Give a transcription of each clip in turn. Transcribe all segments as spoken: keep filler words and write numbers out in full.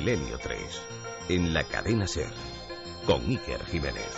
Milenio tres, en la cadena SER, con Iker Jiménez.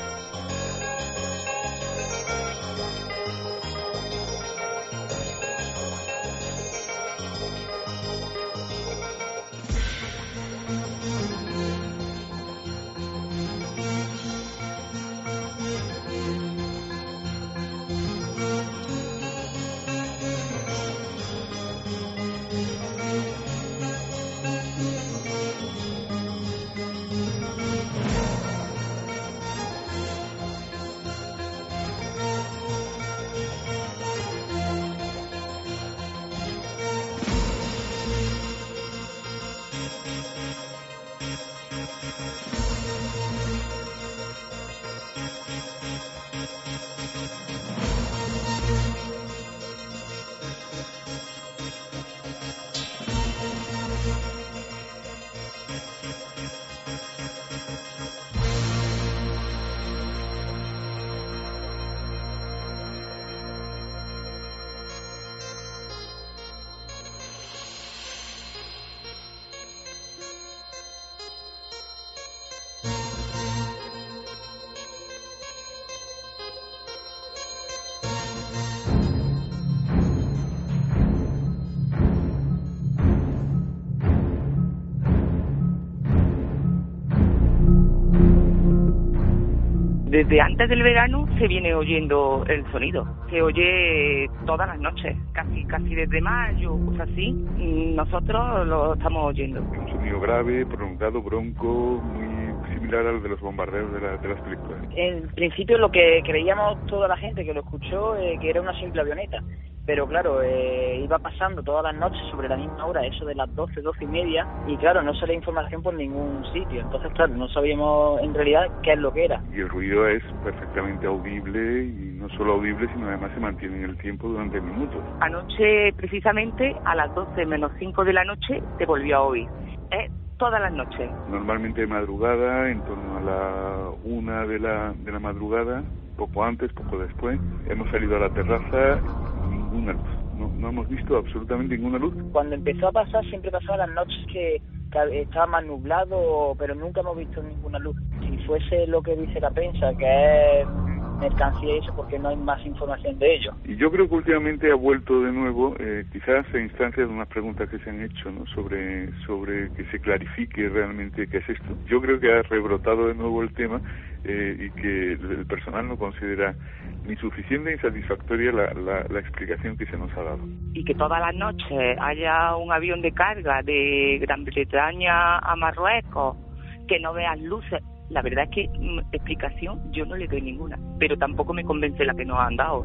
Desde antes del verano se viene oyendo el sonido, se oye todas las noches, casi casi desde mayo, cosas así, nosotros lo estamos oyendo. Un sonido grave, prolongado, bronco, muy similar al de los bombardeos de, la, de las películas. En principio lo que creíamos toda la gente que lo escuchó, eh, que era una simple avioneta. Pero claro, eh, iba pasando todas las noches sobre la misma hora, eso de las doce, doce y media, y claro, no salía información por ningún sitio. Entonces, claro, no sabíamos en realidad qué es lo que era. Y el ruido es perfectamente audible, y no solo audible, sino además se mantiene en el tiempo durante minutos. Anoche, precisamente, a las doce menos cinco de la noche, se volvió a oír. Es todas las noches. Normalmente de madrugada, en torno a la una de la, de la madrugada, poco antes, poco después, hemos salido a la terraza. Ninguna luz, no, no hemos visto absolutamente ninguna luz. Cuando empezó a pasar, siempre pasaba las noches que, que estaba más nublado, pero nunca hemos visto ninguna luz. Si fuese lo que dice la prensa, que es mercancía y eso, porque no hay más información de ello. Y yo creo que últimamente ha vuelto de nuevo, eh, quizás en instancias de unas preguntas que se han hecho, ¿no?, sobre sobre que se clarifique realmente qué es esto. Yo creo que ha rebrotado de nuevo el tema eh, y que el personal no considera ni suficiente ni satisfactoria la, la, la explicación que se nos ha dado. Y que todas las noches haya un avión de carga de Gran Bretaña a Marruecos, que no veas luces. La verdad es que mm, explicación yo no le doy ninguna, pero tampoco me convence la que nos han dado.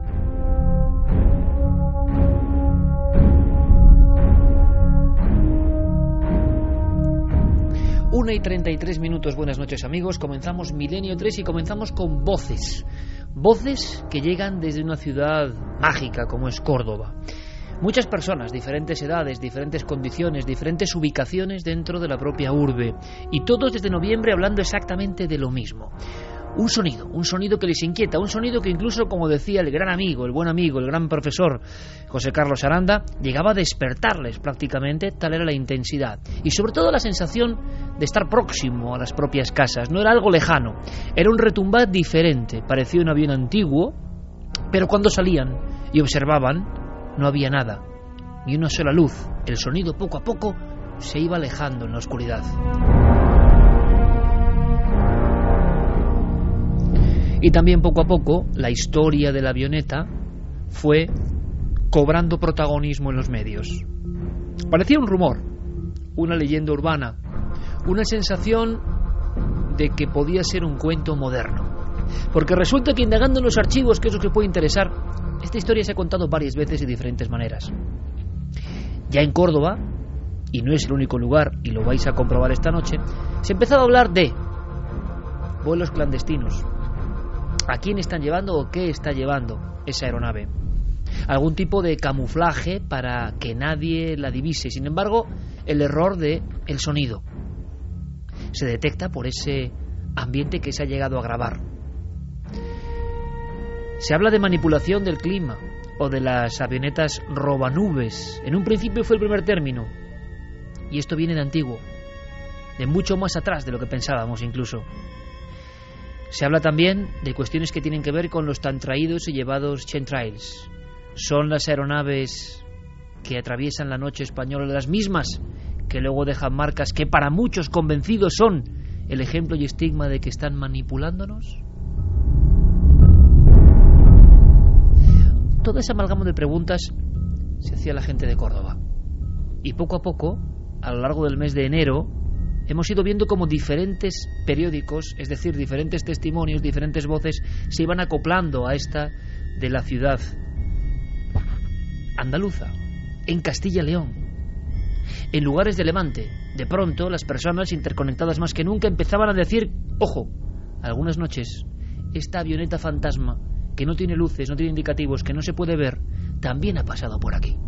Una y treinta y tres minutos, buenas noches amigos, comenzamos Milenio tres y comenzamos con voces, voces que llegan desde una ciudad mágica como es Córdoba. Muchas personas, diferentes edades, diferentes condiciones, diferentes ubicaciones dentro de la propia urbe, y todos desde noviembre hablando exactamente de lo mismo. Un sonido, un sonido que les inquieta, un sonido que incluso, como decía el gran amigo, el buen amigo, el gran profesor José Carlos Aranda, llegaba a despertarles prácticamente, tal era la intensidad. Y sobre todo la sensación de estar próximo a las propias casas, no era algo lejano, era un retumbar diferente, parecía un avión antiguo, pero cuando salían y observaban, no había nada, ni una sola luz. El sonido poco a poco se iba alejando en la oscuridad. Y también poco a poco la historia de la avioneta fue cobrando protagonismo en los medios. Parecía un rumor, una leyenda urbana, una sensación de que podía ser un cuento moderno. Porque resulta que indagando en los archivos, que es lo que puede interesar, esta historia se ha contado varias veces de diferentes maneras. Ya en Córdoba, y no es el único lugar, y lo vais a comprobar esta noche, se empezaba a hablar de vuelos clandestinos. ¿A quién están llevando o qué está llevando esa aeronave? Algún tipo de camuflaje para que nadie la divise. Sin embargo, el error de el sonido se detecta por ese ambiente que se ha llegado a grabar. Se habla de manipulación del clima o de las avionetas robanubes. En un principio fue el primer término, y esto viene de antiguo. de mucho más atrás de lo que pensábamos incluso. Se habla también de cuestiones que tienen que ver con los tan traídos y llevados chemtrails. Son las aeronaves que atraviesan la noche española las mismas que luego dejan marcas que para muchos convencidos son el ejemplo y estigma de que están manipulándonos. Toda esa amalgama de preguntas se hacía la gente de Córdoba. Y poco a poco, a lo largo del mes de enero, hemos ido viendo cómo diferentes periódicos, es decir, diferentes testimonios, diferentes voces, se iban acoplando a esta de la ciudad andaluza, en Castilla y León, en lugares de Levante. De pronto, las personas, interconectadas más que nunca, empezaban a decir, ojo, algunas noches, esta avioneta fantasma, que no tiene luces, no tiene indicativos, que no se puede ver, también ha pasado por aquí.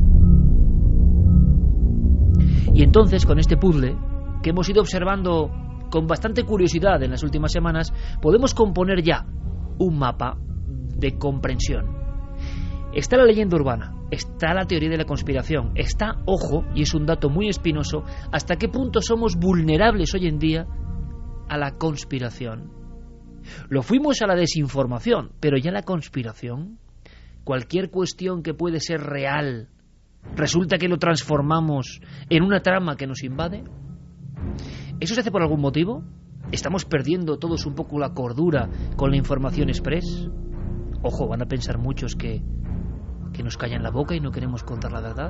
Y entonces, con este puzzle que hemos ido observando con bastante curiosidad en las últimas semanas, podemos componer ya un mapa de comprensión. Está la leyenda urbana, está la teoría de la conspiración, está, ojo, y es un dato muy espinoso, hasta qué punto somos vulnerables hoy en día a la conspiración. Lo fuimos a la desinformación, pero ya la conspiración, cualquier cuestión que puede ser real, resulta que lo transformamos en una trama que nos invade. ¿Eso se hace por algún motivo? ¿Estamos perdiendo todos un poco la cordura con la información express? Ojo, van a pensar muchos que, que nos callan la boca y no queremos contar la verdad.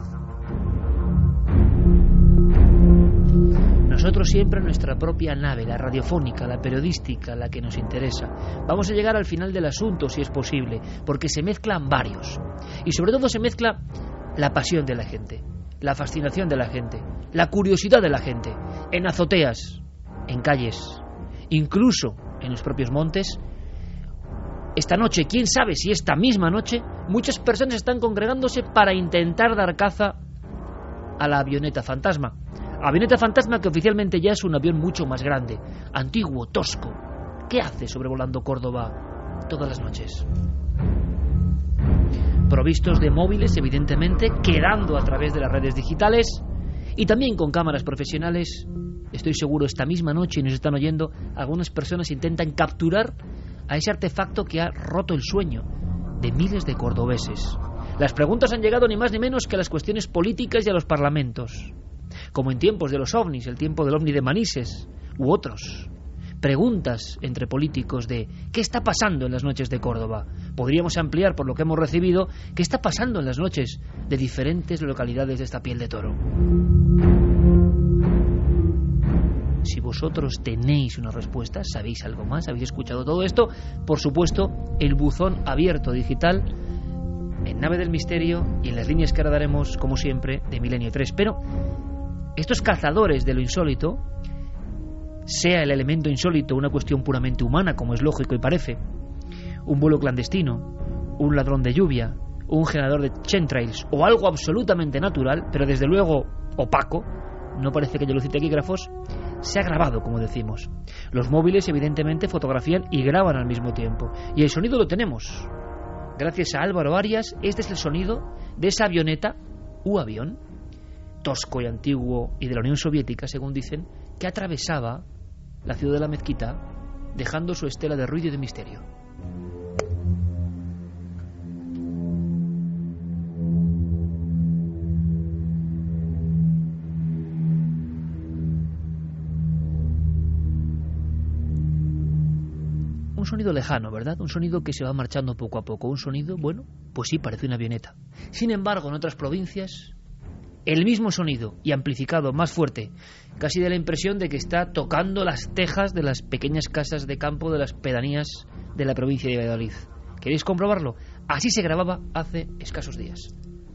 Nosotros siempre en nuestra propia nave, la radiofónica, la periodística, la que nos interesa. Vamos a llegar al final del asunto, si es posible, porque se mezclan varios. Y sobre todo se mezcla la pasión de la gente, la fascinación de la gente, la curiosidad de la gente, en azoteas, en calles, incluso en los propios montes. Esta noche, quién sabe si esta misma noche, muchas personas están congregándose para intentar dar caza a la avioneta fantasma. Avioneta fantasma que oficialmente ya es un avión mucho más grande, antiguo, tosco. ¿Qué hace sobrevolando Córdoba todas las noches? Provistos de móviles, evidentemente, quedando a través de las redes digitales y también con cámaras profesionales. Estoy seguro esta misma noche, y nos están oyendo, algunas personas intentan capturar a ese artefacto que ha roto el sueño de miles de cordobeses. Las preguntas han llegado ni más ni menos que a las cuestiones políticas y a los parlamentos, como en tiempos de los ovnis, el tiempo del ovni de Manises u otros. Preguntas entre políticos de ¿qué está pasando en las noches de Córdoba? Podríamos ampliar por lo que hemos recibido ¿qué está pasando en las noches de diferentes localidades de esta piel de toro? Si vosotros tenéis una respuesta, sabéis algo más, habéis escuchado todo esto, por supuesto, el buzón abierto digital en Nave del Misterio y en las líneas que ahora daremos, como siempre, de Milenio tres. Pero estos cazadores de lo insólito, sea el elemento insólito una cuestión puramente humana, como es lógico y parece, un vuelo clandestino, un ladrón de lluvia, un generador de chemtrails o algo absolutamente natural, pero desde luego opaco, no parece que haya luz y taquígrafos, se ha grabado, como decimos. Los móviles evidentemente fotografían y graban al mismo tiempo, y el sonido lo tenemos. Gracias a Álvaro Arias, este es el sonido de esa avioneta u avión tosco y antiguo y de la Unión Soviética, según dicen, que atravesaba la ciudad de la Mezquita, dejando su estela de ruido y de misterio. Un sonido lejano, ¿verdad? Un sonido que se va marchando poco a poco. Un sonido, bueno, pues sí, parece una avioneta. Sin embargo, en otras provincias, el mismo sonido y amplificado, más fuerte, casi da la impresión de que está tocando las tejas de las pequeñas casas de campo de las pedanías de la provincia de Valladolid. ¿Queréis comprobarlo? Así se grababa hace escasos días.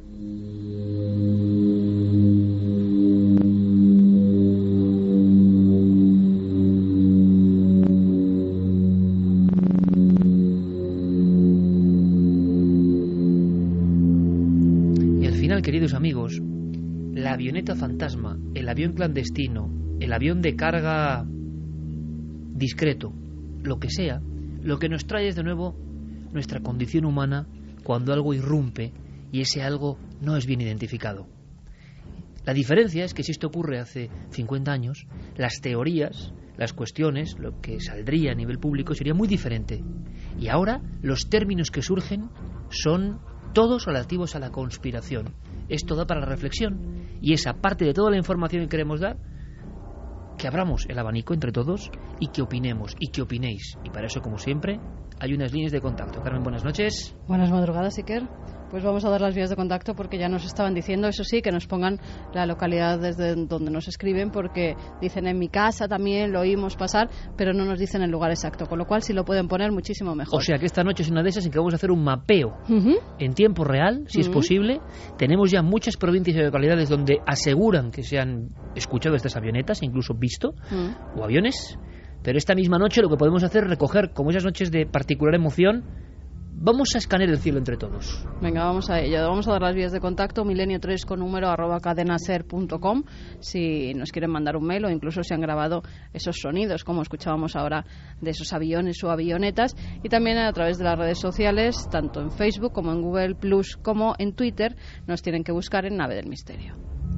Y al final, queridos amigos, la avioneta fantasma, el avión clandestino, el avión de carga discreto, lo que sea, lo que nos trae es de nuevo nuestra condición humana cuando algo irrumpe y ese algo no es bien identificado. La diferencia es que si esto ocurre hace cincuenta años, las teorías, las cuestiones, lo que saldría a nivel público sería muy diferente. Y ahora los términos que surgen son todos relativos a la conspiración. Esto da para la reflexión, y es aparte de toda la información que queremos dar, que abramos el abanico entre todos y que opinemos y que opinéis. Y para eso, como siempre, hay unas líneas de contacto. Carmen, buenas noches. Buenas madrugadas, Iker. Pues vamos a dar las vías de contacto porque ya nos estaban diciendo, eso sí, que nos pongan la localidad desde donde nos escriben, porque dicen en mi casa también lo oímos pasar, pero no nos dicen el lugar exacto, con lo cual si lo pueden poner muchísimo mejor. O sea que esta noche es una de esas en que vamos a hacer un mapeo uh-huh. en tiempo real, si uh-huh. es posible. Tenemos ya muchas provincias y localidades donde aseguran que se han escuchado estas avionetas, incluso visto, uh-huh. o aviones, pero esta misma noche lo que podemos hacer es recoger, como esas noches de particular emoción, vamos a escanear el cielo entre todos. Venga, vamos a ello. Vamos a dar las vías de contacto, milenio tres con número arroba cadenaser punto com, si nos quieren mandar un mail o incluso si han grabado esos sonidos, como escuchábamos ahora, de esos aviones o avionetas, y también a través de las redes sociales, tanto en Facebook como en Google Plus como en Twitter, nos tienen que buscar en Nave del Misterio.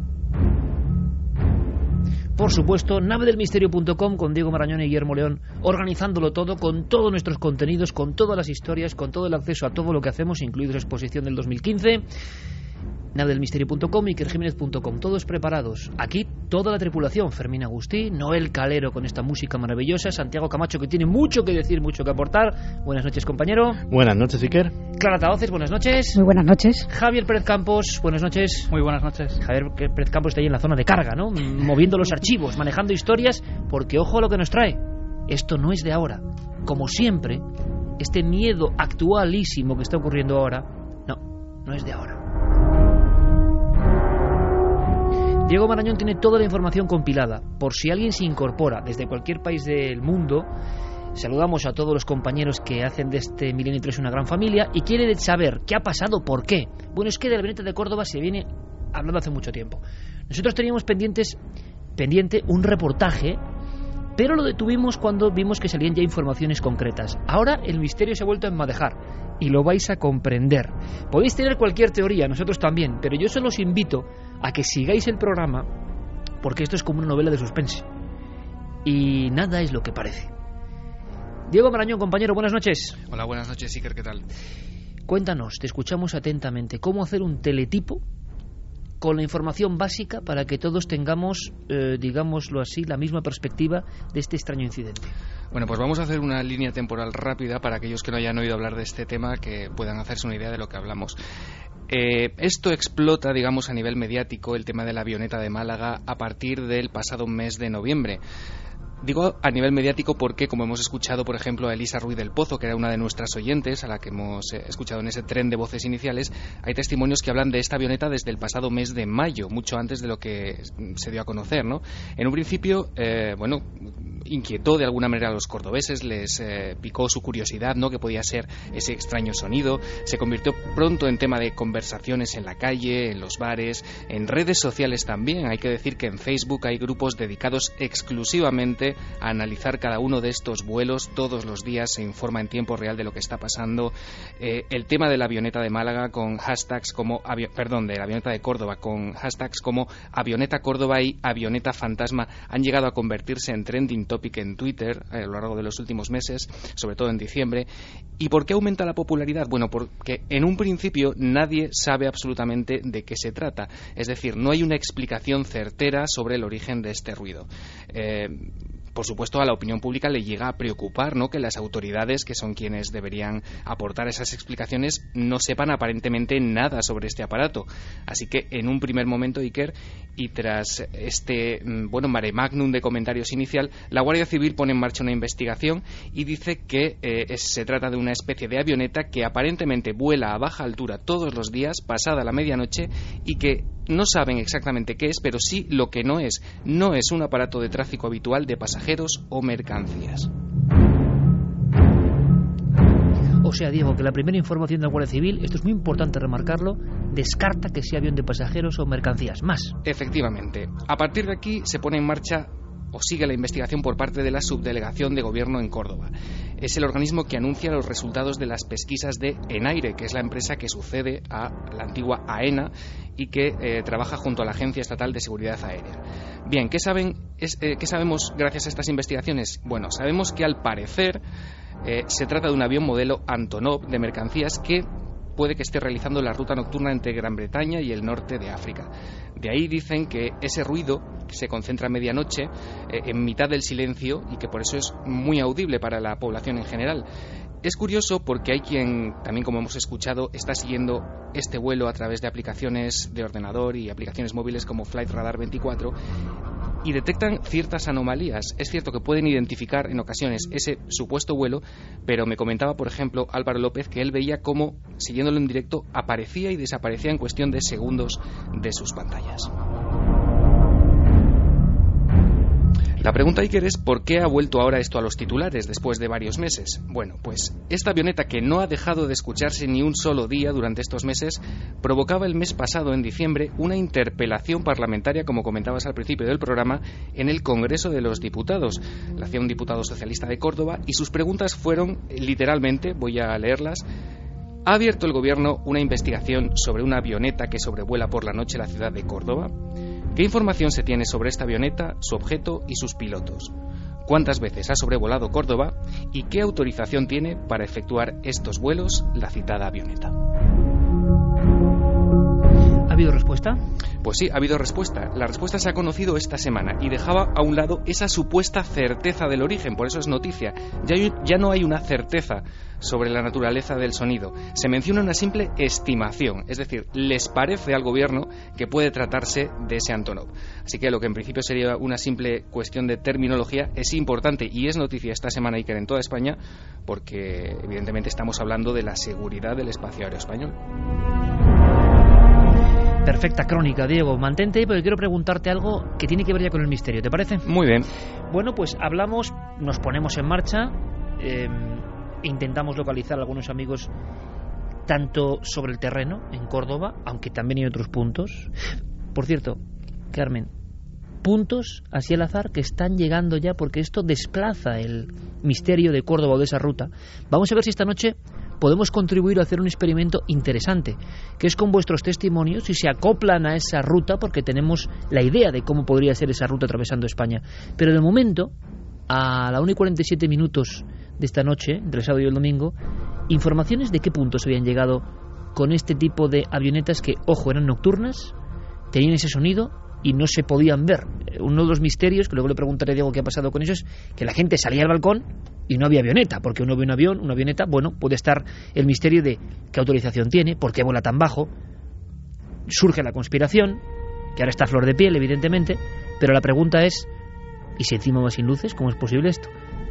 Por supuesto, nave del misterio punto com, con Diego Marañón y Guillermo León, organizándolo todo, con todos nuestros contenidos, con todas las historias, con todo el acceso a todo lo que hacemos, incluido la exposición del dos mil quince. nave del misterio punto com y iker jiménez punto com, todos preparados. Aquí toda la tripulación: Fermín Agustí, Noel Calero con esta música maravillosa, Santiago Camacho, que tiene mucho que decir, mucho que aportar. Buenas noches, compañero. Buenas noches, Iker. Clara Tahoces, buenas noches. Muy buenas noches. Javier Pérez Campos, buenas noches. Muy buenas noches. Javier Pérez Campos está ahí en la zona de carga, ¿no? Moviendo los archivos, manejando historias, porque ojo a lo que nos trae. Esto no es de ahora. Como siempre, este miedo actualísimo que está ocurriendo ahora, no, no es de ahora. Diego Marañón tiene toda la información compilada. Por si alguien se incorpora desde cualquier país del mundo, saludamos a todos los compañeros que hacen de este Milenio tres una gran familia y quiere saber qué ha pasado, por qué. Bueno, es que de la Avioneta de Córdoba se viene hablando hace mucho tiempo. Nosotros teníamos pendientes, pendiente un reportaje, pero lo detuvimos cuando vimos que salían ya informaciones concretas. Ahora el misterio se ha vuelto a enmadejar y lo vais a comprender. Podéis tener cualquier teoría, nosotros también, pero yo solo os invito a que sigáis el programa, porque esto es como una novela de suspense y nada es lo que parece. Diego Marañón, compañero, buenas noches. Hola, buenas noches, Iker, ¿qué tal? Cuéntanos, te escuchamos atentamente, ¿cómo hacer un teletipo con la información básica para que todos tengamos, eh, digámoslo así, la misma perspectiva de este extraño incidente? Bueno, pues vamos a hacer una línea temporal rápida para aquellos que no hayan oído hablar de este tema, que puedan hacerse una idea de lo que hablamos. Eh, esto explota, digamos, a nivel mediático, el tema de la avioneta de Málaga, a partir del pasado mes de noviembre. Digo a nivel mediático porque, como hemos escuchado, por ejemplo, a Elisa Ruiz del Pozo, que era una de nuestras oyentes, a la que hemos eh, escuchado en ese tren de voces iniciales, hay testimonios que hablan de esta avioneta desde el pasado mes de mayo, mucho antes de lo que se dio a conocer, ¿no? En un principio, eh, bueno, inquietó de alguna manera a los cordobeses, les eh, picó su curiosidad, ¿no?, que podía ser ese extraño sonido. Se convirtió pronto en tema de conversaciones en la calle, en los bares, en redes sociales también. Hay que decir que en Facebook hay grupos dedicados exclusivamente a analizar cada uno de estos vuelos. Todos los días se informa en tiempo real de lo que está pasando. Eh, el tema de la avioneta de Málaga con hashtags como avio, perdón, de la avioneta de Córdoba con hashtags como avioneta Córdoba y avioneta fantasma han llegado a convertirse en trending topic en Twitter a lo largo de los últimos meses, sobre todo en diciembre. ¿Y por qué aumenta la popularidad? Bueno, porque en un principio nadie sabe absolutamente de qué se trata. Es decir, no hay una explicación certera sobre el origen de este ruido. Eh, Por supuesto, a la opinión pública le llega a preocupar, ¿no?, que las autoridades, que son quienes deberían aportar esas explicaciones, no sepan aparentemente nada sobre este aparato. Así que, en un primer momento, Iker, y tras este, bueno, mare magnum de comentarios inicial, la Guardia Civil pone en marcha una investigación y dice que eh, es, se trata de una especie de avioneta que aparentemente vuela a baja altura todos los días, pasada la medianoche, y que no saben exactamente qué es, pero sí lo que no es. No es un aparato de tráfico habitual de pasajeros o mercancías. O sea, Diego, que la primera información de la Guardia Civil, esto es muy importante remarcarlo, descarta que sea avión de pasajeros o mercancías. Más. Efectivamente. A partir de aquí se pone en marcha o sigue la investigación por parte de la Subdelegación de Gobierno en Córdoba. es el organismo que anuncia los resultados de las pesquisas de Enaire, que es la empresa que sucede a la antigua AENA y que eh, trabaja junto a la Agencia Estatal de Seguridad Aérea. Bien, ¿qué, saben, es, eh, ¿qué sabemos gracias a estas investigaciones? Bueno, sabemos que al parecer eh, se trata de un avión modelo Antonov de mercancías que puede que esté realizando la ruta nocturna entre Gran Bretaña y el norte de África. De ahí dicen que ese ruido que se concentra a medianoche, eh, en mitad del silencio, y que por eso es muy audible para la población en general. Es curioso porque hay quien, también como hemos escuchado, está siguiendo este vuelo a través de aplicaciones de ordenador y aplicaciones móviles como Flight Radar veinticuatro y detectan ciertas anomalías. Es cierto que pueden identificar en ocasiones ese supuesto vuelo, pero me comentaba, por ejemplo, Álvaro López, que él veía cómo, siguiéndolo en directo, aparecía y desaparecía en cuestión de segundos de sus pantallas. La pregunta, Iker, es ¿por qué ha vuelto ahora esto a los titulares después de varios meses? Bueno, pues esta avioneta, que no ha dejado de escucharse ni un solo día durante estos meses, provocaba el mes pasado, en diciembre, una interpelación parlamentaria, como comentabas al principio del programa, en el Congreso de los Diputados. La hacía un diputado socialista de Córdoba y sus preguntas fueron, literalmente, voy a leerlas: ¿ha abierto el Gobierno una investigación sobre una avioneta que sobrevuela por la noche la ciudad de Córdoba? ¿Qué información se tiene sobre esta avioneta, su objeto y sus pilotos? ¿Cuántas veces ha sobrevolado Córdoba? ¿Y qué autorización tiene para efectuar estos vuelos la citada avioneta? ¿Ha habido respuesta? Pues sí, ha habido respuesta. La respuesta se ha conocido esta semana y dejaba a un lado esa supuesta certeza del origen, por eso es noticia. Ya, hay, ya no hay una certeza sobre la naturaleza del sonido. Se menciona una simple estimación, es decir, les parece al gobierno que puede tratarse de ese Antonov. Así que lo que en principio sería una simple cuestión de terminología es importante y es noticia esta semana, Iker, en toda España, porque evidentemente estamos hablando de la seguridad del espacio aéreo español. Perfecta crónica, Diego. Mantente ahí porque quiero preguntarte algo que tiene que ver ya con el misterio, ¿te parece? Muy bien. Bueno, pues hablamos, nos ponemos en marcha, eh, intentamos localizar a algunos amigos tanto sobre el terreno, en Córdoba, aunque también hay otros puntos. Por cierto, Carmen, puntos así al azar que están llegando ya, porque esto desplaza el misterio de Córdoba o de esa ruta. Vamos a ver si esta noche podemos contribuir a hacer un experimento interesante, que es con vuestros testimonios, si se acoplan a esa ruta, porque tenemos la idea de cómo podría ser esa ruta atravesando España. Pero de momento, a la una y cuarenta y siete minutos de esta noche, entre el sábado y el domingo, informaciones de qué puntos habían llegado con este tipo de avionetas que, ojo, eran nocturnas, tenían ese sonido y no se podían ver. Uno de los misterios, que luego le preguntaré a Diego qué ha pasado con eso, es que la gente salía al balcón y no había avioneta, porque uno ve un avión, una avioneta, bueno, puede estar el misterio de qué autorización tiene, por qué vuela tan bajo. Surge la conspiración, que ahora está a flor de piel, evidentemente, pero la pregunta es, ¿y si encima va sin luces? ¿Cómo es posible esto?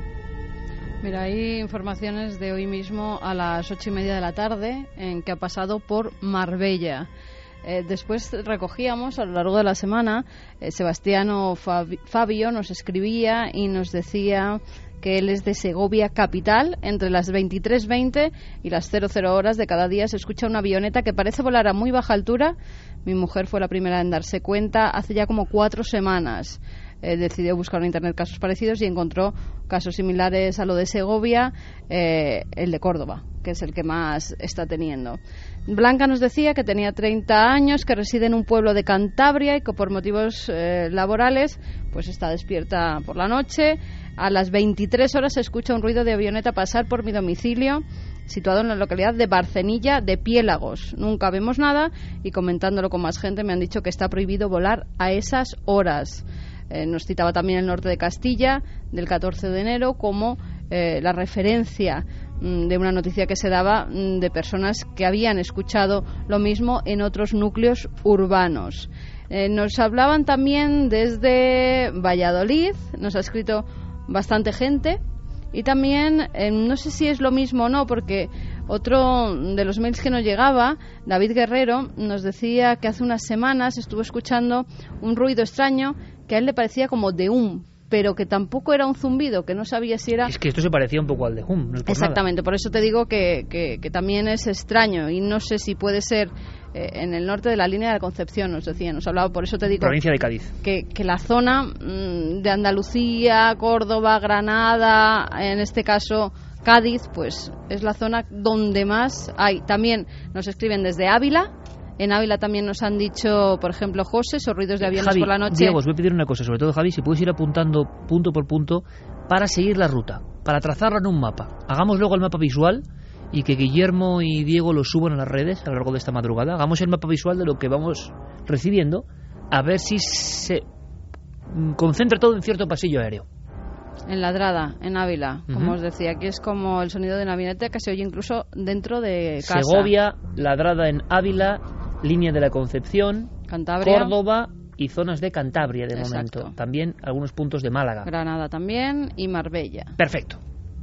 Mira, hay informaciones de hoy mismo a las ocho y media de la tarde en que ha pasado por Marbella. Eh, después recogíamos a lo largo de la semana, eh, Sebastiano Fabi- Fabio nos escribía y nos decía que él es de Segovia capital. Entre las veintitrés veinte y las cero cero horas de cada día se escucha una avioneta que parece volar a muy baja altura. Mi mujer fue la primera en darse cuenta hace ya como cuatro semanas. Eh, decidió buscar en internet casos parecidos y encontró casos similares a lo de Segovia, eh, el de Córdoba, que es el que más está teniendo. Blanca nos decía que tenía treinta años, que reside en un pueblo de Cantabria y que por motivos eh, laborales pues está despierta por la noche. A las veintitrés horas se escucha un ruido de avioneta pasar por mi domicilio, situado en la localidad de Barcenilla de Piélagos. Nunca vemos nada y comentándolo con más gente me han dicho que está prohibido volar a esas horas. Eh, nos citaba también el norte de Castilla, del catorce de enero, como eh, la referencia mm, de una noticia que se daba mm, de personas que habían escuchado lo mismo en otros núcleos urbanos. Eh, nos hablaban también desde Valladolid, nos ha escrito bastante gente, y también, eh, no sé si es lo mismo o no, porque otro de los mails que nos llegaba, David Guerrero, nos decía que hace unas semanas estuvo escuchando un ruido extraño que a él le parecía como de hum, pero que tampoco era un zumbido, que no sabía si era... Es que esto se parecía un poco al de hum, no es por Exactamente, nada. Por eso te digo que, que, que también es extraño, y no sé si puede ser eh, en el norte de la línea de la Concepción, nos decía, nos hablaba, por eso te digo... Provincia de Cádiz. Que, que la zona mmm, de Andalucía, Córdoba, Granada, en este caso Cádiz, pues es la zona donde más hay. También nos escriben desde Ávila. En Ávila también nos han dicho, por ejemplo, José, esos ruidos de aviones Javi, por la noche. Diego, os voy a pedir una cosa, sobre todo Javi, si puedes ir apuntando punto por punto para seguir la ruta, para trazarla en un mapa. Hagamos luego el mapa visual y que Guillermo y Diego lo suban a las redes a lo largo de esta madrugada. Hagamos el mapa visual de lo que vamos recibiendo, a ver si se concentra todo en cierto pasillo aéreo. En Ladrada, en Ávila, como Uh-huh. os decía, aquí es como el sonido de una avioneta que se oye incluso dentro de casa. Segovia, Ladrada en Ávila, línea de la Concepción, Cantabria, Córdoba y zonas de Cantabria de Exacto. momento. También algunos puntos de Málaga. Granada también y Marbella. Perfecto.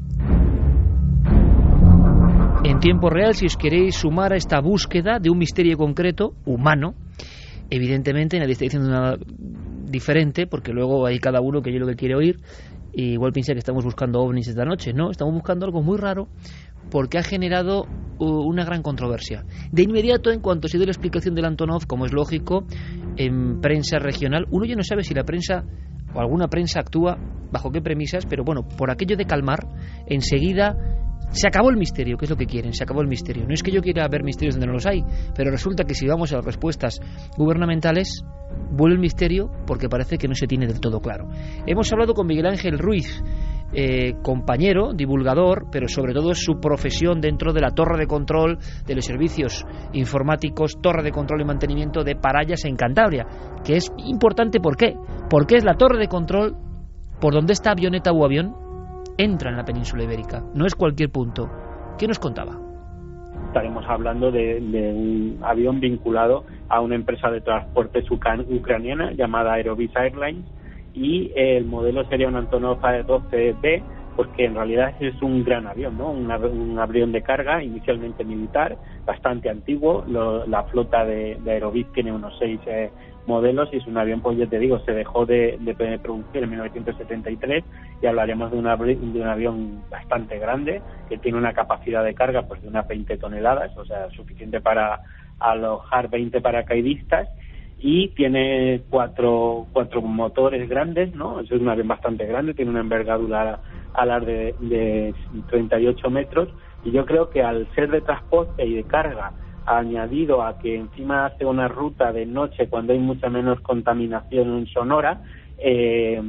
En tiempo real, si os queréis sumar a esta búsqueda de un misterio concreto, humano, evidentemente nadie está diciendo nada diferente, porque luego hay cada uno que oye lo que quiere oír, y igual piensa que estamos buscando ovnis esta noche. No, estamos buscando algo muy raro, porque ha generado uh, una gran controversia. De inmediato, en cuanto se dio la explicación del Antonov, como es lógico, en prensa regional, uno ya no sabe si la prensa o alguna prensa actúa bajo qué premisas, pero bueno, por aquello de calmar, enseguida se acabó el misterio, que es lo que quieren, se acabó el misterio. No es que yo quiera ver misterios donde no los hay, pero resulta que si vamos a las respuestas gubernamentales, vuelve el misterio porque parece que no se tiene del todo claro. Hemos hablado con Miguel Ángel Ruiz, eh, compañero, divulgador, pero sobre todo es su profesión dentro de la torre de control de los servicios informáticos, torre de control y mantenimiento de Parallas en Cantabria, que es importante. ¿Por qué? Porque es la torre de control por donde esta avioneta u avión entra en la península ibérica, no es cualquier punto. ¿Qué nos contaba? Estaremos hablando de, de un avión vinculado a una empresa de transportes ucraniana llamada Aerovis Airlines, y el modelo sería un Antonov A doce B, porque en realidad es un gran avión, ¿no? Un, un avión de carga inicialmente militar, bastante antiguo. Lo, la flota de, de Aerovis tiene unos seis eh, modelos, y es un avión, pues ya te digo, se dejó de, de producir en mil novecientos setenta y tres, y hablaremos de, una, de un avión bastante grande que tiene una capacidad de carga pues de unas veinte toneladas, o sea, suficiente para alojar veinte paracaidistas, y tiene cuatro cuatro motores grandes, ¿no? Es un avión bastante grande, tiene una envergadura alar de, de treinta y ocho metros, y yo creo que al ser de transporte y de carga, añadido a que encima hace una ruta de noche cuando hay mucha menos contaminación sonora, eh,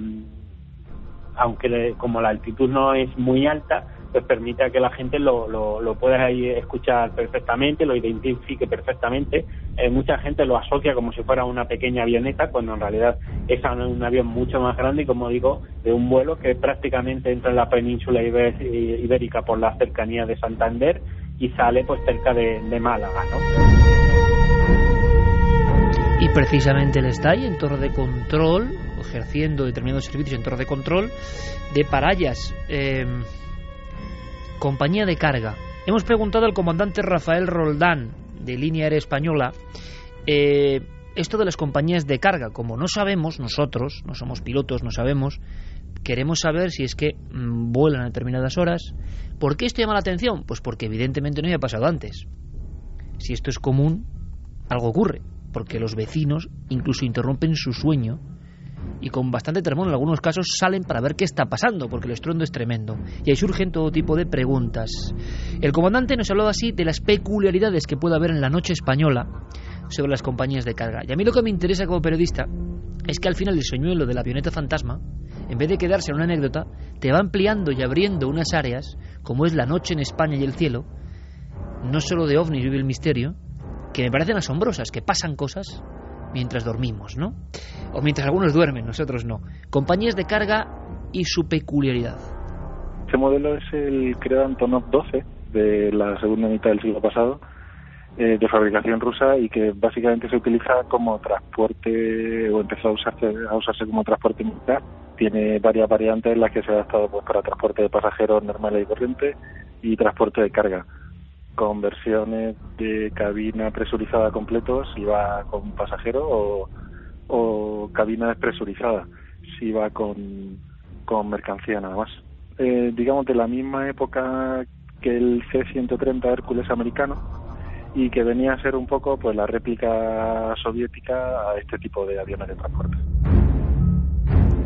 aunque le, como la altitud no es muy alta, pues permite a que la gente lo, lo, lo pueda ahí escuchar perfectamente, lo identifique perfectamente. Eh, mucha gente lo asocia como si fuera una pequeña avioneta, cuando en realidad es un avión mucho más grande, y como digo, de un vuelo que prácticamente entra en la península ibérica por la cercanía de Santander y sale pues cerca de, de Málaga, ¿no? Y precisamente él está ahí en torre de control, ejerciendo determinados servicios en torre de control de Parallas, eh, compañía de carga. Hemos preguntado al comandante Rafael Roldán, de Línea Aérea Española, eh, esto de las compañías de carga. Como no sabemos, nosotros, no somos pilotos, no sabemos, queremos saber si es que mmm, vuelan a determinadas horas. ¿Por qué esto llama la atención? Pues porque evidentemente no había pasado antes. Si esto es común, algo ocurre, porque los vecinos incluso interrumpen su sueño y con bastante tremor en algunos casos salen para ver qué está pasando, porque el estruendo es tremendo, y ahí surgen todo tipo de preguntas. El comandante nos habló así de las peculiaridades que puede haber en la noche española sobre las compañías de carga. Y a mí lo que me interesa como periodista es que al final el señuelo de la avioneta fantasma, en vez de quedarse en una anécdota, te va ampliando y abriendo unas áreas, como es la noche en España y el cielo, no solo de ovnis vive el misterio, que me parecen asombrosas, que pasan cosas mientras dormimos, ¿no? O mientras algunos duermen, nosotros no. Compañías de carga y su peculiaridad. Este modelo es el creado Antonov doce de la segunda mitad del siglo pasado, eh, de fabricación rusa, y que básicamente se utiliza como transporte, o empezó a usarse, a usarse como transporte militar. Tiene varias variantes en las que se ha adaptado pues, para transporte de pasajeros normales y corrientes y transporte de carga, con versiones de cabina presurizada completos si va con pasajero, o, o cabina despresurizada si va con, con mercancía nada más. Eh, digamos de la misma época que el C ciento treinta Hércules americano, y que venía a ser un poco pues la réplica soviética a este tipo de aviones de transporte. O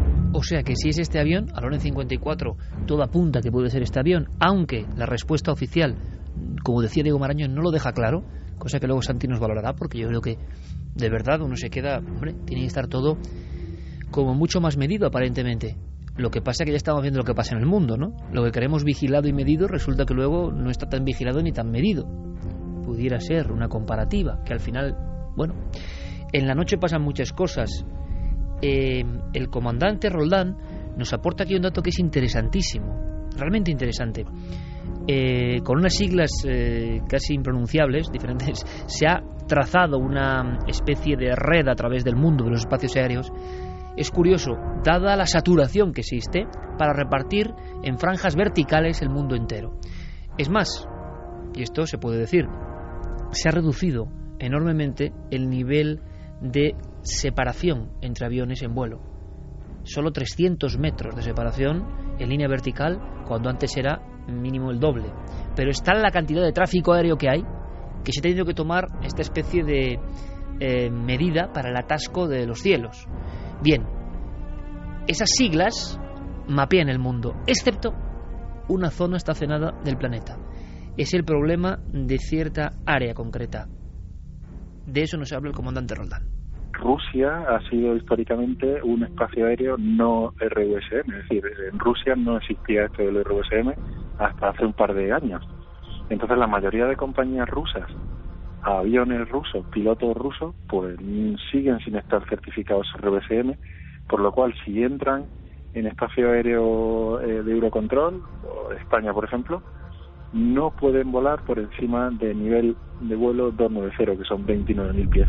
sea que si es este avión, al Orient cincuenta y cuatro, todo apunta que puede ser este avión, aunque la respuesta oficial, como decía Diego Marañón, no lo deja claro, cosa que luego Santi nos valorará, porque yo creo que de verdad uno se queda, hombre, tiene que estar todo como mucho más medido aparentemente. Lo que pasa es que ya estamos viendo lo que pasa en el mundo, ¿no? Lo que queremos vigilado y medido resulta que luego no está tan vigilado ni tan medido. Pudiera ser una comparativa, que al final, bueno, en la noche pasan muchas cosas. Eh, el comandante Roldán nos aporta aquí un dato que es interesantísimo, realmente interesante. Eh, con unas siglas eh, casi impronunciables, diferentes, se ha trazado una especie de red a través del mundo de los espacios aéreos. Es curioso, dada la saturación que existe, para repartir en franjas verticales el mundo entero. Es más, y esto se puede decir, se ha reducido enormemente el nivel de separación entre aviones en vuelo. Solo trescientos metros de separación en línea vertical, cuando antes era mínimo el doble. Pero está la cantidad de tráfico aéreo que hay, que se ha tenido que tomar esta especie de eh, medida para el atasco de los cielos. Bien, esas siglas mapean el mundo, excepto una zona estacionada del planeta. Es el problema de cierta área concreta. De eso nos habla el comandante Roldán. Rusia ha sido históricamente un espacio aéreo no R U S M, es decir, en Rusia no existía esto del R U S M hasta hace un par de años. Entonces la mayoría de compañías rusas, aviones rusos, pilotos rusos, pues siguen sin estar certificados R U S M, por lo cual si entran en espacio aéreo eh, de Eurocontrol, o España por ejemplo, no pueden volar por encima del nivel de vuelo doscientos noventa, que son veintinueve mil pies.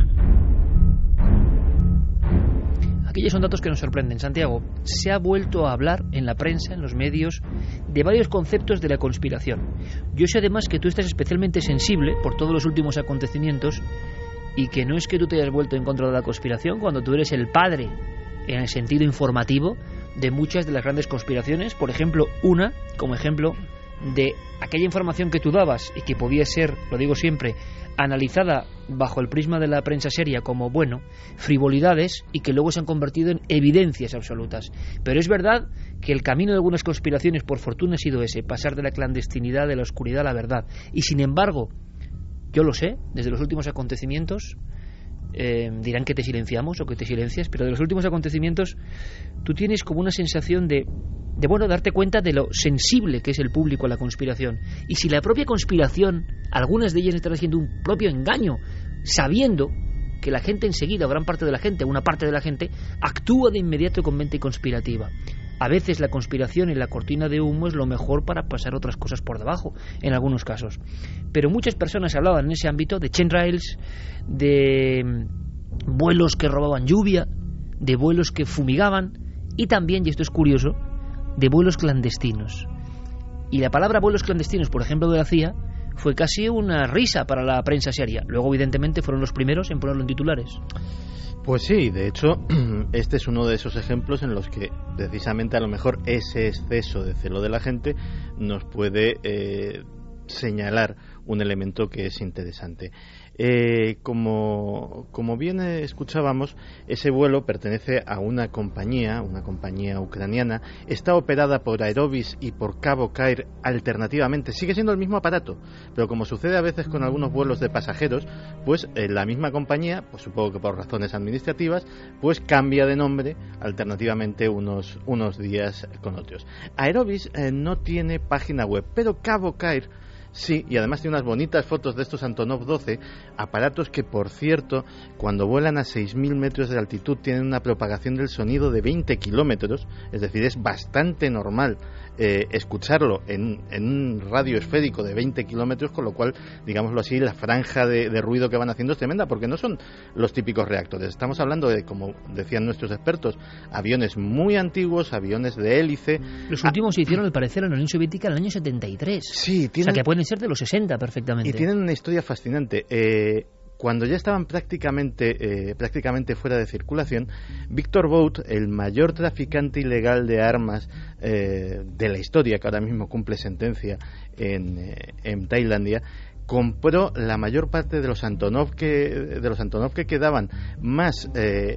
Aquellos son datos que nos sorprenden. Santiago, se ha vuelto a hablar en la prensa, en los medios, de varios conceptos de la conspiración. Yo sé además que tú estás especialmente sensible por todos los últimos acontecimientos y que no es que tú te hayas vuelto en contra de la conspiración cuando tú eres el padre, en el sentido informativo, de muchas de las grandes conspiraciones. Por ejemplo, una, como ejemplo, de aquella información que tú dabas y que podía ser, lo digo siempre, analizada bajo el prisma de la prensa seria como, bueno, frivolidades, y que luego se han convertido en evidencias absolutas. Pero es verdad que el camino de algunas conspiraciones, por fortuna, ha sido ese, pasar de la clandestinidad, de la oscuridad a la verdad. Y sin embargo, yo lo sé, desde los últimos acontecimientos, eh, dirán que te silenciamos o que te silencias, pero de los últimos acontecimientos tú tienes como una sensación de de bueno, darte cuenta de lo sensible que es el público a la conspiración. Y si la propia conspiración, algunas de ellas están haciendo un propio engaño, sabiendo que la gente enseguida, o gran parte de la gente, una parte de la gente, actúa de inmediato con mente conspirativa. A veces la conspiración y la cortina de humo es lo mejor para pasar otras cosas por debajo, en algunos casos. Pero muchas personas hablaban en ese ámbito de chemtrails, de vuelos que robaban lluvia, de vuelos que fumigaban, y también, y esto es curioso, de vuelos clandestinos. Y la palabra vuelos clandestinos, por ejemplo, de la C I A, fue casi una risa para la prensa seria. Luego, evidentemente, fueron los primeros en ponerlo en titulares. Pues sí, de hecho, este es uno de esos ejemplos en los que, precisamente, a lo mejor ese exceso de celo de la gente nos puede eh, señalar un elemento que es interesante. Eh, como, como bien escuchábamos, ese vuelo pertenece a una compañía, una compañía ucraniana, está operada por Aerobis y por Cabo Cair alternativamente, sigue siendo el mismo aparato, pero como sucede a veces con algunos vuelos de pasajeros, pues eh, la misma compañía, pues supongo que por razones administrativas, pues cambia de nombre alternativamente unos, unos días con otros. Aerobis eh, no tiene página web, pero Cabo Cair sí, y además tiene unas bonitas fotos de estos Antonov doce, aparatos que, por cierto, cuando vuelan a seis mil metros de altitud tienen una propagación del sonido de veinte kilómetros, es decir, es bastante normal eh, escucharlo en, en un radio esférico de veinte kilómetros, con lo cual, digámoslo así, la franja de, de ruido que van haciendo es tremenda, porque no son los típicos reactores. Estamos hablando de, como decían nuestros expertos, aviones muy antiguos, aviones de hélice. Los últimos ah, se hicieron, al parecer, en la Unión Soviética en el año setenta y tres. Sí, tienen... O sea, que pueden ser de los sesenta perfectamente. Y tienen una historia fascinante. Eh, cuando ya estaban prácticamente, eh, prácticamente fuera de circulación, Victor Bout, el mayor traficante ilegal de armas eh, de la historia, que ahora mismo cumple sentencia en, eh, en Tailandia, compró la mayor parte de los Antonov que, de los Antonov que quedaban, más... Eh,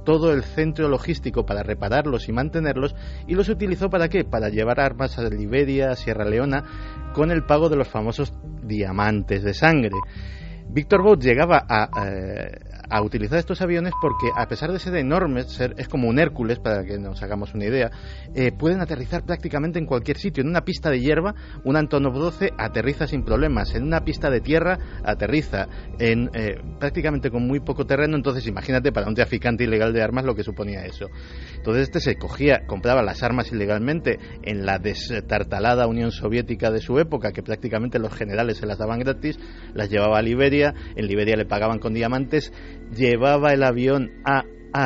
todo el centro logístico para repararlos y mantenerlos, y los utilizó ¿para qué? Para llevar armas a Liberia, a Sierra Leona, con el pago de los famosos diamantes de sangre. Victor Bout llegaba a, eh, a utilizar estos aviones porque, a pesar de ser enormes, ser, es como un Hércules, para que nos hagamos una idea, eh, pueden aterrizar prácticamente en cualquier sitio. En una pista de hierba, un Antonov doce aterriza sin problemas. En una pista de tierra, aterriza en eh, prácticamente con muy poco terreno. Entonces, imagínate para un traficante ilegal de armas lo que suponía eso. Entonces, este se cogía, compraba las armas ilegalmente en la destartalada Unión Soviética de su época, que prácticamente los generales se las daban gratis, las llevaba a Liberia. En Liberia le pagaban con diamantes, llevaba el avión a,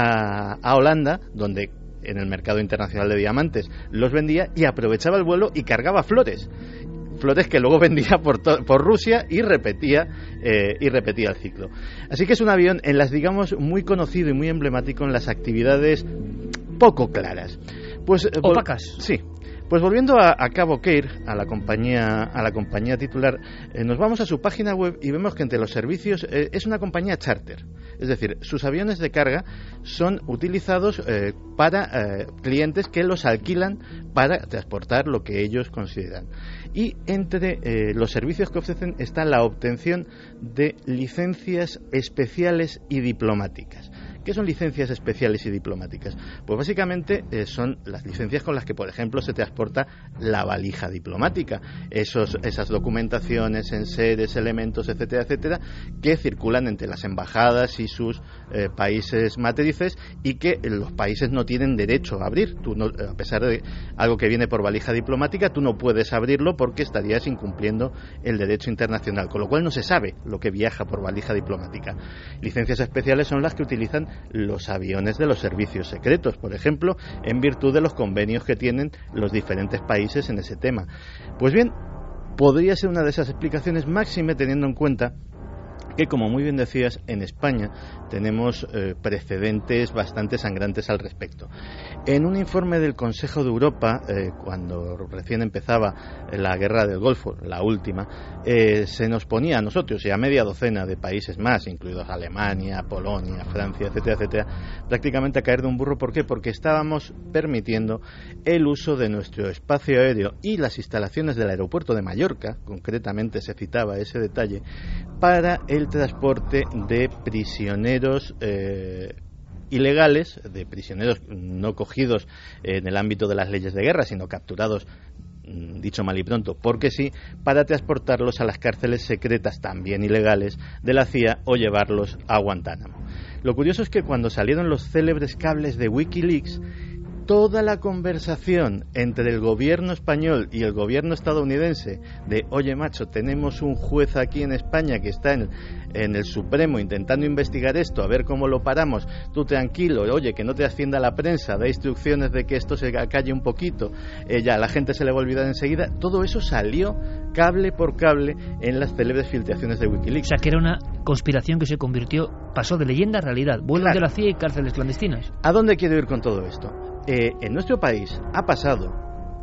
a, a Holanda, donde en el mercado internacional de diamantes los vendía, y aprovechaba el vuelo y cargaba flores flores que luego vendía por, to- por Rusia y repetía eh, y repetía el ciclo. Así que es un avión en las, digamos, muy conocido y muy emblemático en las actividades poco claras. Pues, eh, opacas. Sí. Pues volviendo a, a Cabo Cair, a la compañía, a la compañía titular, eh, nos vamos a su página web y vemos que entre los servicios eh, es una compañía charter. Es decir, sus aviones de carga son utilizados eh, para eh, clientes que los alquilan para transportar lo que ellos consideran. Y entre eh, los servicios que ofrecen está la obtención de licencias especiales y diplomáticas. ¿Qué son licencias especiales y diplomáticas? Pues básicamente eh, son las licencias con las que, por ejemplo, se transporta la valija diplomática. Esos, esas documentaciones, enseres, elementos, etcétera, etcétera, que circulan entre las embajadas y sus eh, países matrices y que los países no tienen derecho a abrir. Tú no, a pesar de algo que viene por valija diplomática, tú no puedes abrirlo porque estarías incumpliendo el derecho internacional, con lo cual no se sabe lo que viaja por valija diplomática. Licencias especiales son las que utilizan los aviones de los servicios secretos, por ejemplo, en virtud de los convenios que tienen los diferentes países en ese tema. Pues bien, podría ser una de esas explicaciones, máxime teniendo en cuenta que, como muy bien decías, en España tenemos eh, precedentes bastante sangrantes al respecto. En un informe del Consejo de Europa, eh, cuando recién empezaba la guerra del Golfo, la última, eh, se nos ponía a nosotros y a media docena de países más, incluidos Alemania, Polonia, Francia, etcétera, etcétera, prácticamente a caer de un burro. ¿Por qué? Porque estábamos permitiendo el uso de nuestro espacio aéreo y las instalaciones del aeropuerto de Mallorca, concretamente se citaba ese detalle, para el transporte de prisioneros eh, ilegales, de prisioneros no cogidos en el ámbito de las leyes de guerra, sino capturados, dicho mal y pronto, porque sí, para transportarlos a las cárceles secretas, también ilegales, de la C I A o llevarlos a Guantánamo. Lo curioso es que cuando salieron los célebres cables de Wikileaks, toda la conversación entre el gobierno español y el gobierno estadounidense de, oye macho, tenemos un juez aquí en España que está en, en el Supremo intentando investigar esto, a ver cómo lo paramos, tú tranquilo, oye, que no te ascienda la prensa, da instrucciones de que esto se calle un poquito, eh, ya la gente se le va a olvidar enseguida. Todo eso salió cable por cable en las célebres filtraciones de Wikileaks. O sea, que era una conspiración que se convirtió, pasó de leyenda a realidad, vuelos claro. de la C I A y cárceles clandestinas. ¿A dónde quiero ir con todo esto? Eh, en nuestro país ha pasado,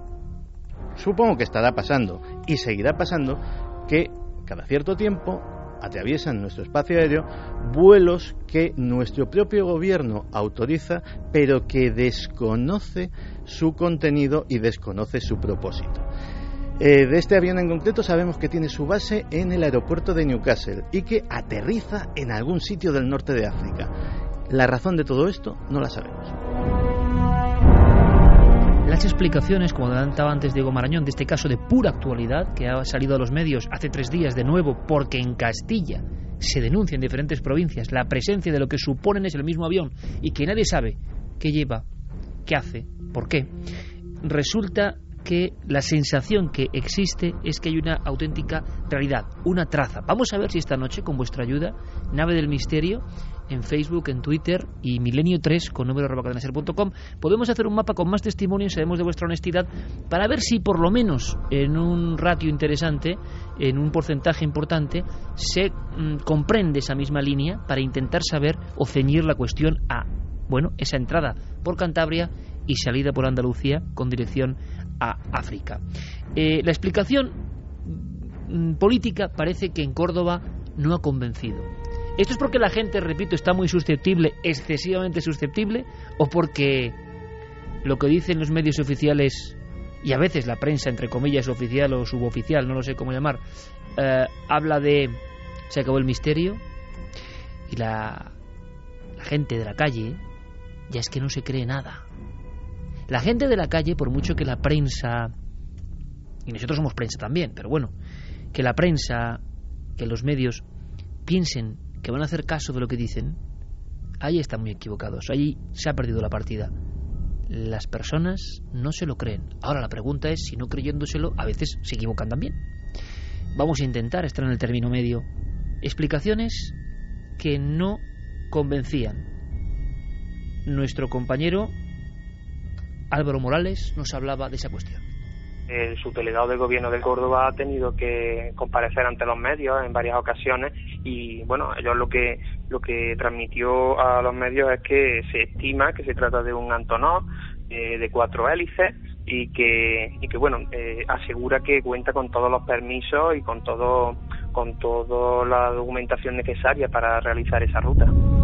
supongo que estará pasando y seguirá pasando, que cada cierto tiempo atraviesan nuestro espacio aéreo vuelos que nuestro propio gobierno autoriza, pero que desconoce su contenido y desconoce su propósito. Eh, de este avión en concreto sabemos que tiene su base en el aeropuerto de Newcastle y que aterriza en algún sitio del norte de África. La razón de todo esto no la sabemos. Las explicaciones, como adelantaba antes Diego Marañón, de este caso de pura actualidad que ha salido a los medios hace tres días de nuevo, porque en Castilla se denuncia en diferentes provincias la presencia de lo que suponen es el mismo avión y que nadie sabe qué lleva, qué hace, por qué. Resulta que la sensación que existe es que hay una auténtica realidad, una traza. Vamos a ver si esta noche, con vuestra ayuda, Nave del Misterio, en Facebook, en Twitter y Milenio tres con número arroba cadena ser punto com, podemos hacer un mapa con más testimonios, sabemos de vuestra honestidad, para ver si por lo menos en un ratio interesante, en un porcentaje importante, se mmm, comprende esa misma línea para intentar saber o ceñir la cuestión a, bueno, esa entrada por Cantabria y salida por Andalucía con dirección a África. Eh, la explicación mm, política parece que en Córdoba no ha convencido. ¿Esto es porque la gente, repito, está muy susceptible, excesivamente susceptible, o porque lo que dicen los medios oficiales y a veces la prensa, entre comillas, oficial o suboficial, no lo sé cómo llamar, eh, habla de se acabó el misterio y la, la gente de la calle ya es que no se cree nada? La gente de la calle, por mucho que la prensa, y nosotros somos prensa también, pero bueno, que la prensa, que los medios piensen que van a hacer caso de lo que dicen, ahí están muy equivocados, ahí se ha perdido la partida. Las personas no se lo creen. Ahora la pregunta es si no creyéndoselo a veces se equivocan también. Vamos a intentar estar en el término medio. Explicaciones que no convencían. Nuestro compañero Álvaro Morales nos hablaba de esa cuestión. El subdelegado del gobierno de Córdoba ha tenido que comparecer ante los medios en varias ocasiones y bueno, ellos lo que lo que transmitió a los medios es que se estima que se trata de un Antonov eh, de cuatro hélices y que y que bueno eh, asegura que cuenta con todos los permisos y con todo con toda la documentación necesaria para realizar esa ruta.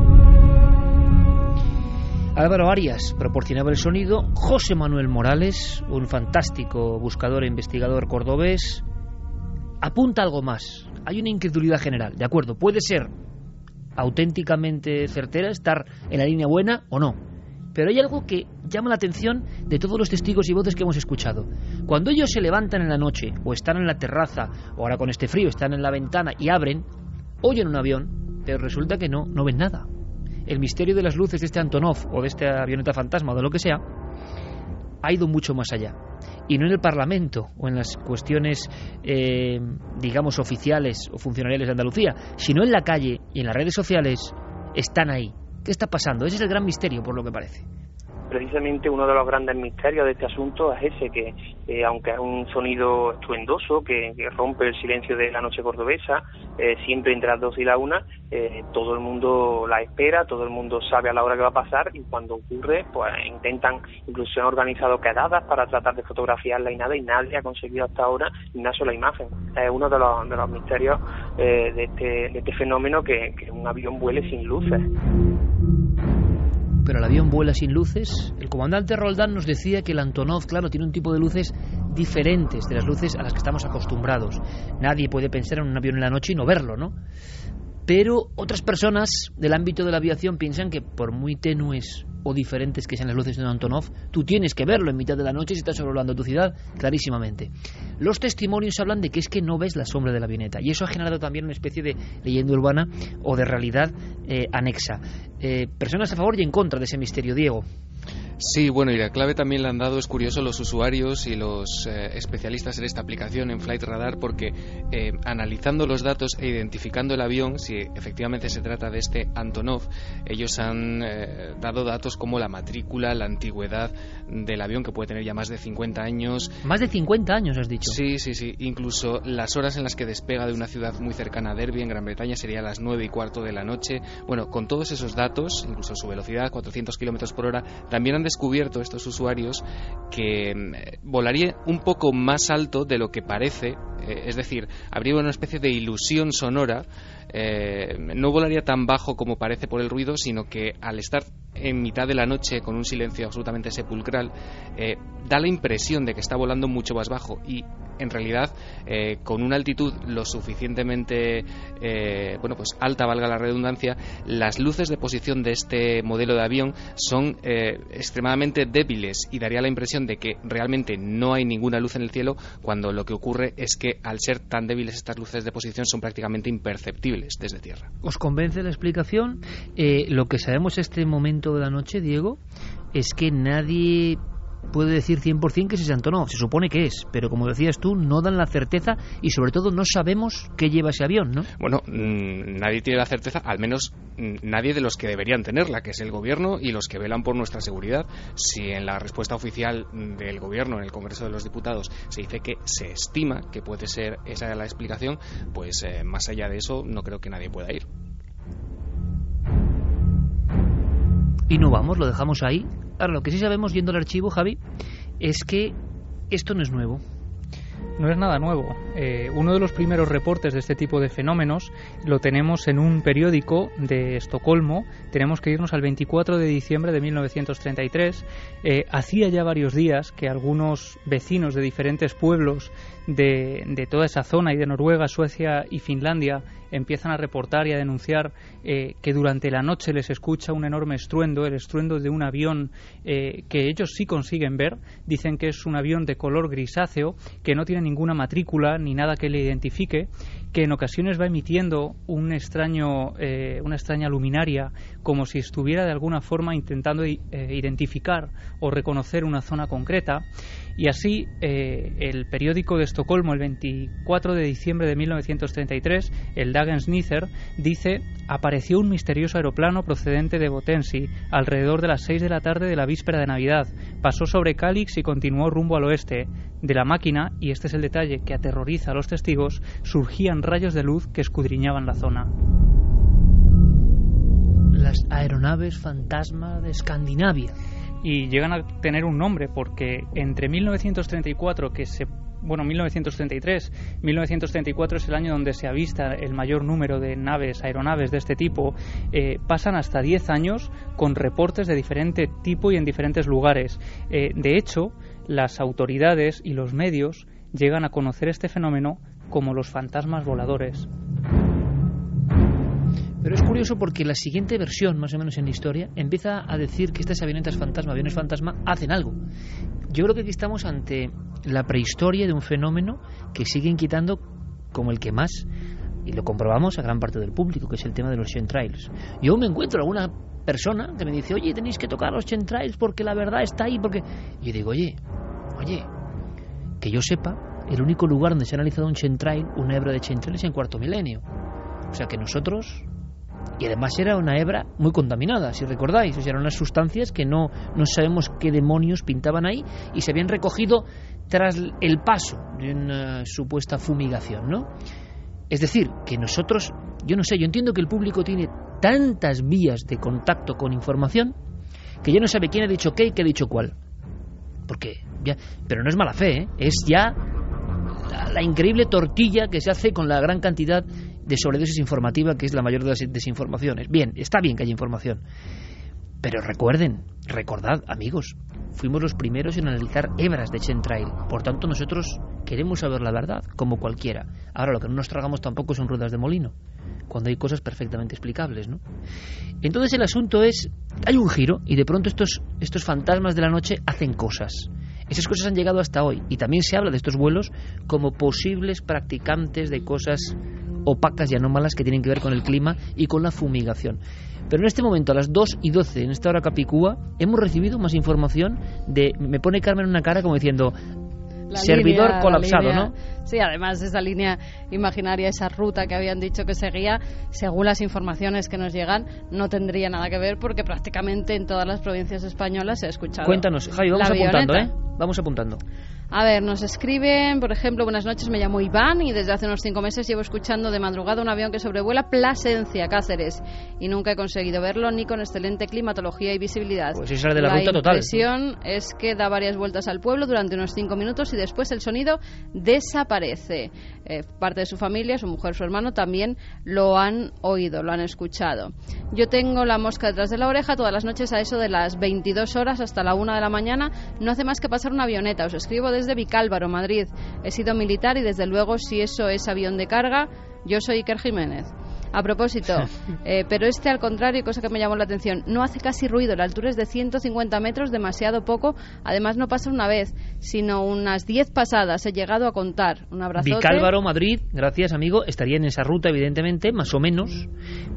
Álvaro Arias proporcionaba el sonido. José Manuel Morales, un fantástico buscador e investigador cordobés, apunta algo más. Hay una incredulidad general, de acuerdo, puede ser auténticamente certera, estar en la línea buena o no, pero hay algo que llama la atención de todos los testigos y voces que hemos escuchado. Cuando ellos se levantan en la noche o están en la terraza o ahora con este frío están en la ventana y abren, oyen un avión, pero resulta que no, no ven nada. El misterio de las luces de este Antonov o de esta avioneta fantasma o de lo que sea ha ido mucho más allá. Y no en el Parlamento o en las cuestiones, eh, digamos, oficiales o funcionariales de Andalucía, sino en la calle y en las redes sociales están ahí. ¿Qué está pasando? Ese es el gran misterio, por lo que parece. Precisamente uno de los grandes misterios de este asunto es ese, que eh, aunque es un sonido estruendoso que, que rompe el silencio de la noche cordobesa, eh, siempre entre las dos y la una, eh, todo el mundo la espera, todo el mundo sabe a la hora que va a pasar y cuando ocurre, pues intentan, incluso han organizado quedadas para tratar de fotografiarla y nada, y nadie ha conseguido hasta ahora ni una sola imagen. Es uno de los, de los misterios eh, de, este, de este fenómeno, que, que un avión vuele sin luces. Pero el avión vuela sin luces. El comandante Roldán nos decía que el Antonov, claro, tiene un tipo de luces diferentes de las luces a las que estamos acostumbrados. Nadie puede pensar en un avión en la noche y no verlo, ¿no? Pero otras personas del ámbito de la aviación piensan que por muy tenues o diferentes que sean las luces de un Antonov, tú tienes que verlo en mitad de la noche si estás sobrevolando tu ciudad, clarísimamente. Los testimonios hablan de que es que no ves la sombra de la avioneta, y eso ha generado también una especie de leyenda urbana o de realidad eh, anexa. Eh, personas a favor y en contra de ese misterio, Diego. Sí, bueno, y la clave también la han dado, es curioso, los usuarios y los eh, especialistas en esta aplicación, en Flight Radar, porque eh, analizando los datos e identificando el avión, si efectivamente se trata de este Antonov, ellos han eh, dado datos como la matrícula, la antigüedad del avión, que puede tener ya más de cincuenta años. Más de cincuenta años, has dicho. Sí, sí, sí. Incluso las horas en las que despega de una ciudad muy cercana a Derby, en Gran Bretaña, sería a las nueve y cuarto de la noche. Bueno, con todos esos datos, incluso su velocidad, cuatrocientos kilómetros por hora, también han descubierto estos usuarios que eh, volaría un poco más alto de lo que parece, eh, es decir, habría una especie de ilusión sonora, eh, no volaría tan bajo como parece por el ruido, sino que al estar en mitad de la noche con un silencio absolutamente sepulcral, eh, da la impresión de que está volando mucho más bajo y en realidad eh, con una altitud lo suficientemente eh, bueno pues alta, valga la redundancia, las luces de posición de este modelo de avión son eh, extremadamente débiles y daría la impresión de que realmente no hay ninguna luz en el cielo, cuando lo que ocurre es que al ser tan débiles estas luces de posición son prácticamente imperceptibles desde tierra. ¿Os convence la explicación? Eh, lo que sabemos este momento de la noche, Diego, es que nadie puede decir cien por ciento que es Antonov. Se supone que es, pero como decías tú, no dan la certeza y sobre todo no sabemos qué lleva ese avión, ¿no? Bueno, mmm, nadie tiene la certeza, al menos mmm, nadie de los que deberían tenerla, que es el gobierno y los que velan por nuestra seguridad. Si en la respuesta oficial del gobierno, en el Congreso de los Diputados, se dice que se estima que puede ser esa la explicación, pues eh, más allá de eso no creo que nadie pueda ir. Y no vamos, lo dejamos ahí. Ahora, lo que sí sabemos, yendo al archivo, Javi, es que esto no es nuevo. no es nada nuevo. Eh, uno de los primeros reportes de este tipo de fenómenos lo tenemos en un periódico de Estocolmo. Tenemos que irnos al veinticuatro de diciembre de mil novecientos treinta y tres. Eh, hacía ya varios días que algunos vecinos de diferentes pueblos de, de toda esa zona y de Noruega, Suecia y Finlandia empiezan a reportar y a denunciar eh, que durante la noche les escucha un enorme estruendo, el estruendo de un avión eh, que ellos sí consiguen ver. Dicen que es un avión de color grisáceo, que no tiene ninguna matrícula ni nada que le identifique, que en ocasiones va emitiendo un extraño, eh, una extraña luminaria, como si estuviera de alguna forma intentando eh, identificar o reconocer una zona concreta. Y así eh, el periódico de Estocolmo, el veinticuatro de diciembre de mil novecientos treinta y tres, el Dagens Nyheter, dice: apareció un misterioso aeroplano procedente de Botensi alrededor de las seis de la tarde de la víspera de Navidad. Pasó sobre Kalix y continuó rumbo al oeste. De la máquina, y este es el detalle que aterroriza a los testigos, surgían rayos de luz que escudriñaban la zona. Las aeronaves fantasma de Escandinavia. Y llegan a tener un nombre porque entre mil novecientos treinta y cuatro, que se bueno, mil novecientos treinta y tres, mil novecientos treinta y cuatro es el año donde se avista el mayor número de naves, aeronaves de este tipo, eh, pasan hasta diez años con reportes de diferente tipo y en diferentes lugares. Eh, de hecho, las autoridades y los medios llegan a conocer este fenómeno como los fantasmas voladores. Pero es curioso porque la siguiente versión, más o menos en la historia, empieza a decir que estas avionetas fantasma, aviones fantasma, hacen algo. Yo creo que aquí estamos ante la prehistoria de un fenómeno que sigue inquietando como el que más, y lo comprobamos a gran parte del público, que es el tema de los chemtrails. Yo me encuentro alguna persona que me dice: oye, tenéis que tocar los chemtrails porque la verdad está ahí, porque... Y yo digo, oye, oye, que yo sepa, el único lugar donde se ha analizado un chemtrail, una hebra de chemtrail, es en Cuarto Milenio. O sea que nosotros... Y además era una hebra muy contaminada, si recordáis. O sea, eran unas sustancias que no, no sabemos qué demonios pintaban ahí y se habían recogido tras el paso de una supuesta fumigación, ¿no? Es decir, que nosotros, yo no sé, yo entiendo que el público tiene tantas vías de contacto con información que ya no sabe quién ha dicho qué y qué ha dicho cuál. Porque ya, pero no es mala fe, ¿eh? Es ya la, la increíble tortilla que se hace con la gran cantidad de sobredosis informativa, que es la mayor de las desinformaciones. Bien, está bien que haya información, pero recuerden, recordad, amigos, fuimos los primeros en analizar hebras de chemtrail. Por tanto, nosotros queremos saber la verdad, como cualquiera. Ahora, lo que no nos tragamos tampoco son ruedas de molino, cuando hay cosas perfectamente explicables, ¿no? Entonces el asunto es, hay un giro, y de pronto estos, estos fantasmas de la noche hacen cosas. Esas cosas han llegado hasta hoy, y también se habla de estos vuelos como posibles practicantes de cosas opacas y anómalas que tienen que ver con el clima y con la fumigación. Pero en este momento, a las dos y doce, en esta hora capicúa, hemos recibido más información de... Me pone Carmen una cara como diciendo... La servidor línea, colapsado, línea, ¿no? Sí, además esa línea imaginaria, esa ruta que habían dicho que seguía, según las informaciones que nos llegan, no tendría nada que ver porque prácticamente en todas las provincias españolas se ha escuchado. Cuéntanos, Javi, vamos apuntando, ¿eh? Vamos apuntando. A ver, nos escriben, por ejemplo, buenas noches, me llamo Iván y desde hace unos cinco meses llevo escuchando de madrugada un avión que sobrevuela Plasencia, Cáceres, y nunca he conseguido verlo ni con excelente climatología y visibilidad. Pues esa es de la, la ruta total. La impresión es que da varias vueltas al pueblo durante unos cinco minutos y después el sonido desaparece. Eh, parte de su familia, su mujer, su hermano, también lo han oído, lo han escuchado. Yo tengo la mosca detrás de la oreja todas las noches a eso de las veintidós horas hasta la una de la mañana. No hace más que pasar una avioneta. Os escribo desde Vicálvaro, Madrid. He sido militar y desde luego si eso es avión de carga, yo soy Iker Jiménez. A propósito, eh, pero este al contrario, cosa que me llamó la atención, no hace casi ruido, la altura es de ciento cincuenta metros, demasiado poco, además no pasa una vez, sino unas diez pasadas, he llegado a contar. Un abrazote. Vicálvaro, Madrid, gracias amigo, estaría en esa ruta evidentemente, más o menos.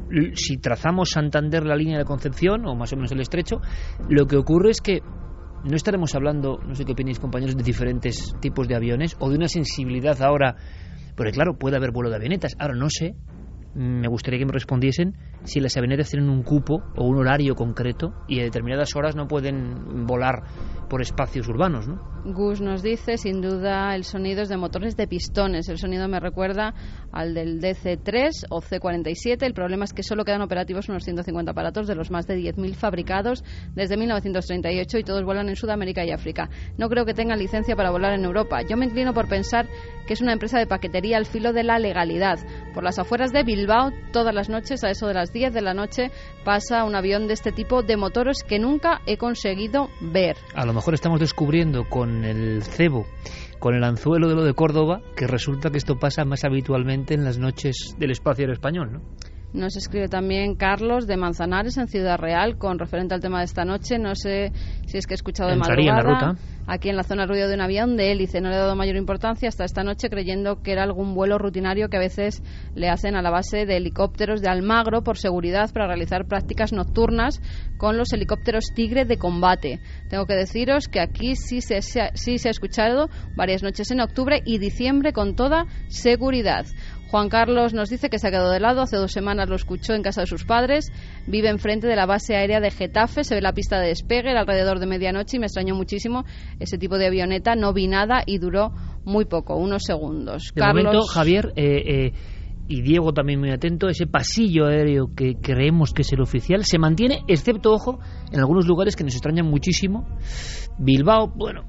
Si trazamos Santander la línea de Concepción, o más o menos el estrecho, lo que ocurre es que no estaremos hablando, no sé qué opináis compañeros, de diferentes tipos de aviones, o de una sensibilidad ahora, porque claro, puede haber vuelo de avionetas, ahora no sé, me gustaría que me respondiesen si las avionetas tienen un cupo o un horario concreto y a determinadas horas no pueden volar por espacios urbanos, ¿no? Gus nos dice, sin duda, el sonido es de motores de pistones. El sonido me recuerda al del D C tres o C cuarenta y siete. El problema es que solo quedan operativos unos ciento cincuenta aparatos de los más de diez mil fabricados desde mil novecientos treinta y ocho y todos vuelan en Sudamérica y África. No creo que tengan licencia para volar en Europa. Yo me inclino por pensar que es una empresa de paquetería al filo de la legalidad. Por las afueras de Bilbao, todas las noches, a eso de las diez de la noche, pasa un avión de este tipo de motores que nunca he conseguido ver. A lo mejor estamos descubriendo con el cebo, con el anzuelo de lo de Córdoba, que resulta que esto pasa más habitualmente en las noches del espacio aéreo español, ¿no? Nos escribe también Carlos de Manzanares, en Ciudad Real, con referente al tema de esta noche. No sé si es que he escuchado de Entraría madrugada. en la ruta. Aquí en la zona ruido de un avión de hélice. No le he dado mayor importancia hasta esta noche, creyendo que era algún vuelo rutinario que a veces le hacen a la base de helicópteros de Almagro por seguridad para realizar prácticas nocturnas con los helicópteros Tigre de combate. Tengo que deciros que aquí sí se, sí se ha escuchado varias noches en octubre y diciembre con toda seguridad. Juan Carlos nos dice que se ha quedado de lado, hace dos semanas lo escuchó en casa de sus padres, vive enfrente de la base aérea de Getafe, se ve la pista de despegue era alrededor de medianoche y me extrañó muchísimo ese tipo de avioneta, no vi nada y duró muy poco, unos segundos. De Carlos... momento, Javier, eh, eh, y Diego también muy atento, ese pasillo aéreo que creemos que es el oficial se mantiene, excepto, ojo, en algunos lugares que nos extrañan muchísimo. Bilbao, bueno,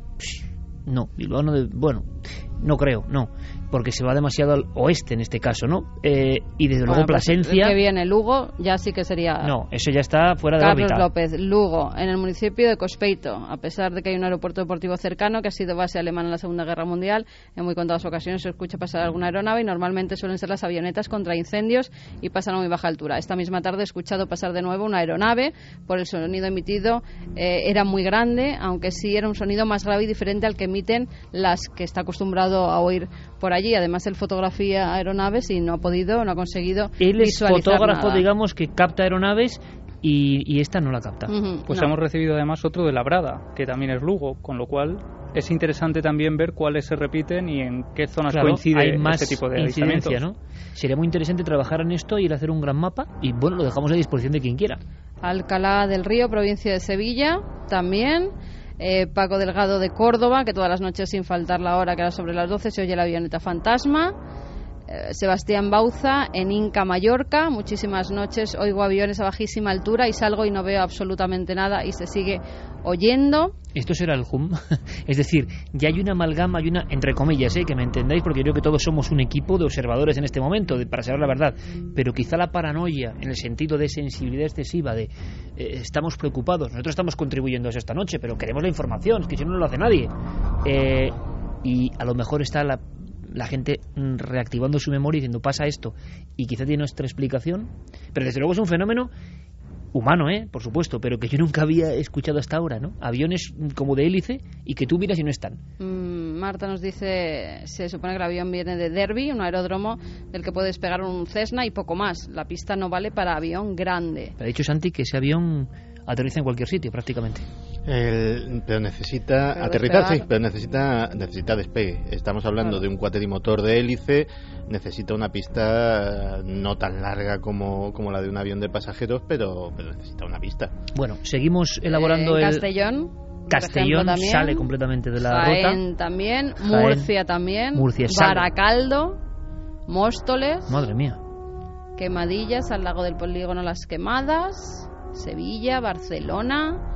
no, Bilbao no, de, bueno, no creo, no. Porque se va demasiado al oeste en este caso, ¿no? Eh, y desde luego bueno, pues Plasencia... el que viene Lugo ya sí que sería... No, eso ya está fuera de Carlos la órbita. López, Lugo, en el municipio de Cospeito. A pesar de que hay un aeropuerto deportivo cercano que ha sido base alemana en la Segunda Guerra Mundial, en muy contadas ocasiones se escucha pasar alguna aeronave y normalmente suelen ser las avionetas contra incendios y pasan a muy baja altura. Esta misma tarde he escuchado pasar de nuevo una aeronave, por el sonido emitido eh, era muy grande, aunque sí era un sonido más grave y diferente al que emiten las que está acostumbrado a oír por allí. Además, él fotografía aeronaves y no ha podido, no ha conseguido Él es visualizar fotógrafo, nada. digamos, que capta aeronaves y, y esta no la capta. Uh-huh, pues no. hemos recibido además otro de Labrada, que también es Lugo, con lo cual es interesante también ver cuáles se repiten y en qué zonas Claro, coincide hay más este tipo de incidencia, avistamientos. ¿no? Sería muy interesante trabajar en esto y ir a hacer un gran mapa y, bueno, lo dejamos a disposición de quien quiera. Alcalá del Río, provincia de Sevilla, también. Eh, Paco Delgado de Córdoba, que todas las noches, sin faltar la hora, que era sobre las doce, se oye la avioneta fantasma. Eh, Sebastián Bauza, en Inca, Mallorca, muchísimas noches oigo aviones a bajísima altura y salgo y no veo absolutamente nada y se sigue oyendo. Esto será el hum. Es decir, ya hay una amalgama, hay una, entre comillas, ¿eh? Que me entendáis, porque yo creo que todos somos un equipo de observadores en este momento, de, para saber la verdad. Pero quizá la paranoia, en el sentido de sensibilidad excesiva, de eh, estamos preocupados, nosotros estamos contribuyendo a eso esta noche, pero queremos la información, es que si no, no lo hace nadie. Eh, y a lo mejor está la, la gente reactivando su memoria y diciendo, pasa esto, y quizá tiene nuestra explicación, pero desde luego es un fenómeno humano, ¿eh? Por supuesto, pero que yo nunca había escuchado hasta ahora, ¿no? Aviones como de hélice y que tú miras y no están. Mm, Marta nos dice, se supone que el avión viene de Derby, un aeródromo del que puede despegar un Cessna y poco más. La pista no vale para avión grande. Ha dicho Santi que ese avión aterriza en cualquier sitio, prácticamente. El, pero necesita pero aterrizar, despegar. sí, pero necesita, necesita despegue. Estamos hablando Claro. de un cuatrimotor de hélice, necesita una pista no tan larga como, como la de un avión de pasajeros, pero, pero necesita una pista. Bueno, seguimos elaborando Eh, en el... Castellón. por Castellón ejemplo, también. sale completamente de la Jaén rota. también, Jaén. Murcia también, Murcia sale. Baracaldo, Móstoles, Madre mía. Quemadillas al lago del polígono Las Quemadas, Sevilla, Barcelona,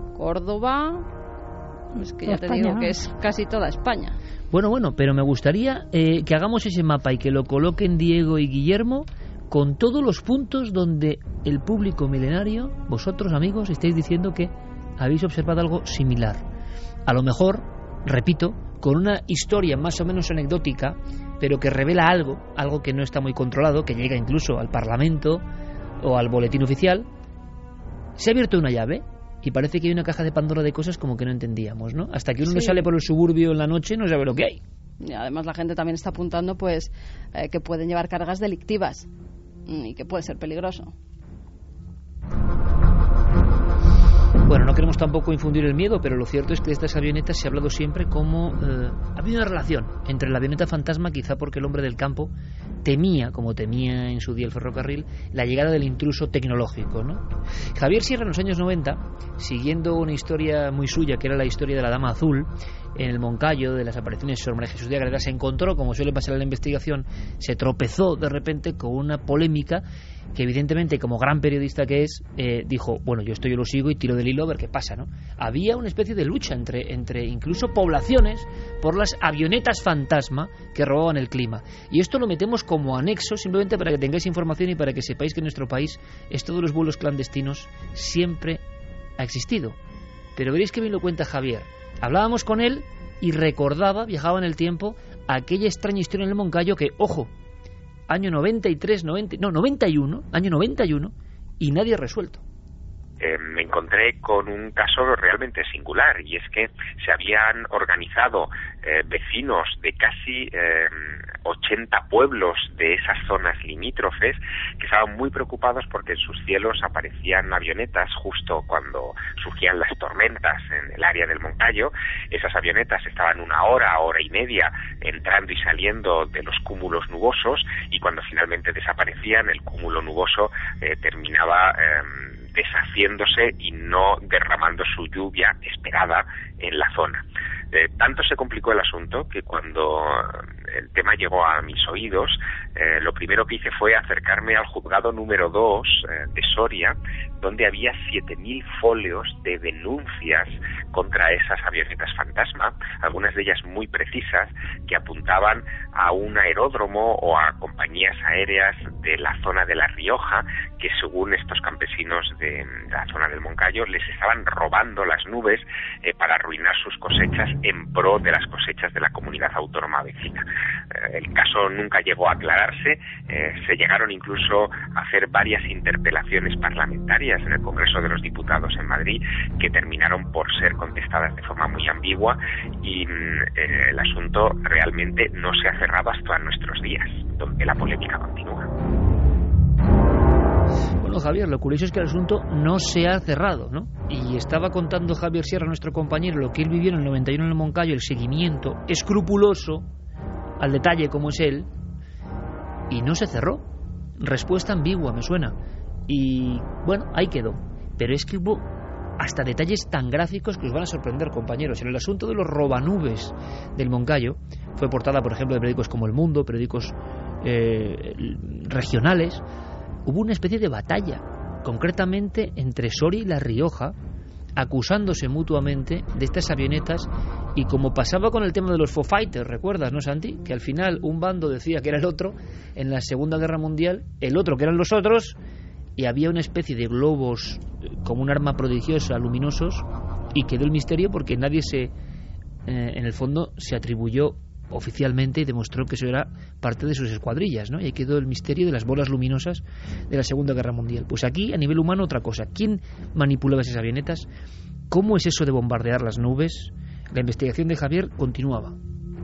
Córdoba. Es que ya te España, digo ¿no? que es casi toda España. Bueno, bueno, pero me gustaría eh, que hagamos ese mapa y que lo coloquen Diego y Guillermo con todos los puntos donde el público milenario, vosotros amigos, estáis diciendo que habéis observado algo similar. A lo mejor, repito, con una historia más o menos anecdótica, pero que revela algo, algo que no está muy controlado, que llega incluso al Parlamento o al boletín oficial. Se ha abierto una llave y parece que hay una caja de Pandora de cosas como que no entendíamos, ¿no? Hasta que uno Sí. no sale por el suburbio en la noche no sabe lo que hay. Y además la gente también está apuntando pues eh, que pueden llevar cargas delictivas y que puede ser peligroso. Bueno, no queremos tampoco infundir el miedo, pero lo cierto es que de estas avionetas se ha hablado siempre como... Eh, ha habido una relación entre la avioneta fantasma, quizá porque el hombre del campo temía, como temía en su día el ferrocarril, la llegada del intruso tecnológico, ¿no? Javier Sierra, en los años noventa, siguiendo una historia muy suya, que era la historia de la Dama Azul, en el Moncayo, de las apariciones de Sor María Jesús de Ágreda, se encontró, como suele pasar en la investigación, se tropezó de repente con una polémica que evidentemente, como gran periodista que es, eh, dijo, bueno, yo esto yo lo sigo y tiro del hilo a ver qué pasa, ¿no? Había una especie de lucha entre, entre incluso poblaciones por las avionetas fantasma que robaban el clima. Y esto lo metemos como anexo, simplemente para que tengáis información y para que sepáis que en nuestro país esto de los vuelos clandestinos siempre ha existido. Pero veréis que bien lo cuenta Javier. Hablábamos con él y recordaba, viajaba en el tiempo, aquella extraña historia en el Moncayo que, ojo, año noventa y tres, noventa, no, noventa y uno, año noventa y uno, y nadie ha resuelto. Eh, me encontré con un caso realmente singular, y es que se habían organizado eh, vecinos de casi eh, ochenta pueblos de esas zonas limítrofes que estaban muy preocupados porque en sus cielos aparecían avionetas justo cuando surgían las tormentas en el área del Moncayo. Esas avionetas estaban una hora, hora y media entrando y saliendo de los cúmulos nubosos, y cuando finalmente desaparecían el cúmulo nuboso eh, terminaba eh, deshaciéndose y no derramando su lluvia esperada en la zona. Eh, tanto se complicó el asunto que cuando el tema llegó a mis oídos, eh, lo primero que hice fue acercarme al juzgado número dos eh, de Soria, donde había siete mil folios de denuncias contra esas avionetas fantasma, algunas de ellas muy precisas, que apuntaban a un aeródromo o a compañías aéreas de la zona de La Rioja, que según estos campesinos de la zona del Moncayo les estaban robando las nubes eh, para arruinar sus cosechas en pro de las cosechas de la comunidad autónoma vecina. Eh, el caso nunca llegó a aclararse, eh, se llegaron incluso a hacer varias interpelaciones parlamentarias en el Congreso de los Diputados en Madrid, que terminaron por ser contestadas de forma muy ambigua, y eh, el asunto realmente no se ha cerrado hasta nuestros días, donde la polémica continúa. Bueno, Javier, lo curioso es que el asunto no se ha cerrado, ¿no? Y estaba contando Javier Sierra, nuestro compañero, lo que él vivió en el noventa y uno en el Moncayo, el seguimiento escrupuloso, al detalle como es él, y no se cerró. Respuesta ambigua, me suena. Y, bueno, ahí quedó. Pero es que hubo hasta detalles tan gráficos que os van a sorprender, compañeros. En el asunto de los robanubes del Moncayo, fue portada, por ejemplo, de periódicos como El Mundo, periódicos eh, regionales. Hubo una especie de batalla, concretamente entre Soria y La Rioja, acusándose mutuamente de estas avionetas, y como pasaba con el tema de los Foo Fighters, ¿recuerdas, no, Santi? Que al final un bando decía que era el otro, en la Segunda Guerra Mundial, el otro que eran los otros, y había una especie de globos como un arma prodigiosa, luminosos, y quedó el misterio porque nadie se, eh, en el fondo, se atribuyó oficialmente y demostró que eso era parte de sus escuadrillas, ¿no? Y ahí quedó el misterio de las bolas luminosas de la Segunda Guerra Mundial. Pues aquí, a nivel humano, otra cosa. ¿Quién manipulaba esas avionetas? ¿Cómo es eso de bombardear las nubes? La investigación de Javier continuaba.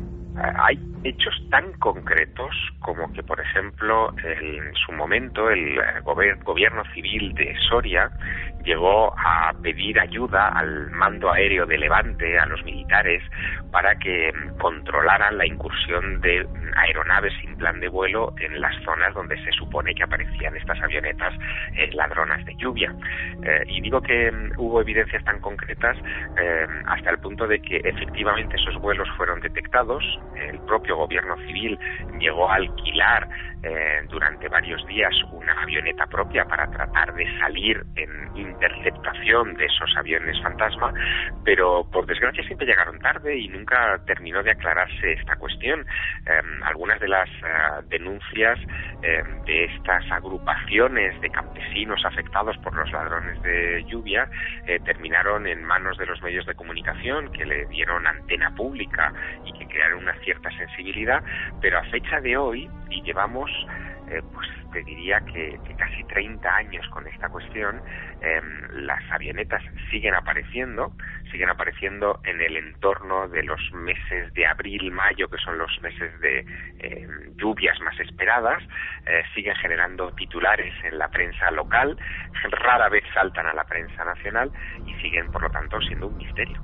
Hay hechos tan concretos como que, por ejemplo, en su momento el gober- gobierno civil de Soria llegó a pedir ayuda al mando aéreo de Levante, a los militares, para que controlaran la incursión de aeronaves sin plan de vuelo en las zonas donde se supone que aparecían estas avionetas eh, ladronas de lluvia. Eh, y digo que um, hubo evidencias tan concretas eh, hasta el punto de que efectivamente esos vuelos fueron detectados. El propio gobierno civil llegó a alquilar eh, durante varios días una avioneta propia para tratar de salir en interceptación de esos aviones fantasma, pero por desgracia siempre llegaron tarde y nunca terminó de aclararse esta cuestión. Eh, algunas de las uh, denuncias eh, de estas agrupaciones de campesinos afectados por los ladrones de lluvia eh, terminaron en manos de los medios de comunicación, que le dieron antena pública y que crearon una cierta sensibilidad, pero a fecha de hoy, y llevamos eh, pues te diría que, que casi treinta años con esta cuestión, eh, las avionetas siguen apareciendo, siguen apareciendo en el entorno de los meses de abril, mayo, que son los meses de eh, lluvias más esperadas, eh, siguen generando titulares en la prensa local, rara vez saltan a la prensa nacional y siguen, por lo tanto, siendo un misterio.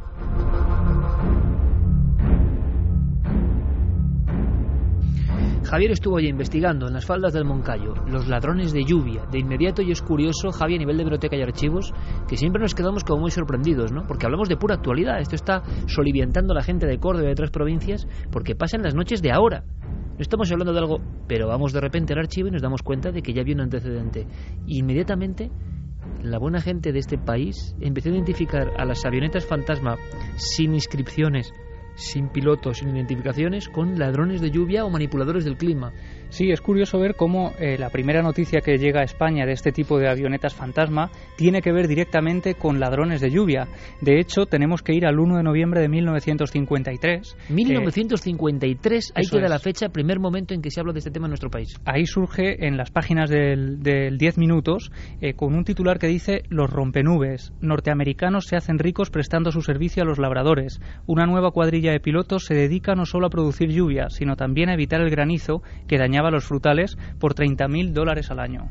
Javier estuvo allí investigando en las faldas del Moncayo los ladrones de lluvia. De inmediato, y es curioso, Javi, a nivel de biblioteca y archivos, que siempre nos quedamos como muy sorprendidos, ¿no? Porque hablamos de pura actualidad. Esto está soliviantando a la gente de Córdoba y de otras provincias porque pasa en las noches de ahora. No estamos hablando de algo, pero vamos de repente al archivo y nos damos cuenta de que ya había un antecedente. Y inmediatamente, la buena gente de este país empezó a identificar a las avionetas fantasma sin inscripciones, sin pilotos, sin identificaciones, con ladrones de lluvia o manipuladores del clima. Sí, es curioso ver cómo eh, la primera noticia que llega a España de este tipo de avionetas fantasma tiene que ver directamente con ladrones de lluvia. De hecho, tenemos que ir al uno de noviembre de mil novecientos cincuenta y tres. mil novecientos cincuenta y tres, eh, ahí queda es. la fecha, primer momento en que se habla de este tema en nuestro país. Ahí surge en las páginas del, del diez minutos eh, con un titular que dice: los rompenubes norteamericanos se hacen ricos prestando su servicio a los labradores. Una nueva cuadrilla de pilotos se dedica no solo a producir lluvia, sino también a evitar el granizo que dañaba a los frutales por treinta mil dólares al año.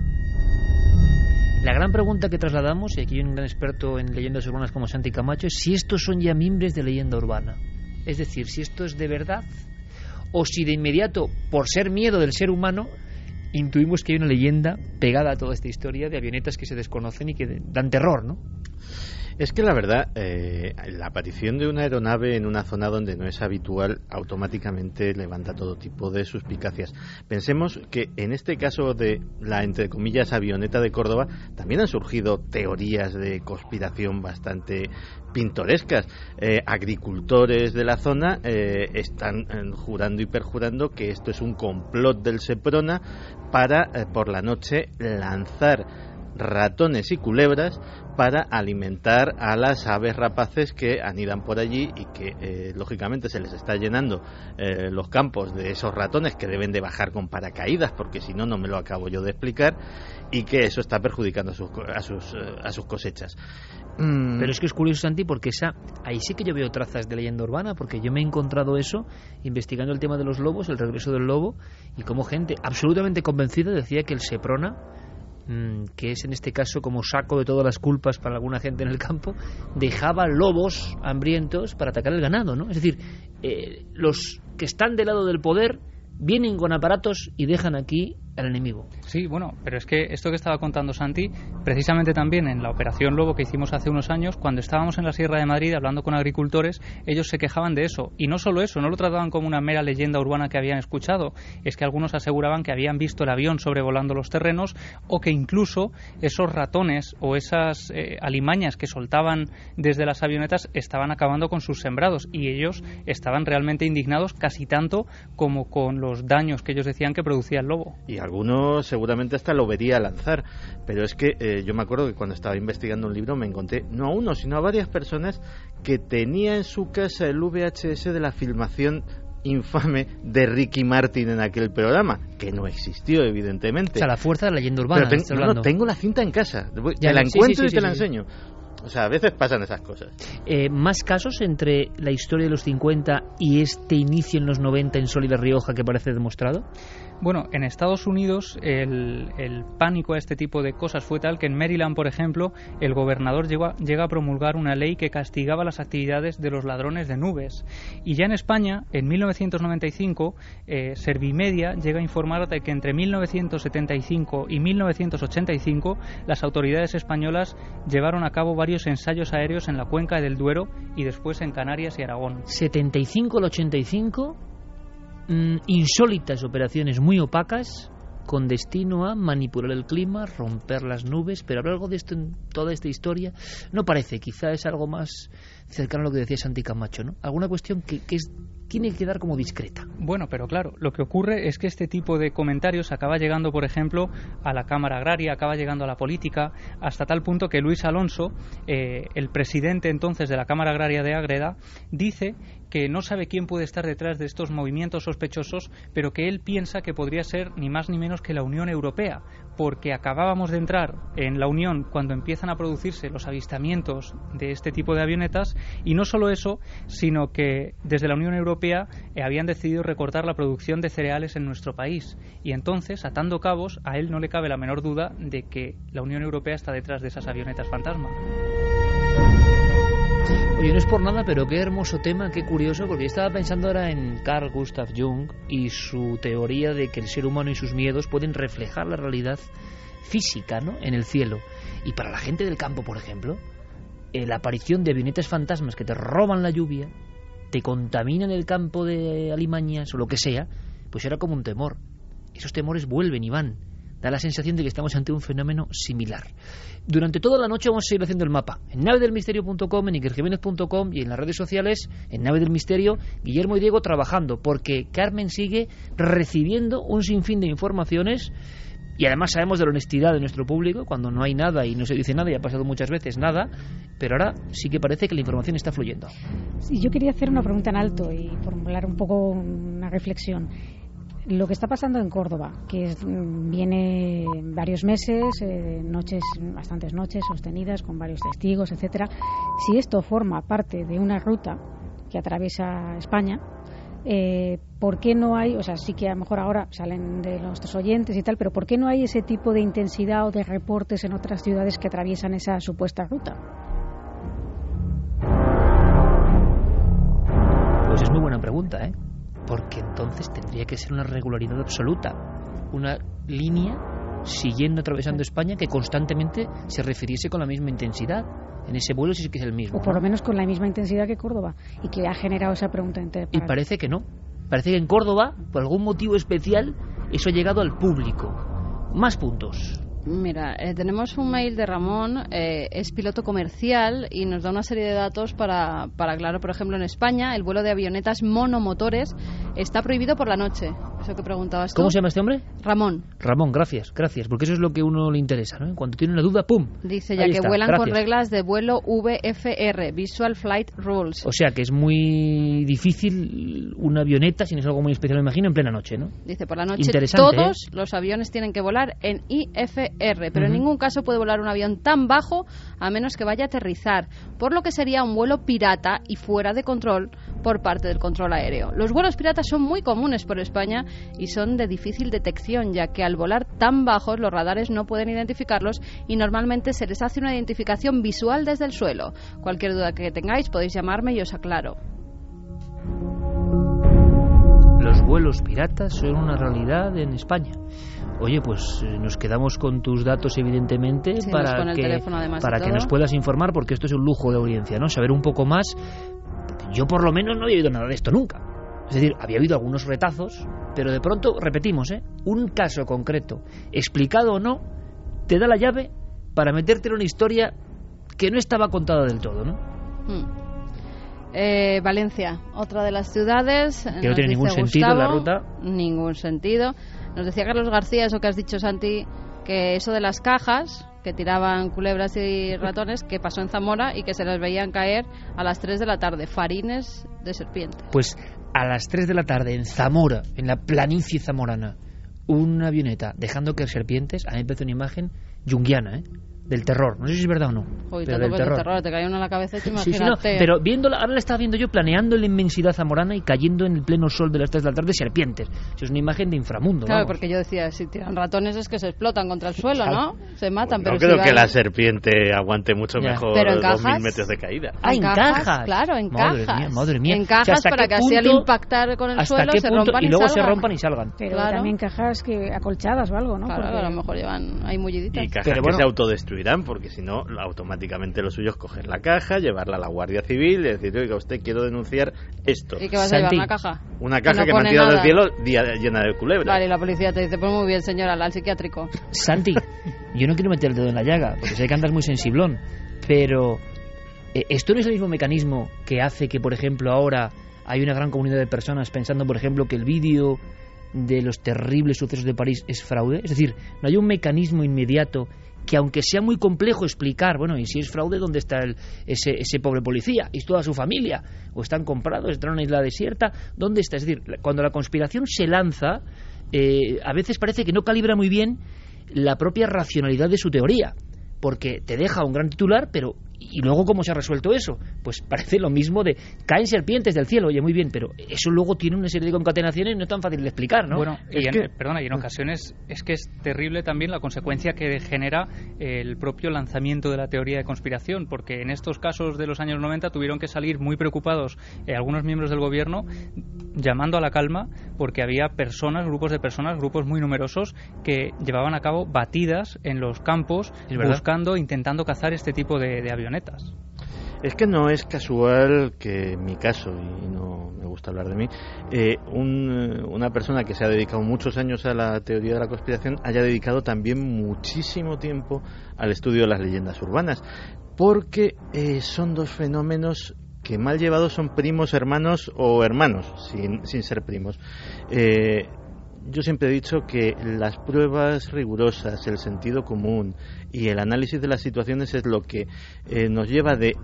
La gran pregunta que trasladamos, y aquí hay un gran experto en leyendas urbanas como Santi Camacho, es si estos son ya mimbres de leyenda urbana. Es decir, si esto es de verdad o si de inmediato, por ser miedo del ser humano, intuimos que hay una leyenda pegada a toda esta historia de avionetas que se desconocen y que dan terror, ¿no? Es que la verdad, eh, la aparición de una aeronave en una zona donde no es habitual automáticamente levanta todo tipo de suspicacias. Pensemos que en este caso de la, entre comillas, avioneta de Córdoba, también han surgido teorías de conspiración bastante pintorescas. Eh, agricultores de la zona eh, están eh, jurando y perjurando que esto es un complot del Seprona para, eh, por la noche, lanzar ratones y culebras para alimentar a las aves rapaces que anidan por allí y que eh, lógicamente se les está llenando eh, los campos de esos ratones que deben de bajar con paracaídas, porque si no, no me lo acabo yo de explicar, y que eso está perjudicando a sus, a sus, a sus cosechas. Mm. Pero es que es curioso, Santi, porque esa ahí sí que yo veo trazas de leyenda urbana, porque yo me he encontrado eso investigando el tema de los lobos, el regreso del lobo, y como gente absolutamente convencida decía que el Seprona, que es en este caso como saco de todas las culpas para alguna gente en el campo, dejaba lobos hambrientos para atacar el ganado, ¿no? Es decir, eh, los que están del lado del poder vienen con aparatos y dejan aquí al enemigo. Sí, bueno, pero es que esto que estaba contando Santi, precisamente también en la Operación Lobo que hicimos hace unos años, cuando estábamos en la Sierra de Madrid hablando con agricultores, ellos se quejaban de eso. Y no solo eso, no lo trataban como una mera leyenda urbana que habían escuchado, es que algunos aseguraban que habían visto el avión sobrevolando los terrenos, o que incluso esos ratones o esas eh, alimañas que soltaban desde las avionetas estaban acabando con sus sembrados, y ellos estaban realmente indignados casi tanto como con los daños que ellos decían que producía el lobo. Y algunos seguramente hasta lo vería lanzar, pero es que eh, yo me acuerdo que cuando estaba investigando un libro me encontré no a uno sino a varias personas que tenía en su casa el V H S de la filmación infame de Ricky Martin en aquel programa, que no existió evidentemente. O sea, la fuerza de la leyenda urbana. Pero ten, no, no, tengo la cinta en casa, ya, te la sí, encuentro sí, sí, y sí, te sí, la sí. enseño. O sea, a veces pasan esas cosas. Eh, ¿Más casos entre la historia de los cincuenta y este inicio en los noventa en Sol y La Rioja que parece demostrado? Bueno, en Estados Unidos el, el pánico a este tipo de cosas fue tal que en Maryland, por ejemplo, el gobernador llegó a, llega a promulgar una ley que castigaba las actividades de los ladrones de nubes. Y ya en España, en mil novecientos noventa y cinco, eh, Servimedia llega a informar de que entre mil novecientos setenta y cinco y mil novecientos ochenta y cinco las autoridades españolas llevaron a cabo varios ensayos aéreos en la cuenca del Duero y después en Canarias y Aragón. setenta y cinco al ochenta y cinco... Mm, insólitas operaciones muy opacas con destino a manipular el clima, romper las nubes, pero habrá algo de esto en toda esta historia. No parece, quizá es algo más cercano a lo que decía Santi Camacho, ¿no? Alguna cuestión que, que es tiene que quedar como discreta. Bueno, pero claro, lo que ocurre es que este tipo de comentarios acaba llegando, por ejemplo, a la Cámara Agraria, acaba llegando a la política, hasta tal punto que Luis Alonso, eh, el presidente entonces de la Cámara Agraria de Ágreda, dice que no sabe quién puede estar detrás de estos movimientos sospechosos, pero que él piensa que podría ser ni más ni menos que la Unión Europea, porque acabábamos de entrar en la Unión cuando empiezan a producirse los avistamientos de este tipo de avionetas, y no solo eso, sino que desde la Unión Europea eh, habían decidido recortar la producción de cereales en nuestro país, y entonces, atando cabos, a él no le cabe la menor duda de que la Unión Europea está detrás de esas avionetas fantasma. Oye, no es por nada, pero qué hermoso tema, qué curioso, porque yo estaba pensando ahora en Carl Gustav Jung y su teoría de que el ser humano y sus miedos pueden reflejar la realidad física, ¿no?, en el cielo. Y para la gente del campo, por ejemplo, eh, la aparición de avionetas fantasmas que te roban la lluvia, te contaminan el campo de alimañas o lo que sea, pues era como un temor. Esos temores vuelven y van. Da la sensación de que estamos ante un fenómeno similar. Durante toda la noche vamos a seguir haciendo el mapa. En nave del misterio punto com, en iker jiménez punto com y en las redes sociales, en Nave del Misterio, Guillermo y Diego trabajando, porque Carmen sigue recibiendo un sinfín de informaciones y además sabemos de la honestidad de nuestro público, cuando no hay nada y no se dice nada, y ha pasado muchas veces nada, pero ahora sí que parece que la información está fluyendo. Sí, yo quería hacer una pregunta en alto y formular un poco una reflexión. Lo que está pasando en Córdoba, que es, viene varios meses, eh, noches, bastantes noches sostenidas con varios testigos, etcétera. Si esto forma parte de una ruta que atraviesa España, eh, ¿por qué no hay, o sea, sí que a lo mejor ahora salen de nuestros oyentes y tal, pero ¿por qué no hay ese tipo de intensidad o de reportes en otras ciudades que atraviesan esa supuesta ruta? Pues es muy buena pregunta, ¿eh? Porque entonces tendría que ser una regularidad absoluta, una línea siguiendo, atravesando España, que constantemente se refiriese con la misma intensidad. En ese vuelo sí que es el mismo. O por ¿no? lo menos con la misma intensidad que Córdoba, y que ha generado esa pregunta entre. Y parece que no. Parece que en Córdoba, por algún motivo especial, eso ha llegado al público. Más puntos. Mira, eh, tenemos un mail de Ramón, eh, es piloto comercial y nos da una serie de datos para, para, claro, por ejemplo, en España el vuelo de avionetas monomotores está prohibido por la noche. Eso que preguntabas tú. ¿Cómo se llama este hombre? Ramón. Ramón, gracias, gracias, porque eso es lo que a uno le interesa, ¿no? Cuando tiene una duda, ¡pum! Dice ya Ahí que está, vuelan gracias. con reglas de vuelo V F R, Visual Flight Rules. O sea que es muy difícil una avioneta, si no es algo muy especial, me imagino, en plena noche, ¿no? Dice, por la noche Interesante, todos ¿eh? los aviones tienen que volar en I F R, pero Uh-huh. en ningún caso puede volar un avión tan bajo a menos que vaya a aterrizar, por lo que sería un vuelo pirata y fuera de control por parte del control aéreo. Los vuelos piratas son muy comunes por España y son de difícil detección, ya que al volar tan bajos los radares no pueden identificarlos y normalmente se les hace una identificación visual desde el suelo. Cualquier duda que tengáis podéis llamarme y os aclaro. Los vuelos piratas son una realidad en España. Oye, pues eh, nos quedamos con tus datos, evidentemente, Sí, para con el que, teléfono, además, para y que todo. nos puedas informar, porque esto es un lujo de audiencia, ¿no? Saber un poco más, porque yo por lo menos no había oído nada de esto nunca. Es decir, había habido algunos retazos, pero de pronto, repetimos, ¿eh? Un caso concreto, explicado o no, te da la llave para meterte en una historia que no estaba contada del todo, ¿no? Hmm. Eh, Valencia, otra de las ciudades. Que no tiene ningún sentido la ruta. Ningún sentido. Nos decía Carlos García, eso que has dicho, Santi, que eso de las cajas que tiraban culebras y ratones, que pasó en Zamora y que se las veían caer a las tres de la tarde, farines de serpiente. Pues a las tres de la tarde en Zamora, en la planicie zamorana, una avioneta dejando caer serpientes, a mí me parece una imagen junguiana, ¿eh? Del terror, no sé si es verdad o no. Hoy pero tanto del pues terror. de terror, te cae uno en la cabeza y te Sí, sí, no, imagínate. pero viéndola, ahora la estaba viendo yo planeando en la inmensidad zamorana y cayendo en el pleno sol de las tres de la tarde serpientes. Eso es una imagen de inframundo. Claro, vamos. porque yo decía, si tiran ratones es que se explotan contra el suelo, ¿no? Se matan, No pero creo si que van- la serpiente aguante mucho Ya. mejor Pero en dos mil cajas. metros de caída. Ah, en cajas. Claro, en Madre cajas. mía, madre mía. En O sea, cajas ¿hasta para qué que así al punto- impactar con el ¿Hasta suelo qué se punto? rompan y, Y luego se salgan. rompan y salgan. Pero Claro. también cajas que acolchadas o algo, ¿no? Claro, Porque- a lo mejor llevan ahí mulliditas. Y cajas Pero que bueno. se autodestruirán, porque si no, automáticamente lo suyo es coger la caja, llevarla a la Guardia Civil y decir, oiga, usted quiero denunciar esto. ¿Y qué vas a llevar? Santi. ¿Una caja? Una caja no que me han pone tirado del nada. cielo día- llena de culebras. Vale, y la policía te dice, pues muy bien, señora, al psiquiátrico. Santi, yo no quiero meter el dedo en la llaga, porque sé que andas muy sensiblón, pero eh, ¿esto no es el mismo mecanismo que hace que, por ejemplo, ahora hay una gran comunidad de personas pensando, por ejemplo, que el vídeo de los terribles sucesos de París es fraude. Es decir, no hay un mecanismo inmediato que, aunque sea muy complejo explicar, bueno, y si es fraude, ¿dónde está el, ese, ese pobre policía y toda su familia? ¿O están comprados, están en una isla desierta? ¿Dónde está? Es decir, cuando la conspiración se lanza, eh, a veces parece que no calibra muy bien la propia racionalidad de su teoría, porque te deja un gran titular, pero ¿y luego cómo se ha resuelto eso? Pues parece lo mismo de caen serpientes del cielo, oye, muy bien, pero eso luego tiene una serie de concatenaciones y no es tan fácil de explicar, ¿no? Bueno, y es en, que... perdona, y en ocasiones es que es terrible también la consecuencia que genera el propio lanzamiento de la teoría de conspiración, porque en estos casos de los años noventa tuvieron que salir muy preocupados eh, algunos miembros del gobierno llamando a la calma, porque había personas, grupos de personas, grupos muy numerosos que llevaban a cabo batidas en los campos buscando, intentando cazar este tipo de, de avionetas. Es que no es casual que en mi caso, y no me gusta hablar de mí, eh, un, una persona que se ha dedicado muchos años a la teoría de la conspiración haya dedicado también muchísimo tiempo al estudio de las leyendas urbanas, porque eh, son dos fenómenos que mal llevados son primos, hermanos o hermanos, sin, sin ser primos. Eh, yo siempre he dicho que las pruebas rigurosas, el sentido común y el análisis de las situaciones es lo que eh, nos lleva de,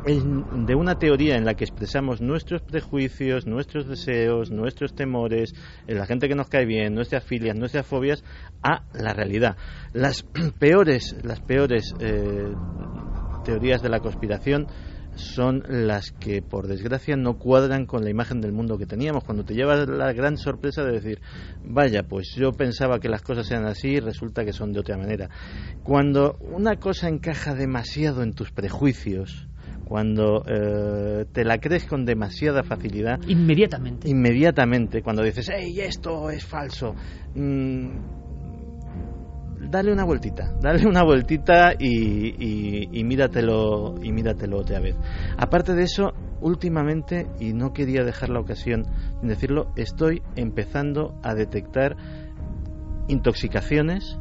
de una teoría en la que expresamos nuestros prejuicios, nuestros deseos, nuestros temores, la gente que nos cae bien, nuestras filias, nuestras fobias, a la realidad. Las peores, las peores eh, teorías de la conspiración son las que, por desgracia, no cuadran con la imagen del mundo que teníamos, cuando te llevas la gran sorpresa de decir, vaya, pues yo pensaba que las cosas eran así y resulta que son de otra manera. Cuando una cosa encaja demasiado en tus prejuicios, cuando eh, te la crees con demasiada facilidad, inmediatamente inmediatamente cuando dices, hey, esto es falso, mmm, dale una vueltita, dale una vueltita y, y, y míratelo y míratelo otra vez. Aparte de eso, últimamente, y no quería dejar la ocasión de decirlo, estoy empezando a detectar intoxicaciones,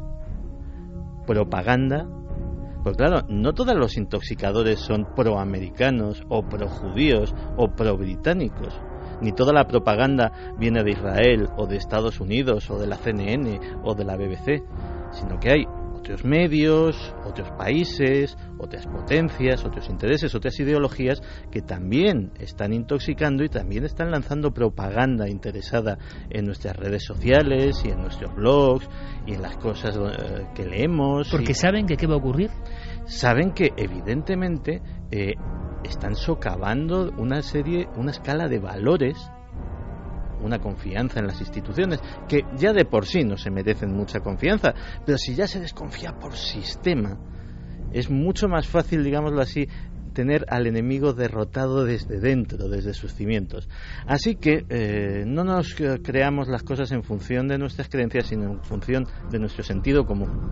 propaganda. Pues claro, no todos los intoxicadores son proamericanos o projudíos o probritánicos. Ni toda la propaganda viene de Israel o de Estados Unidos o de la C N N o de la B B C, sino que hay otros medios, otros países, otras potencias, otros intereses, otras ideologías que también están intoxicando y también están lanzando propaganda interesada en nuestras redes sociales y en nuestros blogs y en las cosas eh, que leemos. Porque y... saben que qué va a ocurrir. Saben que evidentemente eh, están socavando una serie, una escala de valores, una confianza en las instituciones, que ya de por sí no se merecen mucha confianza, pero si ya se desconfía por sistema, es mucho más fácil, digámoslo así, tener al enemigo derrotado desde dentro, desde sus cimientos. Así que eh, no nos creamos las cosas en función de nuestras creencias, sino en función de nuestro sentido común.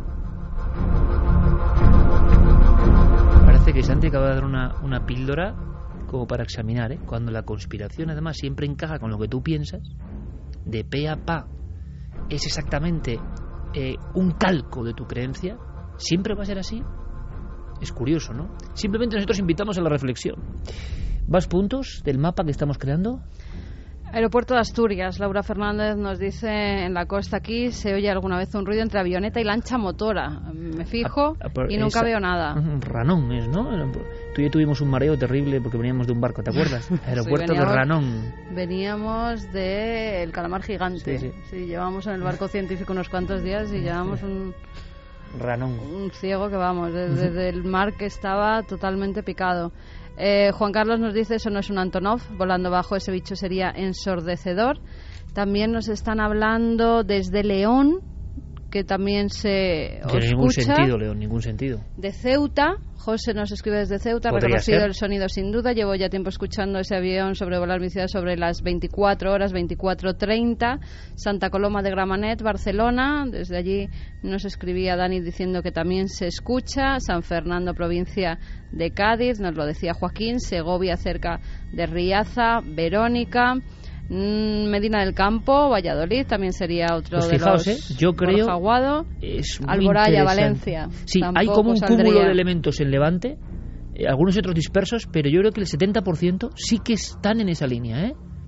Parece que Santi acaba de dar una, una píldora como para examinar, ¿eh? Cuando la conspiración además siempre encaja con lo que tú piensas, de pe a pa, es exactamente eh, un calco de tu creencia, siempre va a ser así. Es curioso, ¿no? Simplemente nosotros invitamos a la reflexión. ¿Vas puntos del mapa que estamos creando? Aeropuerto de Asturias. Laura Fernández nos dice, en la costa aquí se oye alguna vez un ruido entre avioneta y lancha motora. Me fijo a, a, y nunca esa, veo nada. Un ranón es, ¿no? Tú y yo tuvimos un mareo terrible porque veníamos de un barco, ¿te acuerdas? Aeropuerto sí, de Ranón. Veníamos de El Calamar Gigante. Sí, sí. Sí, llevamos en el barco científico unos cuantos días y llevamos un... Ranón. Un ciego que vamos, desde, desde el mar que estaba totalmente picado. Eh, Juan Carlos nos dice, eso no es un Antonov, volando bajo ese bicho sería ensordecedor. También nos están hablando desde León, que también se escucha. De ningún sentido, León, ningún sentido. De Ceuta, José nos escribe desde Ceuta, reconocido el sonido sin duda. Llevo ya tiempo escuchando ese avión sobrevolar mi ciudad sobre las veinticuatro horas, veinticuatro treinta. Santa Coloma de Gramenet, Barcelona. Desde allí nos escribía Dani diciendo que también se escucha. San Fernando, provincia de Cádiz, nos lo decía Joaquín. Segovia, cerca de Riaza. Verónica. Medina del Campo, Valladolid también sería otro pues de fijaos, los. ¿eh? Yo creo Aguado, es Alboraya, Valencia. Sí, hay como un saldría. Cúmulo de elementos en Levante, eh, algunos otros dispersos, pero yo creo que el setenta por ciento sí que están en esa línea, ¿eh?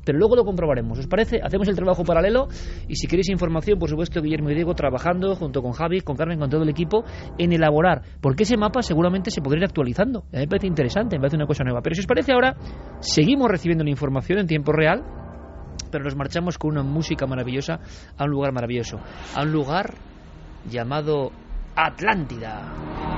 pero luego lo comprobaremos. ¿Os parece? Hacemos el trabajo paralelo y si queréis información, por supuesto, Guillermo y Diego trabajando junto con Javi, con Carmen, con todo el equipo en elaborar, porque ese mapa seguramente se podría ir actualizando. A mí me parece interesante, me parece una cosa nueva. Pero si os parece ahora, seguimos recibiendo la información en tiempo real, pero nos marchamos con una música maravillosa a un lugar maravilloso, a un lugar llamado Atlántida.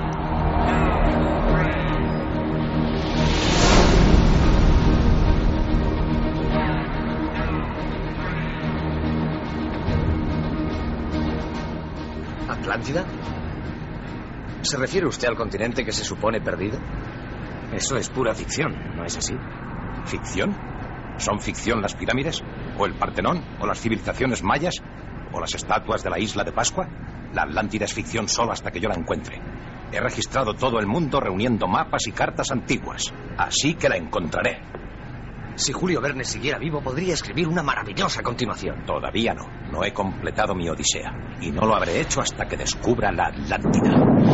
¿Atlántida? ¿Se refiere usted al continente que se supone perdido? Eso es pura ficción, ¿no es así? ¿Ficción? ¿Son ficción las pirámides? ¿O el Partenón? ¿O las civilizaciones mayas? ¿O las estatuas de la isla de Pascua? La Atlántida es ficción solo hasta que yo la encuentre. He registrado todo el mundo reuniendo mapas y cartas antiguas. Así que la encontraré. Si Julio Verne siguiera vivo, podría escribir una maravillosa continuación. Todavía no. No he completado mi odisea. Y no lo habré hecho hasta que descubra la Atlántida.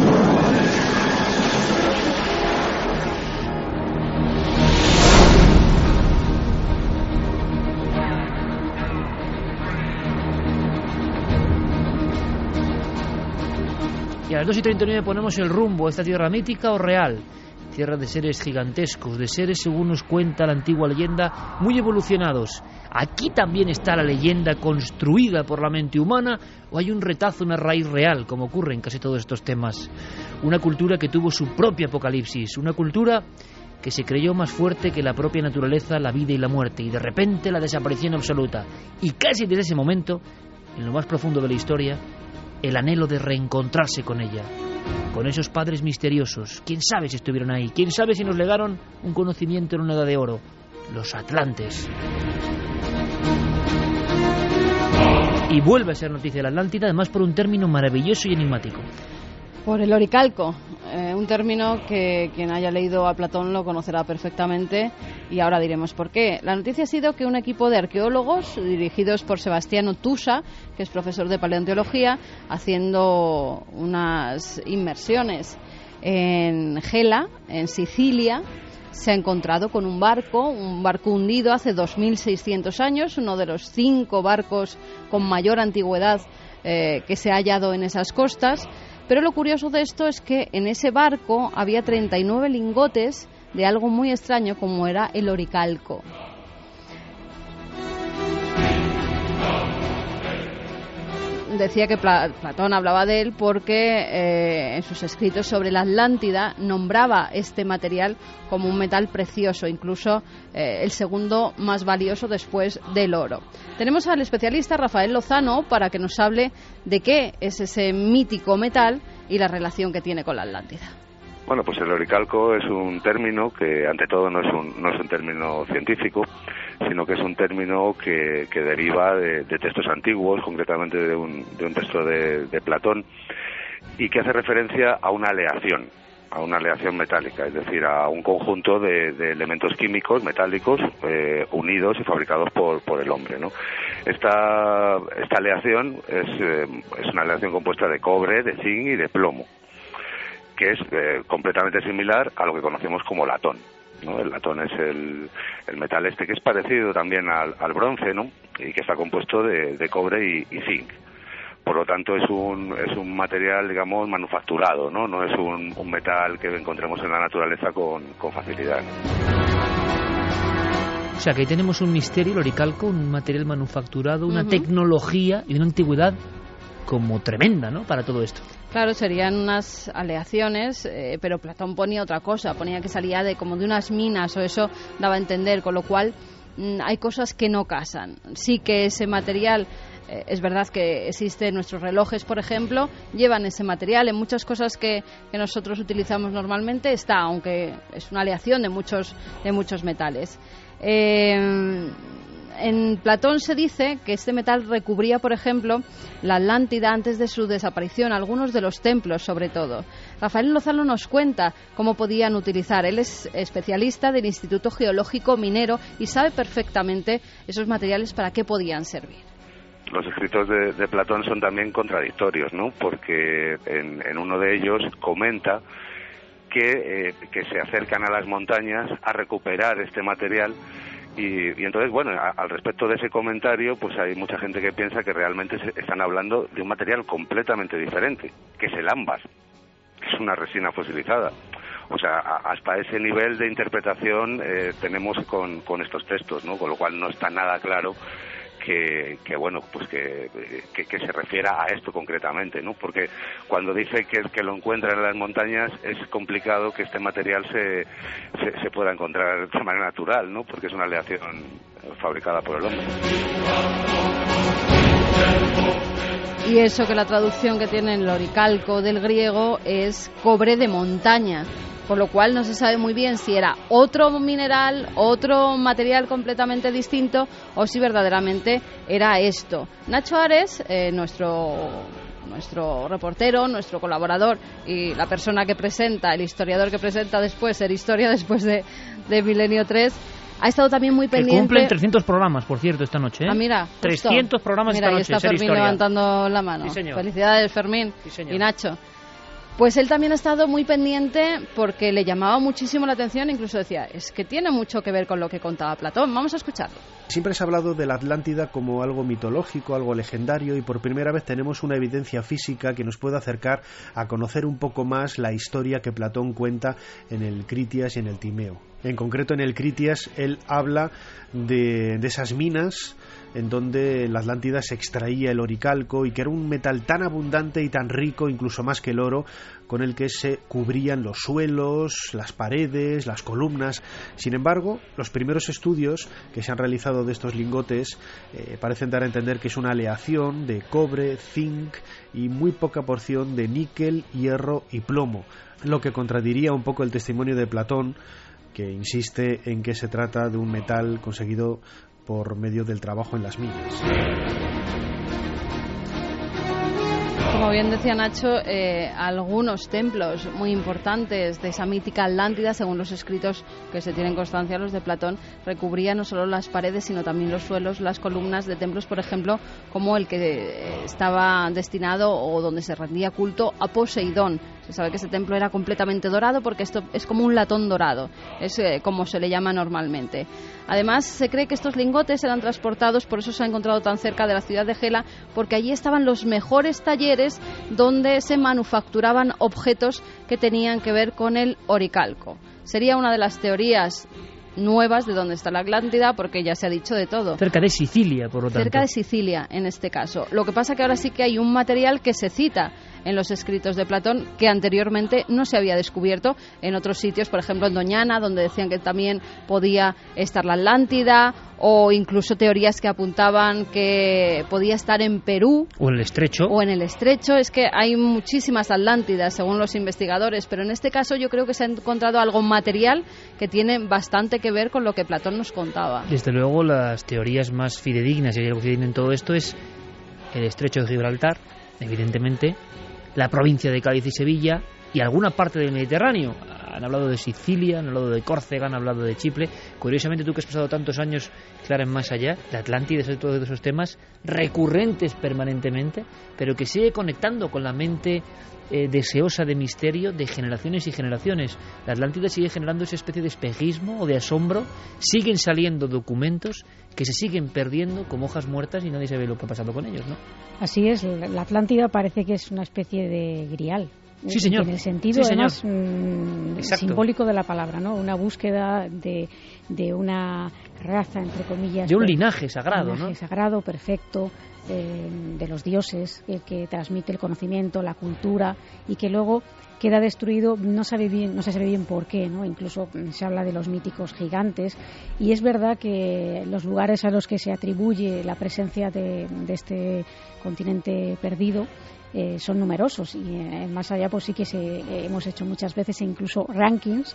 Y a las dos y treinta y nueve ponemos el rumbo a esta tierra mítica o real. Tierra de seres gigantescos, de seres, según nos cuenta la antigua leyenda, muy evolucionados. ¿Aquí también está la leyenda construida por la mente humana o hay un retazo, una raíz real, como ocurre en casi todos estos temas? Una cultura que tuvo su propio apocalipsis, una cultura que se creyó más fuerte que la propia naturaleza, la vida y la muerte, y de repente la desaparición absoluta. Y casi desde ese momento, en lo más profundo de la historia, el anhelo de reencontrarse con ella, con esos padres misteriosos. ¿Quién sabe si estuvieron ahí? ¿Quién sabe si nos legaron un conocimiento en una edad de oro? Los atlantes. Y vuelve a ser noticia de la Atlántida, además por un término maravilloso y enigmático. Por el oricalco, eh, un término que quien haya leído a Platón lo conocerá perfectamente y ahora diremos por qué. La noticia ha sido que un equipo de arqueólogos dirigidos por Sebastiano Tusa, que es profesor de paleontología, haciendo unas inmersiones en Gela, en Sicilia, se ha encontrado con un barco, un barco hundido hace dos mil seiscientos años, uno de los cinco barcos con mayor antigüedad eh, que se ha hallado en esas costas. Pero lo curioso de esto es que en ese barco había treinta y nueve lingotes de algo muy extraño como era el oricalco. Decía que Platón hablaba de él porque eh, en sus escritos sobre la Atlántida nombraba este material como un metal precioso, incluso eh, el segundo más valioso después del oro. Tenemos al especialista Rafael Lozano para que nos hable de qué es ese mítico metal y la relación que tiene con la Atlántida. Bueno, pues el oricalco es un término que ante todo no es un, no es un término científico, sino que es un término que, que deriva de, de textos antiguos, concretamente de un, de un texto de, de Platón, y que hace referencia a una aleación, a una aleación metálica, es decir, a un conjunto de, de elementos químicos metálicos eh, unidos y fabricados por, por el hombre, ¿no? Esta, esta aleación es, eh, es una aleación compuesta de cobre, de zinc y de plomo, que es eh, completamente similar a lo que conocemos como latón, ¿no? El latón es el, el metal este que es parecido también al, al bronce, ¿no? Y que está compuesto de, de cobre y, y zinc. Por lo tanto, es un, es un material, digamos, manufacturado, ¿no? No es un, un metal que encontremos en la naturaleza con, con facilidad. O sea, que ahí tenemos un misterio, el oricalco, un material manufacturado, una uh-huh. tecnología y una antigüedad como tremenda, ¿no?, para todo esto. Claro, serían unas aleaciones, eh, pero Platón ponía otra cosa, ponía que salía de como de unas minas, o eso daba a entender, con lo cual mmm, hay cosas que no casan. Sí que ese material, eh, es verdad que existe, nuestros relojes, por ejemplo, llevan ese material, en muchas cosas que, que nosotros utilizamos normalmente está, aunque es una aleación de muchos, de muchos metales. Eh, En Platón se dice que este metal recubría, por ejemplo, la Atlántida antes de su desaparición, algunos de los templos sobre todo. Rafael Lozano nos cuenta cómo podían utilizar. Él es especialista del Instituto Geológico Minero y sabe perfectamente esos materiales para qué podían servir. Los escritos de, de Platón son también contradictorios, ¿no? Porque en, en uno de ellos comenta que, eh, que se acercan a las montañas a recuperar este material Y, y entonces, bueno, a, al respecto de ese comentario, pues hay mucha gente que piensa que realmente se, están hablando de un material completamente diferente, que es el ámbar, que es una resina fosilizada. O sea, a, hasta ese nivel de interpretación eh, tenemos con, con estos textos, ¿no? Con lo cual no está nada claro que, que bueno, pues que, que, que se refiera a esto concretamente, ¿no? Porque cuando dice que, que lo encuentra en las montañas, es complicado que este material se, se, se pueda encontrar de manera natural, ¿no? Porque es una aleación fabricada por el hombre. Y eso que la traducción que tiene el oricalco del griego es cobre de montaña, por lo cual no se sabe muy bien si era otro mineral, otro material completamente distinto o si verdaderamente era esto. Nacho Ares, eh, nuestro nuestro reportero, nuestro colaborador y la persona que presenta, el historiador que presenta después Ser Historia, después de, de Milenio tres, ha estado también muy pendiente. Que cumplen trescientos programas, por cierto, esta noche, ¿eh? Ah, mira, justo. trescientos programas mira, esta noche. Mira, está Fermín levantando la mano. Sí, señor. Felicidades, Fermín. Sí, señor. Y Nacho. Pues él también ha estado muy pendiente porque le llamaba muchísimo la atención, incluso decía, es que tiene mucho que ver con lo que contaba Platón. Vamos a escucharlo. Siempre se ha hablado de la Atlántida como algo mitológico, algo legendario, y por primera vez tenemos una evidencia física que nos puede acercar a conocer un poco más la historia que Platón cuenta en el Critias y en el Timeo. En concreto, en el Critias, él habla de, de esas minas en donde la Atlántida se extraía el oricalco y que era un metal tan abundante y tan rico, incluso más que el oro, con el que se cubrían los suelos, las paredes, las columnas. Sin embargo, los primeros estudios que se han realizado de estos lingotes eh, parecen dar a entender que es una aleación de cobre, zinc y muy poca porción de níquel, hierro y plomo, lo que contradiría un poco el testimonio de Platón, que insiste en que se trata de un metal conseguido por medio del trabajo en las minas. Como bien decía Nacho, eh, algunos templos muy importantes de esa mítica Atlántida, según los escritos que se tienen constancia, los de Platón, recubrían no solo las paredes, sino también los suelos, las columnas de templos, por ejemplo, como el que estaba destinado o donde se rendía culto a Poseidón. Se sabe que ese templo era completamente dorado porque esto es como un latón dorado, es eh, como se le llama normalmente. Además, se cree que estos lingotes eran transportados, por eso se ha encontrado tan cerca de la ciudad de Gela, porque allí estaban los mejores talleres donde se manufacturaban objetos que tenían que ver con el oricalco. Sería una de las teorías nuevas de dónde está la Atlántida, porque ya se ha dicho de todo. Cerca de Sicilia, por lo tanto. Cerca de Sicilia, en este caso. Lo que pasa que ahora sí que hay un material que se cita en los escritos de Platón que anteriormente no se había descubierto en otros sitios, por ejemplo en Doñana, donde decían que también podía estar la Atlántida, o incluso teorías que apuntaban que podía estar en Perú. O en el Estrecho. O en el Estrecho. Es que hay muchísimas Atlántidas, según los investigadores, pero en este caso yo creo que se ha encontrado algo material que tiene bastante que ver con lo que Platón nos contaba. Desde luego, las teorías más fidedignas y algo que tienen todo esto es el Estrecho de Gibraltar, evidentemente, la provincia de Cádiz y Sevilla y alguna parte del Mediterráneo. Han hablado de Sicilia, han hablado de Córcega, han hablado de Chipre. Curiosamente, tú que has pasado tantos años, Clara, en Más Allá, la Atlántida es otro de esos temas recurrentes permanentemente, pero que sigue conectando con la mente eh, deseosa de misterio de generaciones y generaciones. La Atlántida sigue generando esa especie de espejismo o de asombro. Siguen saliendo documentos que se siguen perdiendo como hojas muertas y nadie sabe lo que ha pasado con ellos, ¿no? Así es, la Atlántida parece que es una especie de grial. Sí, señor. En el sentido, sí, además, mmm, simbólico de la palabra, ¿no? Una búsqueda de, de una raza, entre comillas. De un linaje sagrado, un linaje ¿no? sagrado, perfecto, eh, de los dioses, el que transmite el conocimiento, la cultura, y que luego queda destruido, no sabe bien, no se sabe bien por qué, ¿no? Incluso se habla de los míticos gigantes, y es verdad que los lugares a los que se atribuye la presencia de, de este continente perdido Eh, son numerosos, y eh, más allá pues sí que se, eh, hemos hecho muchas veces incluso rankings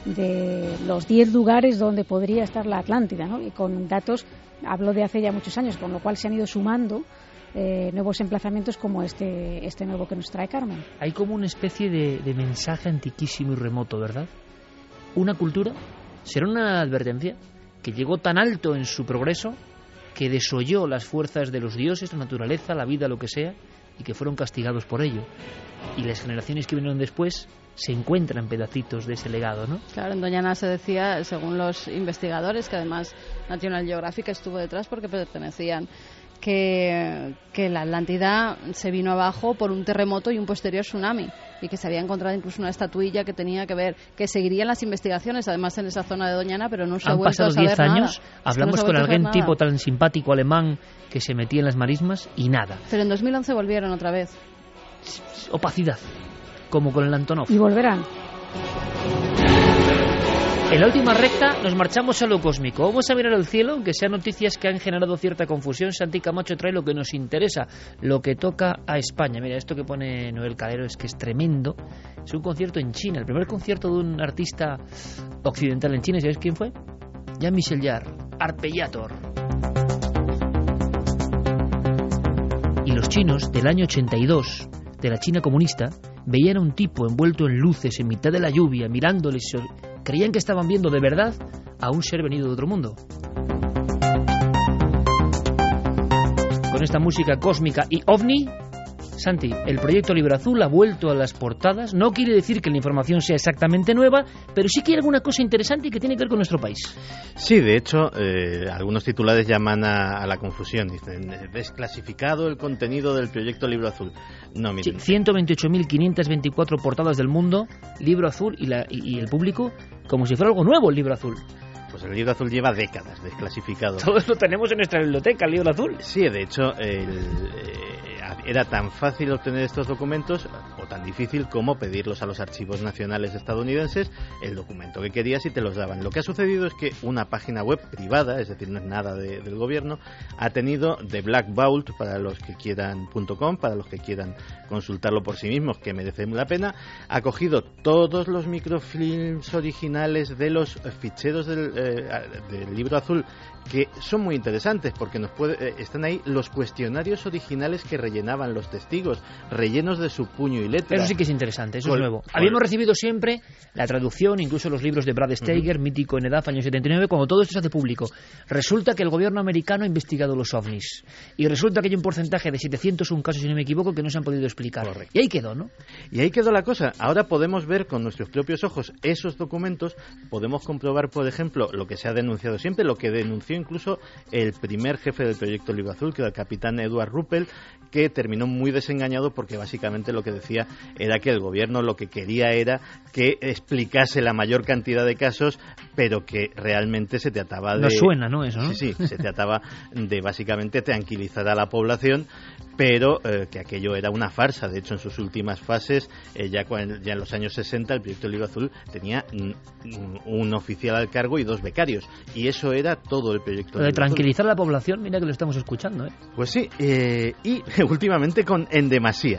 de los diez lugares donde podría estar la Atlántida, ¿no? Y con datos, hablo de hace ya muchos años, con lo cual se han ido sumando eh, nuevos emplazamientos como este este nuevo que nos trae Carmen. Hay como una especie de, de mensaje antiquísimo y remoto, ¿verdad? Una cultura, será una advertencia, que llegó tan alto en su progreso que desoyó las fuerzas de los dioses, la naturaleza, la vida, lo que sea, y que fueron castigados por ello. Y las generaciones que vinieron después se encuentran pedacitos de ese legado, ¿no? Claro, en Doñana se decía, según los investigadores, que además National Geographic estuvo detrás porque pertenecían, que, que la Atlántida se vino abajo por un terremoto y un posterior tsunami, y que se había encontrado incluso una estatuilla que tenía que ver, que seguirían las investigaciones, además en esa zona de Doñana, pero no se ha vuelto a saber nada. Han pasado diez años, hablamos es que no con alguien tipo tan simpático alemán que se metía en las marismas y nada. Pero en dos mil once volvieron otra vez. Opacidad, como con el Antonov. Y volverán. En la última recta nos marchamos a lo cósmico. Vamos a mirar al cielo, aunque sean noticias que han generado cierta confusión. Santi Camacho trae lo que nos interesa, lo que toca a España. Mira, esto que pone Noel Calero es que es tremendo. Es un concierto en China, el primer concierto de un artista occidental en China. ¿Sabes quién fue? Jean-Michel Jarre, Arpeggiator. Y los chinos del año ochenta y dos, de la China comunista, veían a un tipo envuelto en luces en mitad de la lluvia, mirándoles. Creían que estaban viendo de verdad a un ser venido de otro mundo. Con esta música cósmica y ovni, Santi, el proyecto Libro Azul ha vuelto a las portadas. No quiere decir que la información sea exactamente nueva, pero sí que hay alguna cosa interesante que tiene que ver con nuestro país. Sí, de hecho, eh, algunos titulares llaman a, a la confusión. Dicen, desclasificado el contenido del proyecto Libro Azul. No, miren. Sí, ciento veintiocho mil quinientas veinticuatro portadas del mundo, Libro Azul, y, la, y, y el público como si fuera algo nuevo el Libro Azul. Pues el Libro Azul lleva décadas desclasificado. Todos lo tenemos en nuestra biblioteca, el Libro Azul. Sí, de hecho, el, eh, era tan fácil obtener estos documentos, o tan difícil como pedirlos a los archivos nacionales estadounidenses, el documento que querías y te los daban. Lo que ha sucedido es que una página web privada, es decir, no es nada de, del gobierno, ha tenido The Black Vault, para los que quieran .com, para los que quieran consultarlo por sí mismos, que merece la pena, ha cogido todos los microfilms originales de los ficheros del, eh, del Libro Azul, que son muy interesantes porque nos puede, eh, están ahí los cuestionarios originales que rellenaban los testigos, rellenos de su puño y letra. Eso sí que es interesante, eso Col- es nuevo. Col- Habíamos recibido siempre la traducción, incluso los libros de Brad Steiger, uh-huh. mítico en EDAF, año setenta y nueve, cuando todo esto se hace público. Resulta que el gobierno americano ha investigado los ovnis y resulta que hay un porcentaje de setecientos uno casos, si no me equivoco, que no se han podido explicar. Correcto. Y ahí quedó, ¿no? Y ahí quedó la cosa. Ahora podemos ver con nuestros propios ojos esos documentos, podemos comprobar, por ejemplo, lo que se ha denunciado siempre, lo que denunció incluso el primer jefe del proyecto Libro Azul, que era el capitán Edward Ruppel, que terminó muy desengañado porque básicamente lo que decía era que el gobierno lo que quería era que explicase la mayor cantidad de casos, pero que realmente se trataba de... No suena, ¿no? Eso, ¿no? Sí, sí, se trataba de básicamente tranquilizar a la población, pero eh, que aquello era una farsa. De hecho, en sus últimas fases, eh, ya, ya en los años sesenta, el proyecto Libro Azul tenía mm, un oficial al cargo y dos becarios, y eso era todo el proyecto Lo de Libro tranquilizar a la población, mira que lo estamos escuchando, ¿eh? Pues sí, eh, y últimamente con En Demasía.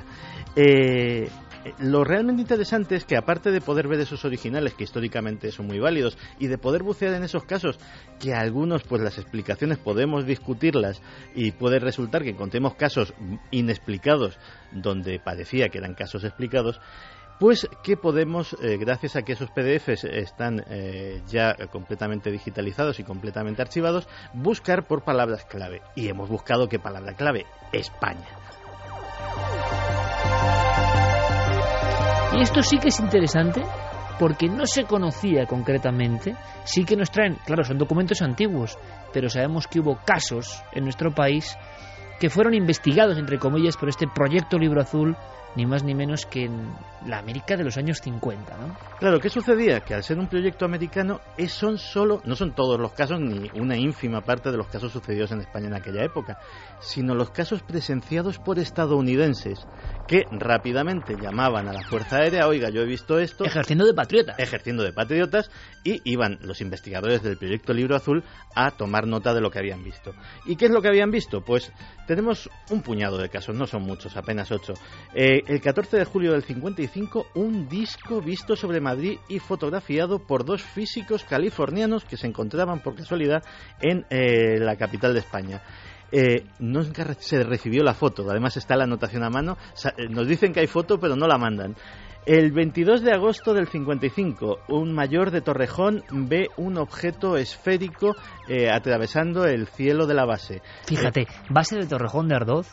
Eh, lo realmente interesante es que, aparte de poder ver esos originales, que históricamente son muy válidos, y de poder bucear en esos casos, que algunos, pues las explicaciones podemos discutirlas, y puede resultar que encontremos casos inexplicados donde parecía que eran casos explicados, pues que podemos, eh, gracias a que esos P D Efes están eh, ya completamente digitalizados y completamente archivados, buscar por palabras clave. Y hemos buscado ¿qué palabra clave? España. Y esto sí que es interesante porque no se conocía concretamente. Sí que nos traen, claro, son documentos antiguos, pero sabemos que hubo casos en nuestro país que fueron investigados, entre comillas, por este proyecto Libro Azul, ni más ni menos que en la América de los años cincuenta, ¿no? Claro, ¿qué sucedía? Que al ser un proyecto americano, es, son solo, no son todos los casos, ni una ínfima parte de los casos sucedidos en España en aquella época, sino los casos presenciados por estadounidenses, que rápidamente llamaban a la Fuerza Aérea, oiga, yo he visto esto... Ejerciendo de patriotas. Ejerciendo de patriotas, y iban los investigadores del proyecto Libro Azul a tomar nota de lo que habían visto. ¿Y qué es lo que habían visto? Pues tenemos un puñado de casos, no son muchos, apenas ocho. Eh, el catorce de julio del cincuenta y cinco, un disco visto sobre Madrid y fotografiado por dos físicos californianos que se encontraban por casualidad en eh, la capital de España. Eh, nunca se recibió la foto, además está la anotación a mano, nos dicen que hay foto pero no la mandan. El veintidós de agosto del cincuenta y cinco, un mayor de Torrejón ve un objeto esférico eh, atravesando el cielo de la base. Fíjate, eh, base de Torrejón de Ardoz,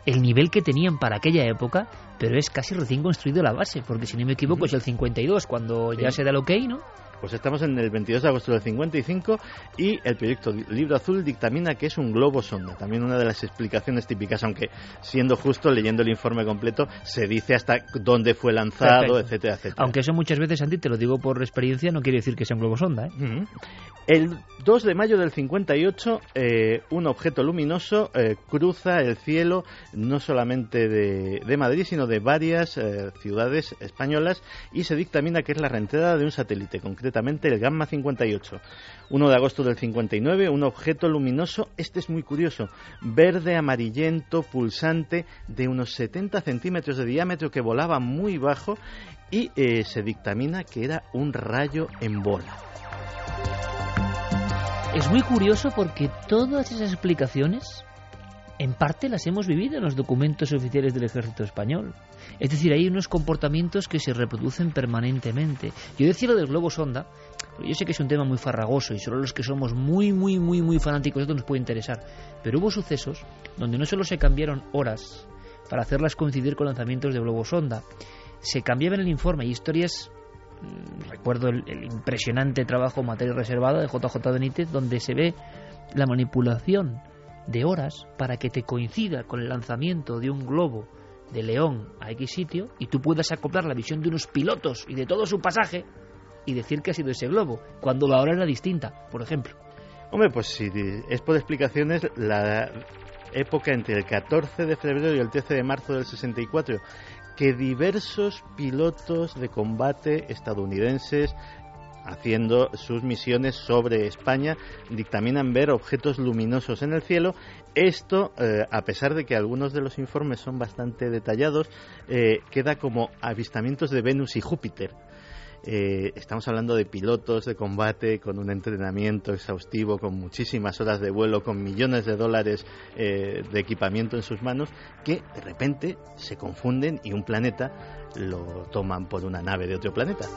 el nivel que tenían para aquella época, pero es casi recién construido la base, porque si no me equivoco es el cincuenta y dos cuando sí. ya se da el ok, ¿no? Pues estamos en el veintidós de agosto del cincuenta y cinco y el proyecto Libro Azul dictamina que es un globo sonda. También una de las explicaciones típicas, aunque siendo justo, leyendo el informe completo, se dice hasta dónde fue lanzado, Perfecto. etcétera, etcétera. Aunque eso muchas veces, Santi, te lo digo por experiencia, no quiere decir que sea un globo sonda, ¿eh? Uh-huh. El dos de mayo del cincuenta y ocho, eh, un objeto luminoso eh, cruza el cielo no solamente de, de Madrid, sino de varias eh, ciudades españolas y se dictamina que es la reentrada de un satélite, concretamente el Gamma cincuenta y ocho. uno de agosto del cincuenta y nueve, un objeto luminoso, este es muy curioso, verde amarillento, pulsante, de unos setenta centímetros de diámetro que volaba muy bajo y eh, se dictamina que era un rayo en bola. Es muy curioso porque todas esas explicaciones en parte las hemos vivido en los documentos oficiales del Ejército Español. Es decir, hay unos comportamientos que se reproducen permanentemente. Yo decía lo del globo sonda, pero yo sé que es un tema muy farragoso y solo los que somos muy, muy, muy, muy fanáticos de esto nos puede interesar. Pero hubo sucesos donde no solo se cambiaron horas para hacerlas coincidir con lanzamientos de globo sonda, se cambiaba en el informe. Hay historias... Recuerdo el, el impresionante trabajo Materia Reservada de J J Benítez, donde se ve la manipulación de horas para que te coincida con el lanzamiento de un globo de León a X sitio y tú puedas acoplar la visión de unos pilotos y de todo su pasaje y decir que ha sido ese globo, cuando la hora era distinta, por ejemplo. Hombre, pues si es por explicaciones, la época entre el catorce de febrero y el trece de marzo del sesenta y cuatro, que diversos pilotos de combate estadounidenses haciendo sus misiones sobre España dictaminan ver objetos luminosos en el cielo. Esto, eh, a pesar de que algunos de los informes son bastante detallados, eh, queda como avistamientos de Venus y Júpiter. Eh, estamos hablando de pilotos de combate con un entrenamiento exhaustivo, con muchísimas horas de vuelo, con millones de dólares eh, de equipamiento en sus manos, que de repente se confunden y un planeta lo toman por una nave de otro planeta.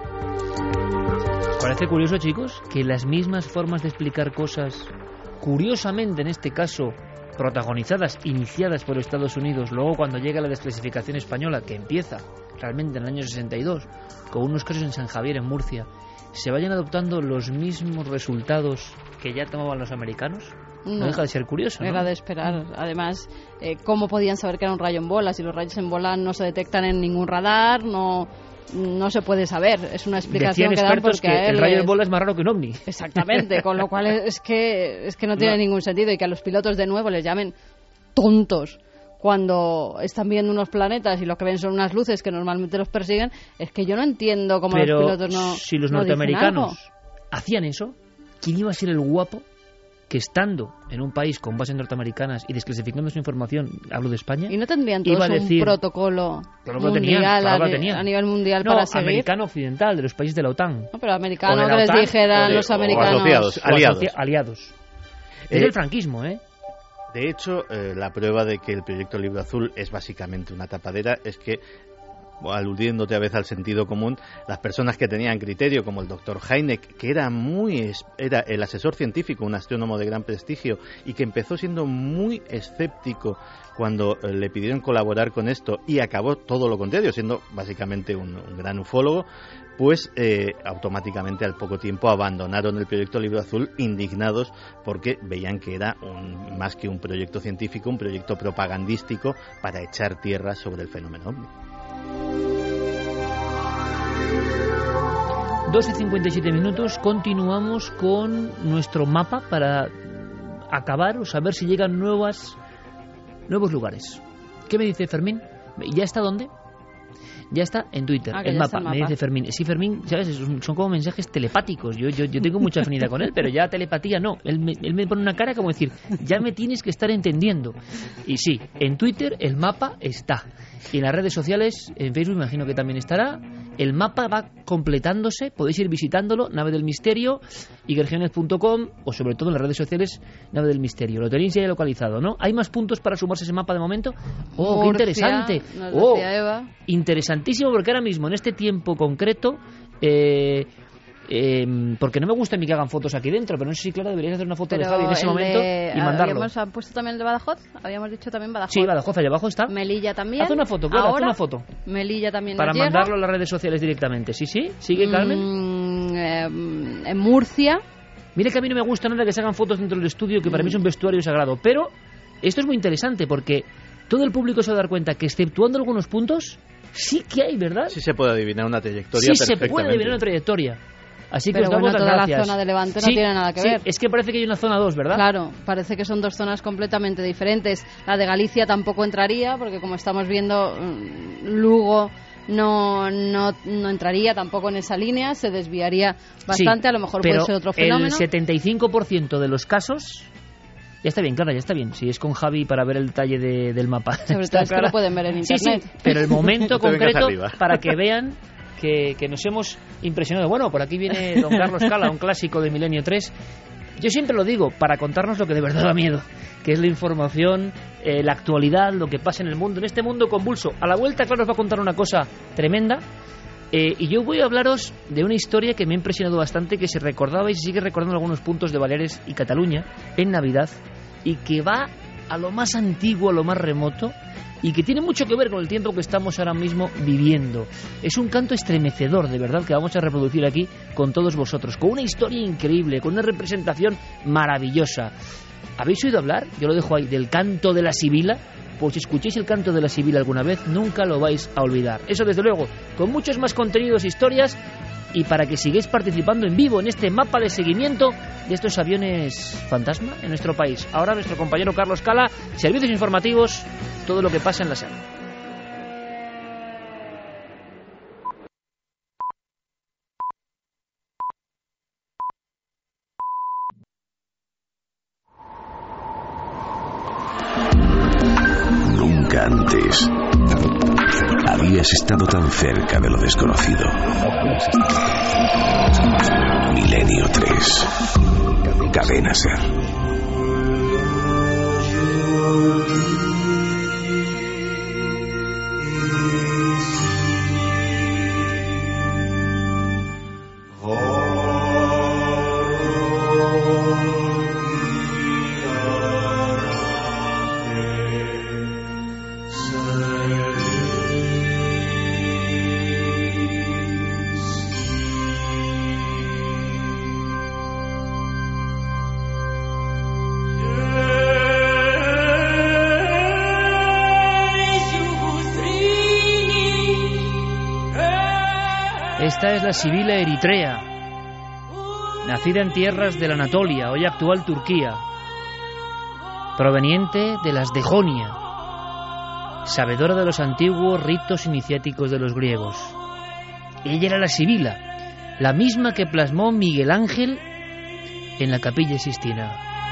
Parece curioso, chicos, que las mismas formas de explicar cosas, curiosamente en este caso protagonizadas, iniciadas por Estados Unidos, luego cuando llega la desclasificación española, que empieza realmente en el año sesenta y dos, con unos casos en San Javier, en Murcia, se vayan adoptando los mismos resultados que ya tomaban los americanos. No, no deja de ser curioso, ¿no? Era de esperar. Además, eh, ¿cómo podían saber que era un rayo en bola? Si los rayos en bola no se detectan en ningún radar, no... No se puede saber, es una explicación Decían que dan porque que a él el rayo es... en bola es más raro que un ovni. Exactamente, con lo cual es que es que no tiene no. ningún sentido, y que a los pilotos de nuevo les llamen tontos cuando están viendo unos planetas y lo que ven son unas luces que normalmente los persiguen. Es que yo no entiendo cómo Pero los pilotos no si los no norteamericanos hacían eso, ¿quién iba a ser el guapo que estando en un país con bases norteamericanas y desclasificando su información, hablo de España, y no tendrían todos iba a decir, un protocolo claro mundial tenían, claro a, tenían. a nivel mundial no, para seguir? Americano occidental, de los países de la OTAN. No, pero americano que la les OTAN, dijeran de, los americanos. O asociados, aliados. O asocia, aliados. Es eh, el franquismo, ¿eh? De hecho, eh, la prueba de que el proyecto Libro Azul es básicamente una tapadera es que, aludiendo otra vez al sentido común, las personas que tenían criterio, como el doctor Heineck, que era muy era el asesor científico, un astrónomo de gran prestigio, y que empezó siendo muy escéptico cuando eh, le pidieron colaborar con esto, y acabó todo lo contrario, siendo básicamente un, un gran ufólogo, pues eh, automáticamente al poco tiempo abandonaron el proyecto Libro Azul, indignados porque veían que era un, más que un proyecto científico, un proyecto propagandístico para echar tierra sobre el fenómeno ovni. doce y cincuenta y siete minutos, continuamos con nuestro mapa para acabar o saber si llegan nuevas nuevos lugares. ¿Qué me dice Fermín? ¿Ya está dónde? Ya está en Twitter, ah, el, mapa, el mapa, me dice Fermín. Sí, Fermín, ¿sabes? Son, son como mensajes telepáticos. Yo, yo, yo tengo mucha afinidad con él, pero ya telepatía no. Él me, él me pone una cara como decir, ya me tienes que estar entendiendo. Y sí, en Twitter el mapa está. Y en las redes sociales, en Facebook imagino que también estará. El mapa va completándose, podéis ir visitándolo, Nave del Misterio, igergiones punto com, o sobre todo en las redes sociales, Nave del Misterio. Lo tenéis ya localizado, ¿no? ¿Hay más puntos para sumarse a ese mapa de momento? ¡Oh, qué interesante! ¡Oh, interesantísimo! Porque ahora mismo, en este tiempo concreto, eh, Eh, porque no me gusta ni que hagan fotos aquí dentro, pero no sé si, Clara, deberías hacer una foto pero de Javi en ese momento de, y mandarlo. ¿Habíamos puesto también el de Badajoz? Habíamos dicho también Badajoz. Sí, Badajoz, allá abajo está. Melilla también. Haz una foto, Clara, haz Ahora, una foto. Melilla también para nos mandarlo llega. a las redes sociales directamente. Sí, sí, sigue, Carmen. Mm, eh, en Murcia. Mire que a mí no me gusta nada que se hagan fotos dentro del estudio, que para mí es un vestuario sagrado, pero esto es muy interesante porque todo el público se va a dar cuenta que, exceptuando algunos puntos, sí que hay, ¿verdad? Sí se puede adivinar una trayectoria sí perfectamente. se puede adivinar una trayectoria. Así que pero os damos bueno, las toda gracias. la zona de Levante sí, no tiene nada que sí, ver. Es que parece que hay una zona dos, ¿verdad? Claro, parece que son dos zonas completamente diferentes. La de Galicia tampoco entraría, porque como estamos viendo, Lugo no, no, no entraría tampoco en esa línea, se desviaría bastante, sí, a lo mejor puede ser otro fenómeno. El setenta y cinco por ciento de los casos... Ya está bien, Clara, ya está bien. Si es con Javi para ver el detalle de, del mapa. Sobre todo es que lo pueden ver en internet. Sí, sí, pero el momento concreto para que vean que, que nos hemos impresionado. Bueno, por aquí viene don Carlos Cala, un clásico de Milenio tres. Yo siempre lo digo, para contarnos lo que de verdad da miedo, que es la información, eh, la actualidad, lo que pasa en el mundo, en este mundo convulso. A la vuelta, claro, os va a contar una cosa tremenda. Eh, y yo voy a hablaros de una historia que me ha impresionado bastante, que se recordaba y se sigue recordando en algunos puntos de Baleares y Cataluña en Navidad, y que va a lo más antiguo, a lo más remoto, y que tiene mucho que ver con el tiempo que estamos ahora mismo viviendo. Es un canto estremecedor, de verdad, que vamos a reproducir aquí con todos vosotros, con una historia increíble, con una representación maravillosa. ¿Habéis oído hablar? Yo lo dejo ahí, del canto de la Sibila. Pues si escuchéis el canto de la Sibila alguna vez, nunca lo vais a olvidar. Eso desde luego, con muchos más contenidos e historias, y para que sigáis participando en vivo en este mapa de seguimiento de estos aviones fantasma en nuestro país. Ahora nuestro compañero Carlos Cala, servicios informativos, todo lo que pasa en la SER. Nunca antes habías estado tan cerca de lo desconocido. Milenio tres. Cadena SER. Esta es la Sibila eritrea, nacida en tierras de la Anatolia, hoy actual Turquía, proveniente de las de Jonia, sabedora de los antiguos ritos iniciáticos de los griegos. Ella era la Sibila, la misma que plasmó Miguel Ángel en la Capilla Sistina.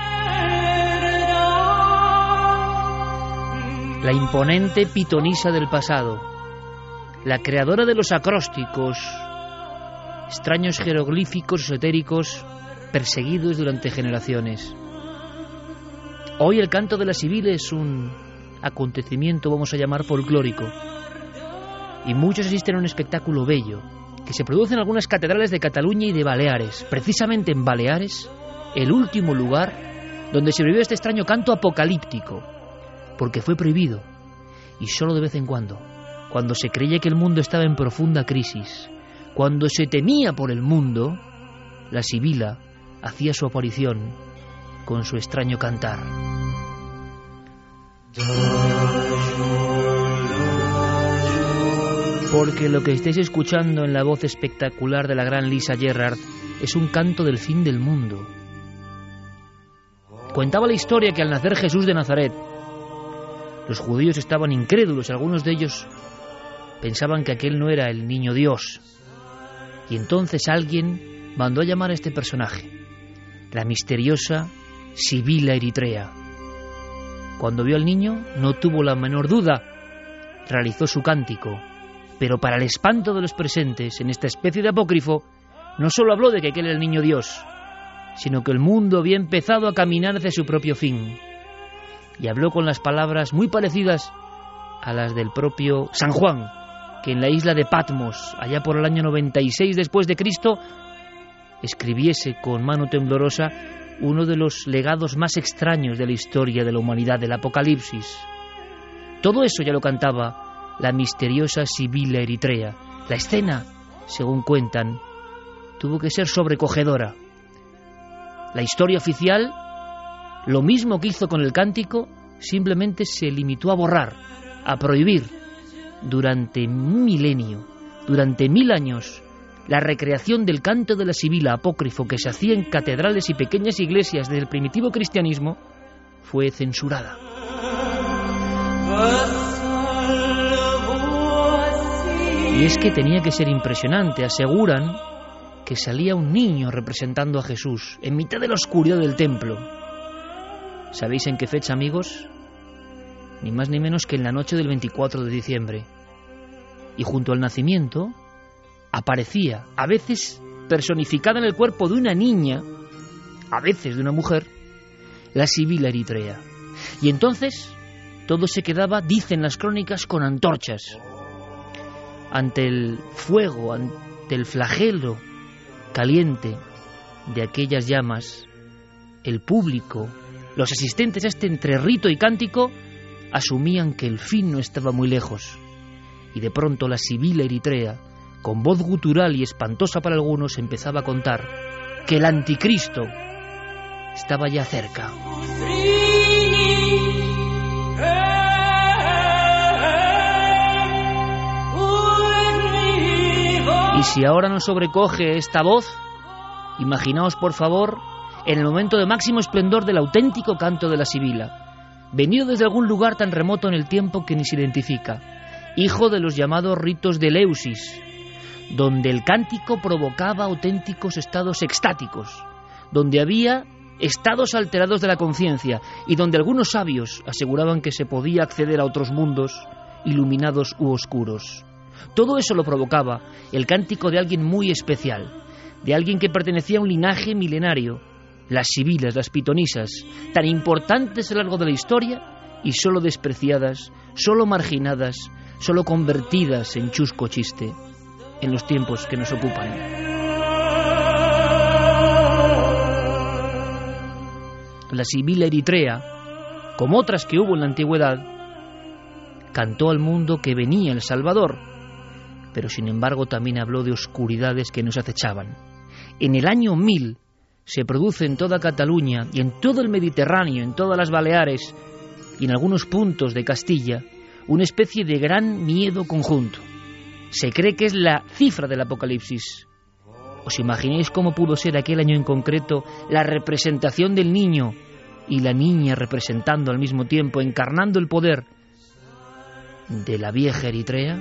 La imponente pitonisa del pasado, la creadora de los acrósticos, extraños jeroglíficos esotéricos perseguidos durante generaciones. Hoy el canto de la Sibila es un acontecimiento, vamos a llamar, folclórico, y muchos asisten a un espectáculo bello que se produce en algunas catedrales de Cataluña y de Baleares. Precisamente en Baleares, el último lugar donde se vivió este extraño canto apocalíptico, porque fue prohibido, y solo de vez en cuando, cuando se creía que el mundo estaba en profunda crisis, cuando se temía por el mundo, la Sibila hacía su aparición con su extraño cantar. Porque lo que estáis escuchando en la voz espectacular de la gran Lisa Gerrard es un canto del fin del mundo. Contaba la historia que al nacer Jesús de Nazaret, los judíos estaban incrédulos, algunos de ellos pensaban que aquel no era el niño Dios. Y entonces alguien mandó a llamar a este personaje, la misteriosa Sibila eritrea. Cuando vio al niño, no tuvo la menor duda, realizó su cántico, pero para el espanto de los presentes, en esta especie de apócrifo, no solo habló de que aquel era el niño Dios, sino que el mundo había empezado a caminar hacia su propio fin. Y habló con las palabras muy parecidas a las del propio San Juan, que en la isla de Patmos, allá por el año noventa y seis después de Cristo, escribiese con mano temblorosa uno de los legados más extraños de la historia de la humanidad, del Apocalipsis. Todo eso ya lo cantaba la misteriosa Sibila Eritrea. La escena, según cuentan, tuvo que ser sobrecogedora. La historia oficial, lo mismo que hizo con el cántico, simplemente se limitó a borrar, a prohibir, durante un milenio, durante mil años, la recreación del canto de la Sibila apócrifo que se hacía en catedrales y pequeñas iglesias del primitivo cristianismo fue censurada. Y es que tenía que ser impresionante. Aseguran que salía un niño representando a Jesús en mitad de la oscuridad del templo. ¿Sabéis en qué fecha, amigos? Ni más ni menos que en la noche del veinticuatro de diciembre. Y junto al nacimiento aparecía, a veces personificada en el cuerpo de una niña, a veces de una mujer, la Sibila Eritrea. Y entonces todo se quedaba, dicen las crónicas, con antorchas. Ante el fuego, ante el flagelo caliente de aquellas llamas, el público, los asistentes a este entre rito y cántico, asumían que el fin no estaba muy lejos. Y de pronto la Sibila Eritrea, con voz gutural y espantosa para algunos, empezaba a contar que el anticristo estaba ya cerca. Y si ahora nos sobrecoge esta voz, imaginaos por favor en el momento de máximo esplendor del auténtico canto de la Sibila, venido desde algún lugar tan remoto en el tiempo que ni se identifica, hijo de los llamados ritos de Eleusis, donde el cántico provocaba auténticos estados extáticos, donde había estados alterados de la conciencia y donde algunos sabios aseguraban que se podía acceder a otros mundos iluminados u oscuros. Todo eso lo provocaba el cántico de alguien muy especial, de alguien que pertenecía a un linaje milenario, las sibilas, las pitonisas, tan importantes a lo largo de la historia y solo despreciadas, solo marginadas, solo convertidas en chusco chiste en los tiempos que nos ocupan. La Sibila Eritrea, como otras que hubo en la antigüedad, cantó al mundo que venía el Salvador, pero sin embargo también habló de oscuridades que nos acechaban. En el año mil se produce en toda Cataluña y en todo el Mediterráneo, en todas las Baleares y en algunos puntos de Castilla, una especie de gran miedo conjunto. Se cree que es la cifra del Apocalipsis. ¿Os imagináis cómo pudo ser aquel año en concreto la representación del niño y la niña representando al mismo tiempo, encarnando el poder de la vieja Eritrea?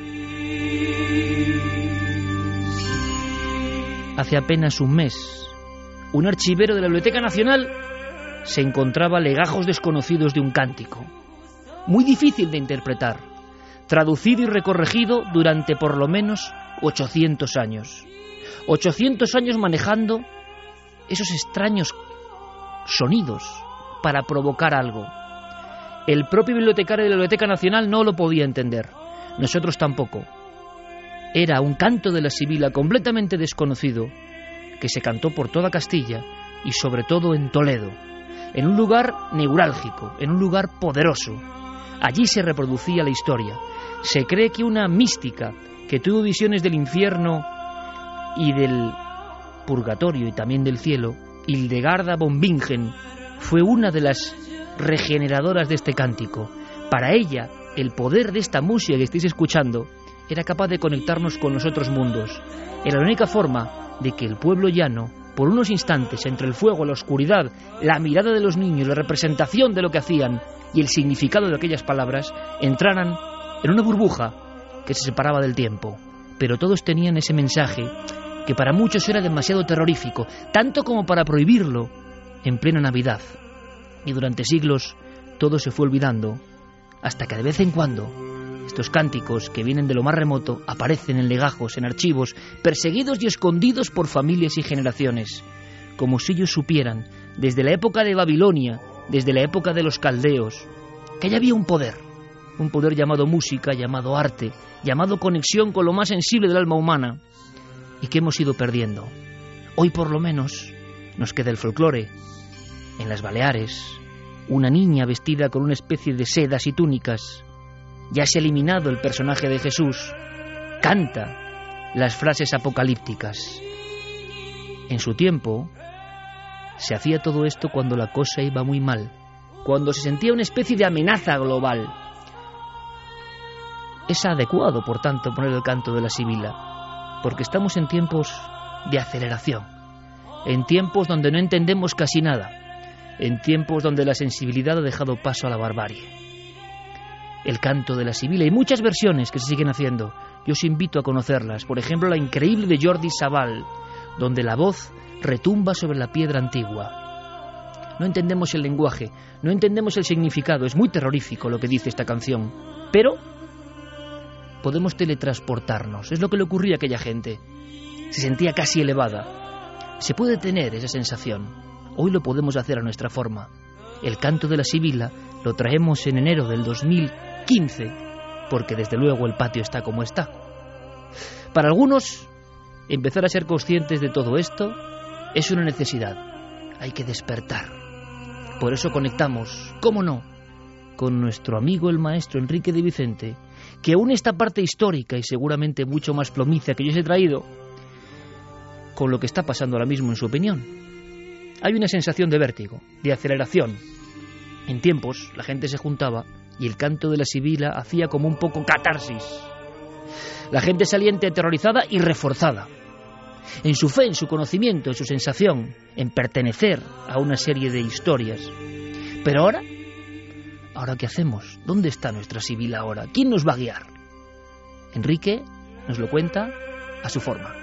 Hace apenas un mes, un archivero de la Biblioteca Nacional se encontraba legajos desconocidos de un cántico, muy difícil de interpretar, traducido y recorregido durante por lo menos ochocientos años. ochocientos años manejando esos extraños sonidos para provocar algo. El propio bibliotecario de la Biblioteca Nacional no lo podía entender, nosotros tampoco. Era un canto de la Sibila completamente desconocido que se cantó por toda Castilla y sobre todo en Toledo, en un lugar neurálgico, en un lugar poderoso. Allí se reproducía la historia. Se cree que una mística que tuvo visiones del infierno y del purgatorio y también del cielo, Hildegarda von Bingen, fue una de las regeneradoras de este cántico. Para ella, el poder de esta música que estáis escuchando era capaz de conectarnos con los otros mundos. Era la única forma de que el pueblo llano, por unos instantes, entre el fuego, la oscuridad, la mirada de los niños, la representación de lo que hacían y el significado de aquellas palabras, entraran en una burbuja que se separaba del tiempo. Pero todos tenían ese mensaje que para muchos era demasiado terrorífico, tanto como para prohibirlo en plena Navidad. Y durante siglos todo se fue olvidando, hasta que de vez en cuando estos cánticos que vienen de lo más remoto aparecen en legajos, en archivos, perseguidos y escondidos por familias y generaciones, como si ellos supieran, desde la época de Babilonia, desde la época de los caldeos, que ya había un poder, un poder llamado música, llamado arte, llamado conexión con lo más sensible del alma humana, y que hemos ido perdiendo. Hoy por lo menos nos queda el folclore. En las Baleares, una niña vestida con una especie de sedas y túnicas. Ya se ha eliminado el personaje de Jesús. Canta las frases apocalípticas. En su tiempo, se hacía todo esto cuando la cosa iba muy mal, cuando se sentía una especie de amenaza global. Es adecuado, por tanto, poner el canto de la sibila, porque estamos en tiempos de aceleración, en tiempos donde no entendemos casi nada, en tiempos donde la sensibilidad ha dejado paso a la barbarie. El canto de la sibila, y muchas versiones que se siguen haciendo. Yo os invito a conocerlas. Por ejemplo, la increíble de Jordi Savall, donde la voz retumba sobre la piedra antigua. No entendemos el lenguaje, no entendemos el significado. Es muy terrorífico lo que dice esta canción, pero podemos teletransportarnos. Es lo que le ocurría a aquella gente. Se sentía casi elevada. Se puede tener esa sensación. Hoy lo podemos hacer a nuestra forma. El canto de la sibila lo traemos en enero del dos mil quince, porque desde luego el patio está como está. Para algunos, empezar a ser conscientes de todo esto es una necesidad. Hay que despertar. Por eso conectamos, cómo no, con nuestro amigo el maestro Enrique de Vicente, que une esta parte histórica y seguramente mucho más plomiza que yo os he traído con lo que está pasando ahora mismo en su opinión. Hay una sensación de vértigo, de aceleración. En tiempos la gente se juntaba y el canto de la sibila hacía como un poco catarsis. La gente salía aterrorizada y reforzada en su fe, en su conocimiento, en su sensación, en pertenecer a una serie de historias. Pero ahora, ¿ahora qué hacemos? ¿Dónde está nuestra sibila ahora? ¿Quién nos va a guiar? Enrique nos lo cuenta a su forma.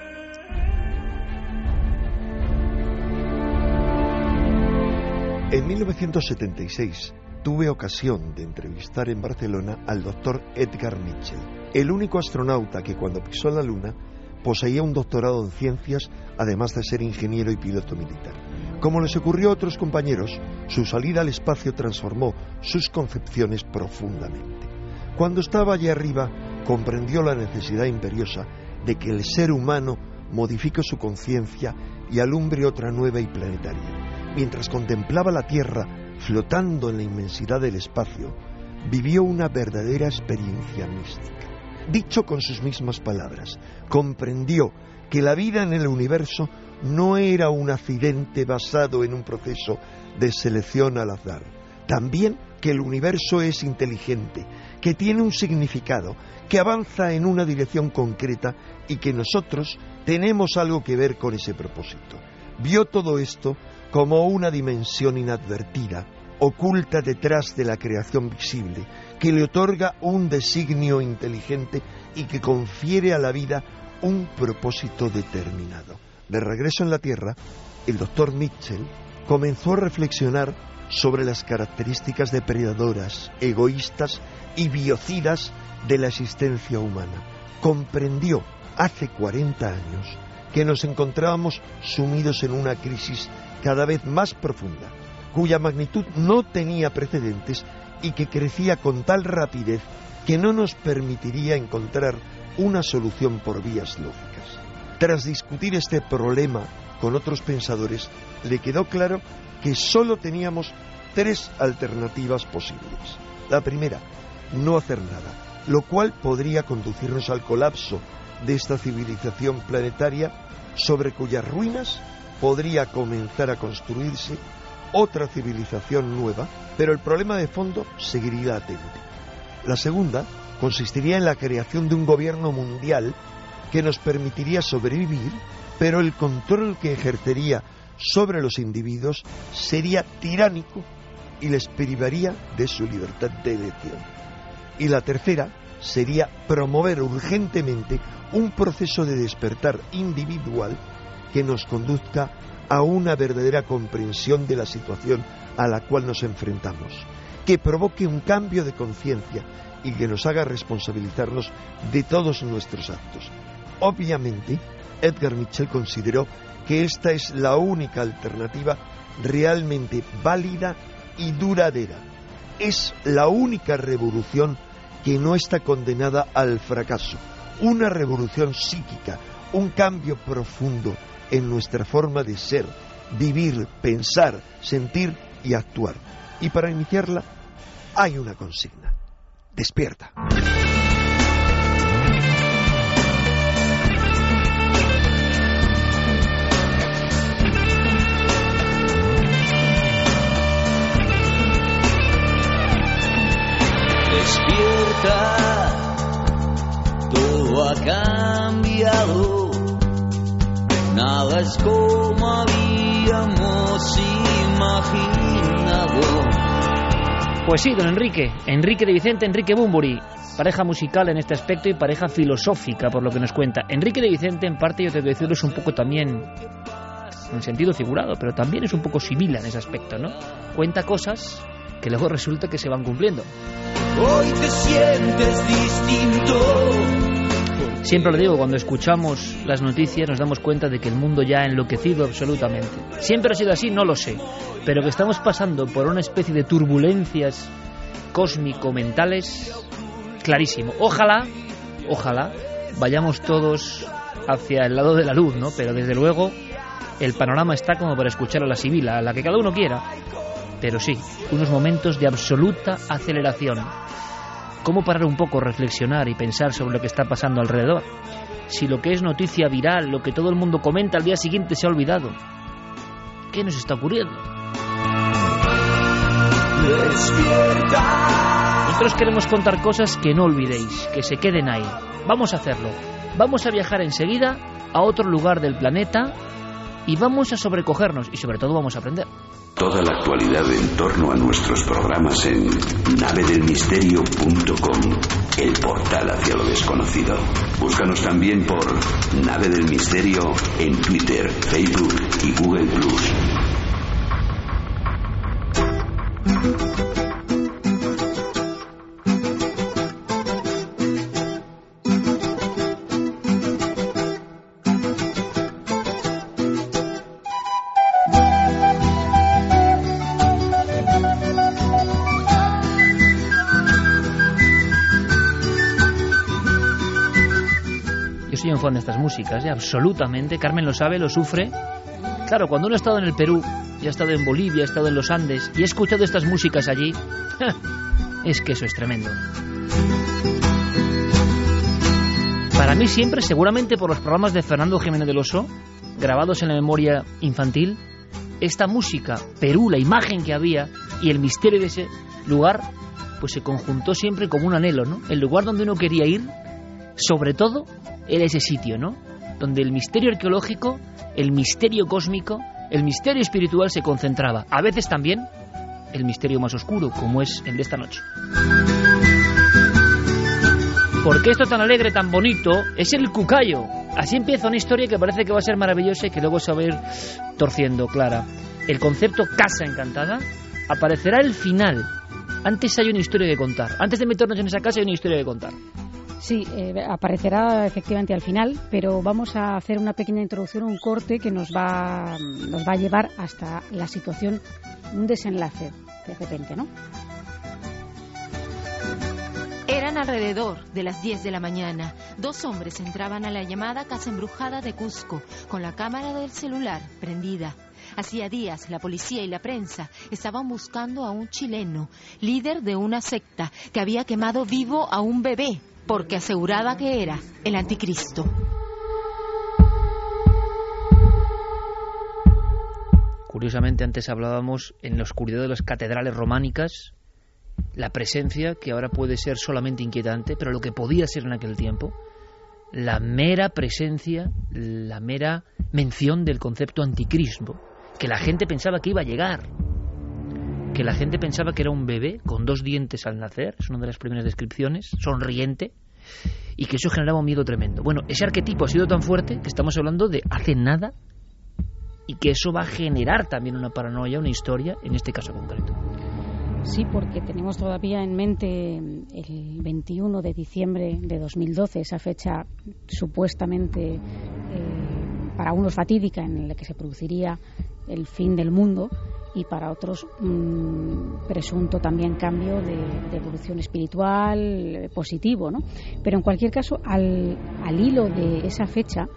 En mil novecientos setenta y seis tuve ocasión de entrevistar en Barcelona al doctor Edgar Mitchell, el único astronauta que cuando pisó la Luna poseía un doctorado en ciencias, además de ser ingeniero y piloto militar. Como les ocurrió a otros compañeros, su salida al espacio transformó sus concepciones profundamente. Cuando estaba allí arriba, comprendió la necesidad imperiosa de que el ser humano modifique su conciencia y alumbre otra nueva y planetaria. Mientras contemplaba la Tierra flotando en la inmensidad del espacio, vivió una verdadera experiencia mística. Dicho con sus mismas palabras, comprendió que la vida en el universo no era un accidente basado en un proceso de selección al azar. También que el universo es inteligente, que tiene un significado, que avanza en una dirección concreta y que nosotros tenemos algo que ver con ese propósito. Vio todo esto como una dimensión inadvertida, oculta detrás de la creación visible, que le otorga un designio inteligente y que confiere a la vida un propósito determinado. De regreso en la Tierra, el doctor Mitchell comenzó a reflexionar sobre las características depredadoras, egoístas y biocidas de la existencia humana. Comprendió hace cuarenta años que nos encontrábamos sumidos en una crisis cada vez más profunda, cuya magnitud no tenía precedentes y que crecía con tal rapidez que no nos permitiría encontrar una solución por vías lógicas. Tras discutir este problema con otros pensadores, le quedó claro que solo teníamos tres alternativas posibles. La primera, no hacer nada, lo cual podría conducirnos al colapso de esta civilización planetaria sobre cuyas ruinas podría comenzar a construirse otra civilización nueva, pero el problema de fondo seguiría latente. La segunda consistiría en la creación de un gobierno mundial que nos permitiría sobrevivir, pero el control que ejercería sobre los individuos sería tiránico y les privaría de su libertad de elección. Y la tercera sería promover urgentemente un proceso de despertar individual que nos conduzca a una verdadera comprensión de la situación a la cual nos enfrentamos, que provoque un cambio de conciencia y que nos haga responsabilizarnos de todos nuestros actos. Obviamente, Edgar Mitchell consideró que esta es la única alternativa realmente válida y duradera. Es la única revolución que no está condenada al fracaso, una revolución psíquica, un cambio profundo en nuestra forma de ser, vivir, pensar, sentir y actuar. Y para iniciarla hay una consigna: despierta. Despierta, todo ha cambiado, nada es como habíamos imaginado. Pues sí, don Enrique, Enrique de Vicente, Enrique Bunbury, pareja musical en este aspecto y pareja filosófica por lo que nos cuenta. Enrique de Vicente, en parte, yo tengo que decirlo, es un poco también, en sentido figurado, pero también es un poco sibila en ese aspecto, ¿no? Cuenta cosas que luego resulta que se van cumpliendo. Hoy te sientes distinto. Siempre lo digo, cuando escuchamos las noticias nos damos cuenta de que el mundo ya ha enloquecido absolutamente. ¿Siempre ha sido así? No lo sé. Pero que estamos pasando por una especie de turbulencias cósmico-mentales, clarísimo. Ojalá, ojalá, vayamos todos hacia el lado de la luz, ¿no? Pero desde luego el panorama está como para escuchar a la sibila, a la que cada uno quiera. Pero sí, unos momentos de absoluta aceleración. ¿Cómo parar un poco, reflexionar y pensar sobre lo que está pasando alrededor? Si lo que es noticia viral, lo que todo el mundo comenta al día siguiente se ha olvidado. ¿Qué nos está ocurriendo? Despierta. Nosotros queremos contar cosas que no olvidéis, que se queden ahí. Vamos a hacerlo. Vamos a viajar enseguida a otro lugar del planeta y vamos a sobrecogernos y sobre todo vamos a aprender. Toda la actualidad en torno a nuestros programas en nave del misterio punto com, el portal hacia lo desconocido. Búscanos también por Nave del Misterio en Twitter, Facebook y Google plus. Soy un fan de estas músicas, ¿eh? Absolutamente. Carmen lo sabe, lo sufre. Claro, cuando uno ha estado en el Perú, y ha estado en Bolivia, ha estado en los Andes, y ha escuchado estas músicas allí, es que eso es tremendo. Para mí siempre, seguramente por los programas de Fernando Jiménez del Oso, grabados en la memoria infantil, esta música, Perú, la imagen que había, y el misterio de ese lugar, pues se conjuntó siempre como un anhelo, ¿no? El lugar donde uno quería ir, sobre todo, era ese sitio, ¿no? Donde el misterio arqueológico, el misterio cósmico, el misterio espiritual se concentraba. A veces también el misterio más oscuro, como es el de esta noche. Porque esto tan alegre, tan bonito, es el cucayo. Así empieza una historia que parece que va a ser maravillosa y que luego se va a ir torciendo, Clara. El concepto Casa Encantada aparecerá al final. Antes hay una historia que contar. Antes de meternos en esa casa hay una historia que contar. Sí, eh, aparecerá efectivamente al final, pero vamos a hacer una pequeña introducción, un corte que nos va, nos va a llevar hasta la situación, un desenlace de repente, ¿no? Eran alrededor de las diez de la mañana. Dos hombres entraban a la llamada Casa Embrujada de Cusco, con la cámara del celular prendida. Hacía días la policía y la prensa estaban buscando a un chileno, líder de una secta, que había quemado vivo a un bebé, porque aseguraba que era el anticristo. Curiosamente, antes hablábamos en la oscuridad de las catedrales románicas, la presencia, que ahora puede ser solamente inquietante, pero lo que podía ser en aquel tiempo, la mera presencia, la mera mención del concepto anticristo, que la gente pensaba que iba a llegar, que la gente pensaba que era un bebé con dos dientes al nacer, es una de las primeras descripciones, sonriente, y que eso generaba un miedo tremendo. Bueno, ese arquetipo ha sido tan fuerte que estamos hablando de hace nada, y que eso va a generar también una paranoia, una historia, en este caso concreto. Sí, porque tenemos todavía en mente el veintiuno de diciembre de dos mil doce, esa fecha supuestamente eh, para unos fatídica, en la que se produciría el fin del mundo, y para otros mmm, presunto también cambio de, de evolución espiritual eh, positivo, ¿no? Pero en cualquier caso, al, al hilo de esa fecha,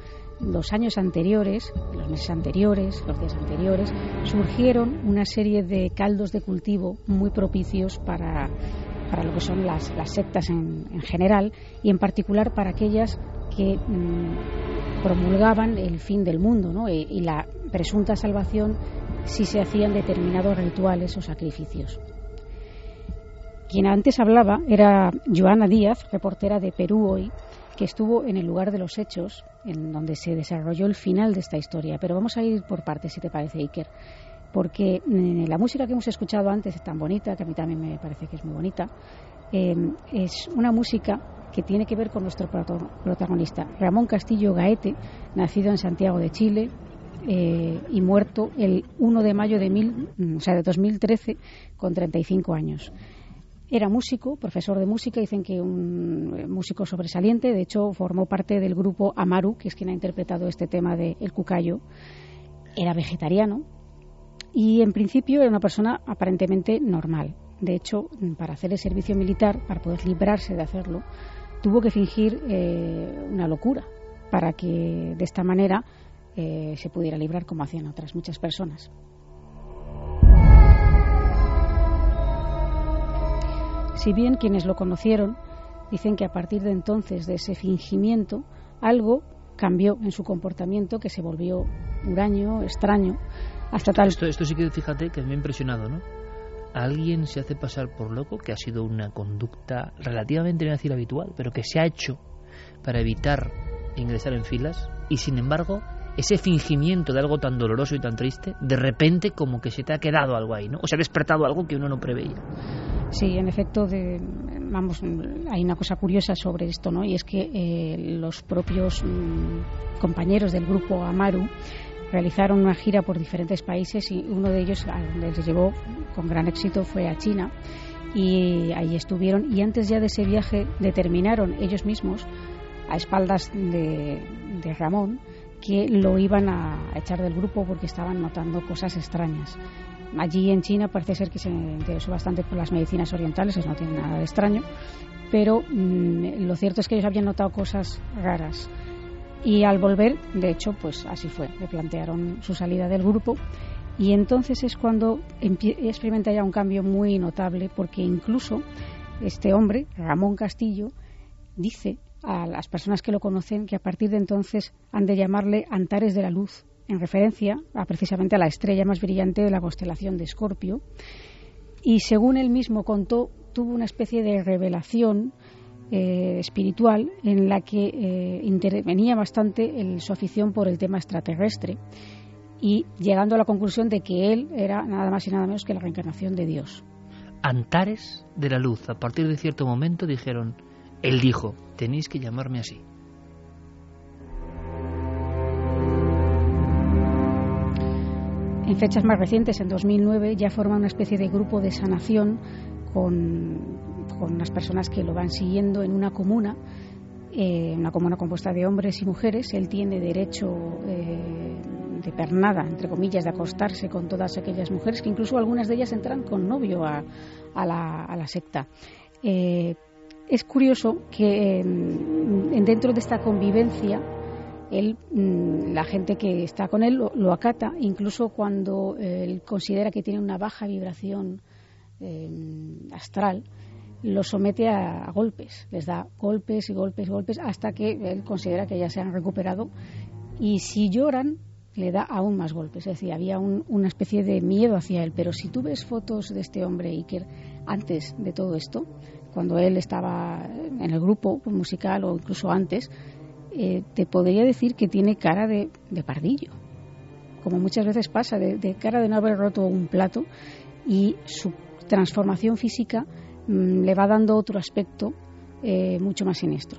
los años anteriores, los meses anteriores, los días anteriores, surgieron una serie de caldos de cultivo muy propicios para, para lo que son las, las sectas en, en general, y en particular para aquellas que mmm, promulgaban el fin del mundo, ¿no? y, y la presunta salvación si se hacían determinados rituales o sacrificios. Quien antes hablaba era Joana Díaz, reportera de Perú Hoy, que estuvo en el lugar de los hechos, en donde se desarrolló el final de esta historia. Pero vamos a ir por partes, si te parece, Iker, porque eh, la música que hemos escuchado antes es tan bonita, que a mí también me parece que es muy bonita, eh, es una música que tiene que ver con nuestro protagonista, Ramón Castillo Gaete, nacido en Santiago de Chile, eh, y muerto el uno de mayo de, mil, o sea, de dos mil trece, con treinta y cinco años. Era músico, profesor de música, dicen que un músico sobresaliente. De hecho, formó parte del grupo Amaru, que es quien ha interpretado este tema de El Cucayo. Era vegetariano y, en principio, era una persona aparentemente normal. De hecho, para hacer el servicio militar, para poder librarse de hacerlo, tuvo que fingir eh, una locura para que, de esta manera, eh, se pudiera librar, como hacían otras muchas personas. Si bien quienes lo conocieron dicen que a partir de entonces, de ese fingimiento, algo cambió en su comportamiento, que se volvió huraño, extraño, hasta tal... Esto, esto sí que, fíjate, que me ha impresionado, ¿no? Alguien se hace pasar por loco, que ha sido una conducta relativamente, no voy a decir habitual, pero que se ha hecho para evitar ingresar en filas, y sin embargo, ese fingimiento de algo tan doloroso y tan triste, de repente como que se te ha quedado algo ahí, ¿no? O se ha despertado algo que uno no preveía. Sí, en efecto, de, vamos, hay una cosa curiosa sobre esto, ¿no? Y es que eh, los propios mmm, compañeros del grupo Amaru realizaron una gira por diferentes países, y uno de ellos, a donde les llevó con gran éxito, fue a China, y ahí estuvieron, y antes ya de ese viaje determinaron ellos mismos, a espaldas de, de Ramón, que lo iban a echar del grupo porque estaban notando cosas extrañas. Allí en China parece ser que se interesó bastante por las medicinas orientales, eso no tiene nada de extraño, pero mmm, lo cierto es que ellos habían notado cosas raras. Y al volver, de hecho, pues así fue, le plantearon su salida del grupo, y entonces es cuando experimenta ya un cambio muy notable, porque incluso este hombre, Ramón Castillo, dice a las personas que lo conocen que a partir de entonces han de llamarle Antares de la Luz, en referencia a, precisamente a la estrella más brillante de la constelación de Escorpio. Y según él mismo contó, tuvo una especie de revelación eh, espiritual en la que eh, intervenía bastante el, su afición por el tema extraterrestre, y llegando a la conclusión de que él era nada más y nada menos que la reencarnación de Dios. Antares de la Luz. A partir de cierto momento dijeron, él dijo, tenéis que llamarme así. En fechas más recientes, en dos mil nueve, ya forma una especie de grupo de sanación con, con unas personas que lo van siguiendo en una comuna, eh, una comuna compuesta de hombres y mujeres. Él tiene derecho eh, de pernada, entre comillas, de acostarse con todas aquellas mujeres, que incluso algunas de ellas entran con novio a, a, la, a la secta. Eh, es curioso que eh, dentro de esta convivencia, él, la gente que está con él lo, lo acata, incluso cuando eh, él considera que tiene una baja vibración eh, astral, lo somete a, a golpes, les da golpes y golpes y golpes hasta que él considera que ya se han recuperado, y si lloran le da aún más golpes. Es decir, había un, una especie de miedo hacia él. Pero si tú ves fotos de este hombre, Iker, antes de todo esto, cuando él estaba en el grupo musical o incluso antes, Eh, te podría decir que tiene cara de, de pardillo, como muchas veces pasa, de, de cara de no haber roto un plato, y su transformación física mmm, le va dando otro aspecto eh, mucho más siniestro.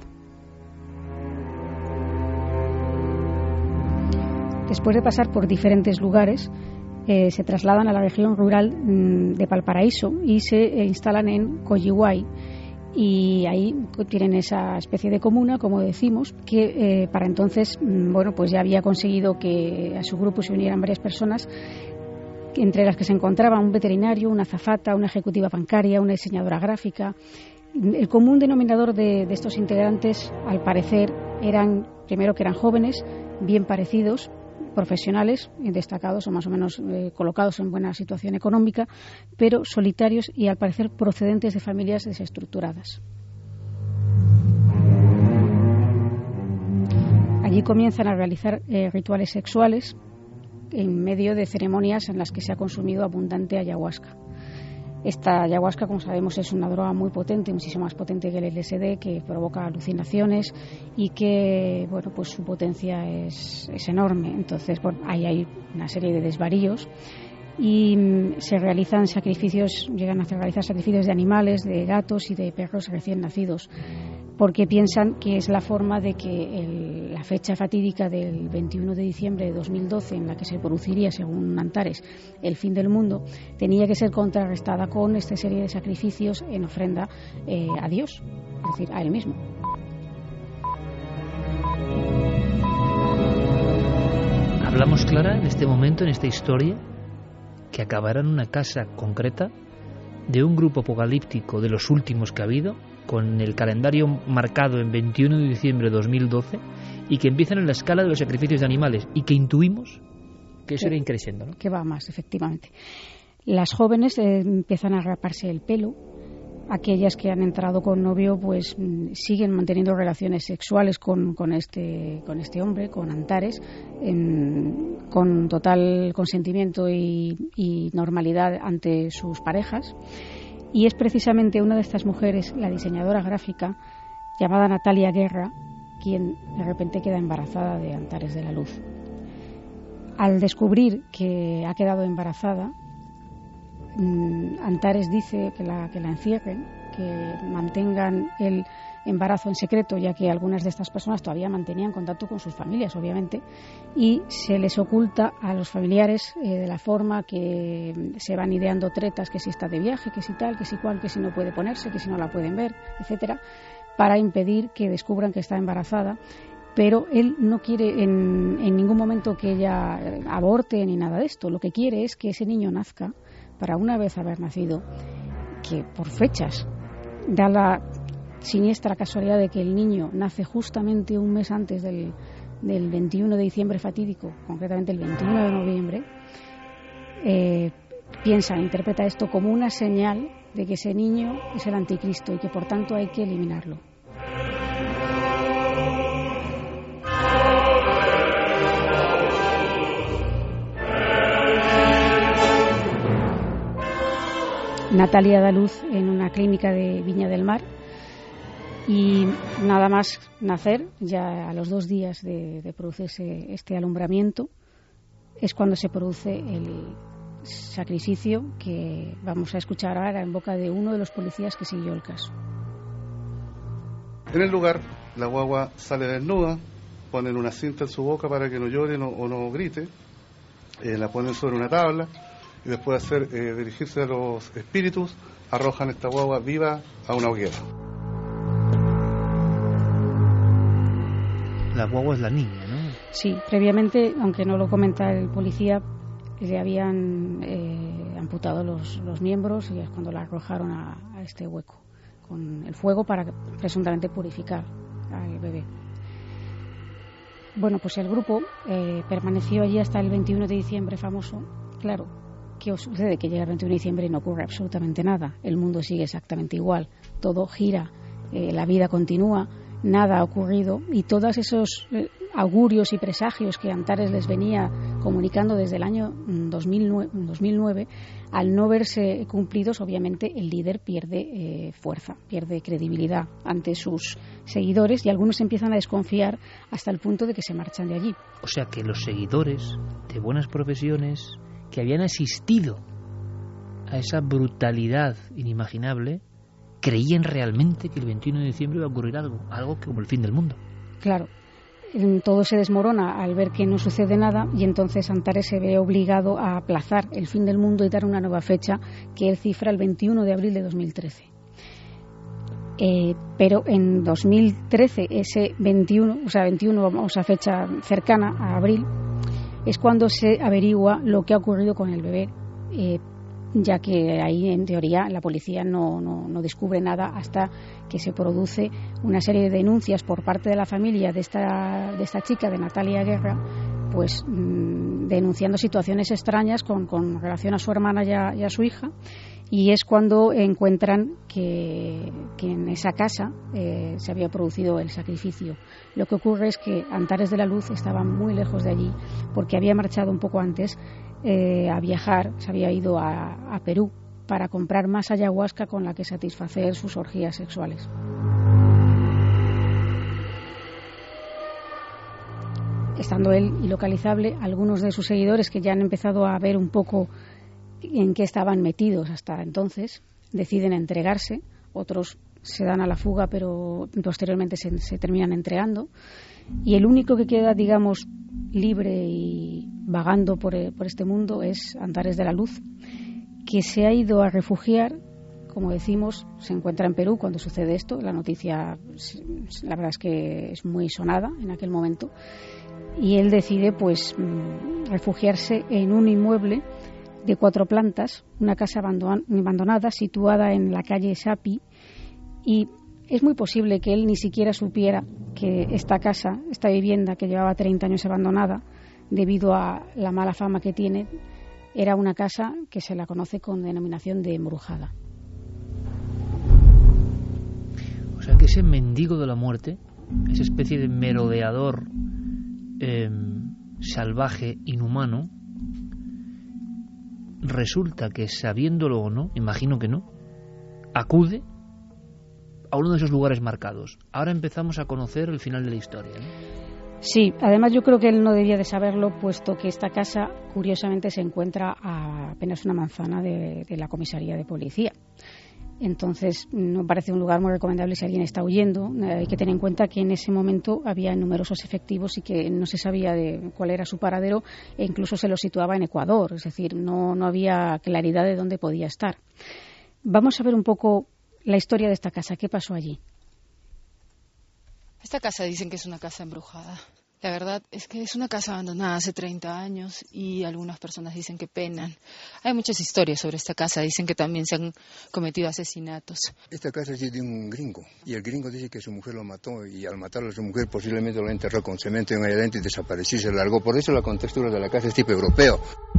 Después de pasar por diferentes lugares, eh, se trasladan a la región rural mmm, de Valparaíso y se eh, instalan en Coyihuay. Y ahí tienen esa especie de comuna, como decimos, que eh, para entonces, bueno, pues ya había conseguido que a su grupo se unieran varias personas, entre las que se encontraban un veterinario, una azafata, una ejecutiva bancaria, una diseñadora gráfica. El común denominador de, de estos integrantes, al parecer, eran, primero que eran jóvenes, bien parecidos, profesionales, destacados o más o menos eh, colocados en buena situación económica, pero solitarios y al parecer procedentes de familias desestructuradas. Allí comienzan a realizar eh, rituales sexuales en medio de ceremonias en las que se ha consumido abundante ayahuasca. Esta ayahuasca, como sabemos, es una droga muy potente, muchísimo más potente que el L S D, que provoca alucinaciones y que, bueno, pues su potencia es, es enorme. Entonces, bueno, ahí hay una serie de desvaríos y mm, se realizan sacrificios, llegan a realizar sacrificios de animales, de gatos y de perros recién nacidos, porque piensan que es la forma de que el, la fecha fatídica del veintiuno de diciembre de dos mil doce, en la que se produciría, según Antares, el fin del mundo, tenía que ser contrarrestada con esta serie de sacrificios en ofrenda eh, a Dios, es decir, a él mismo. Hablamos, Clara, en este momento, en esta historia, que acabará en una casa concreta de un grupo apocalíptico de los últimos que ha habido, con el calendario marcado en veintiuno de diciembre de dos mil doce, y que empiezan en la escala de los sacrificios de animales, y que intuimos que eso irá increciendo, ¿no? Que va más, efectivamente. Las jóvenes eh, empiezan a raparse el pelo. Aquellas que han entrado con novio, pues siguen manteniendo relaciones sexuales con, con, este, con este hombre, con Antares, en, con total consentimiento y, y normalidad ante sus parejas. Y es precisamente una de estas mujeres, la diseñadora gráfica, llamada Natalia Guerra, quien de repente queda embarazada de Antares de la Luz. Al descubrir que ha quedado embarazada, Antares dice que la, que la encierren, que mantengan el embarazo en secreto, ya que algunas de estas personas todavía mantenían contacto con sus familias, obviamente, y se les oculta a los familiares eh, de la forma que se van ideando tretas, que si está de viaje, que si tal, que si cual, que si no puede ponerse, que si no la pueden ver, etcétera, para impedir que descubran que está embarazada. Pero él no quiere en, en ningún momento que ella aborte ni nada de esto. Lo que quiere es que ese niño nazca, para una vez haber nacido, que por fechas da la siniestra casualidad de que el niño nace justamente un mes antes del, del veintiuno de diciembre fatídico, concretamente el veintiuno de noviembre, eh, piensa, interpreta esto como una señal de que ese niño es el anticristo y que por tanto hay que eliminarlo. Natalia da luz en una clínica de Viña del Mar y nada más nacer, ya a los dos días de, de producirse este alumbramiento, es cuando se produce el sacrificio que vamos a escuchar ahora en boca de uno de los policías que siguió el caso. En el lugar, la guagua sale desnuda, ponen una cinta en su boca para que no llore no, o no grite, eh, la ponen sobre una tabla, y después de hacer, eh, dirigirse a los espíritus, arrojan esta guagua viva a una hoguera. La guagua es la niña, ¿no? Sí, previamente, aunque no lo comenta el policía, le habían eh, amputado los, los miembros y es cuando la arrojaron a, a este hueco con el fuego para presuntamente purificar al bebé. Bueno, pues el grupo eh, permaneció allí hasta el veintiuno de diciembre famoso. Claro, ¿qué os sucede? Que llega el veintiuno de diciembre y no ocurre absolutamente nada. El mundo sigue exactamente igual. Todo gira, eh, la vida continúa, nada ha ocurrido y todos esos eh, augurios y presagios que Antares les venía comunicando desde el año dos mil nueve, al no verse cumplidos, obviamente el líder pierde eh, fuerza, pierde credibilidad ante sus seguidores y algunos empiezan a desconfiar hasta el punto de que se marchan de allí. O sea que los seguidores de buenas profesiones que habían asistido a esa brutalidad inimaginable, creían realmente que el veintiuno de diciembre iba a ocurrir algo, algo como el fin del mundo. Claro, todo se desmorona al ver que no sucede nada y entonces Antares se ve obligado a aplazar el fin del mundo y dar una nueva fecha que él cifra el veintiuno de abril de dos mil trece. Eh, pero en dos mil trece, ese veintiuno, o sea, veintiuno, o sea, fecha cercana a abril, es cuando se averigua lo que ha ocurrido con el bebé, eh, ya que ahí en teoría la policía no, no, no descubre nada hasta que se produce una serie de denuncias por parte de la familia de esta, de esta chica, de Natalia Guerra, pues mmm, denunciando situaciones extrañas con, con relación a su hermana y a, y a su hija, y es cuando encuentran que, que en esa casa eh, se había producido el sacrificio. Lo que ocurre es que Antares de la Luz estaba muy lejos de allí, porque había marchado un poco antes eh, a viajar, se había ido a, a Perú para comprar más ayahuasca con la que satisfacer sus orgías sexuales. Estando él ilocalizable, algunos de sus seguidores, que ya han empezado a ver un poco en qué estaban metidos hasta entonces, deciden entregarse. Otros se dan a la fuga, pero posteriormente se, se terminan entregando. Y el único que queda, digamos, libre y vagando por, por este mundo es Antares de la Luz, que se ha ido a refugiar. Como decimos, se encuentra en Perú cuando sucede esto. La noticia, la verdad es que es muy sonada en aquel momento. Y él decide, pues, refugiarse en un inmueble de cuatro plantas, una casa abandonada situada en la calle Sapi, y es muy posible que él ni siquiera supiera que esta casa, esta vivienda que llevaba treinta años abandonada, debido a la mala fama que tiene, era una casa que se la conoce con denominación de embrujada. O sea que ese mendigo de la muerte, esa especie de merodeador eh, salvaje, inhumano, resulta que, sabiéndolo o no, imagino que no, acude a uno de esos lugares marcados. Ahora empezamos a conocer el final de la historia, ¿no? Sí, además yo creo que él no debía de saberlo, puesto que esta casa, curiosamente, se encuentra a apenas una manzana de, de la comisaría de policía. Entonces, no parece un lugar muy recomendable si alguien está huyendo. Hay que tener en cuenta que en ese momento había numerosos efectivos y que no se sabía de cuál era su paradero, e incluso se lo situaba en Ecuador, es decir, no, no había claridad de dónde podía estar. Vamos a ver un poco la historia de esta casa. ¿Qué pasó allí? Esta casa dicen que es una casa embrujada. La verdad es que es una casa abandonada hace treinta años y algunas personas dicen que penan. Hay muchas historias sobre esta casa. Dicen que también se han cometido asesinatos. Esta casa es de un gringo y el gringo dice que su mujer lo mató, y al matarlo a su mujer posiblemente lo enterró con cemento en ahí adentro y desapareció y se largó. Por eso la contextura de la casa es tipo europeo.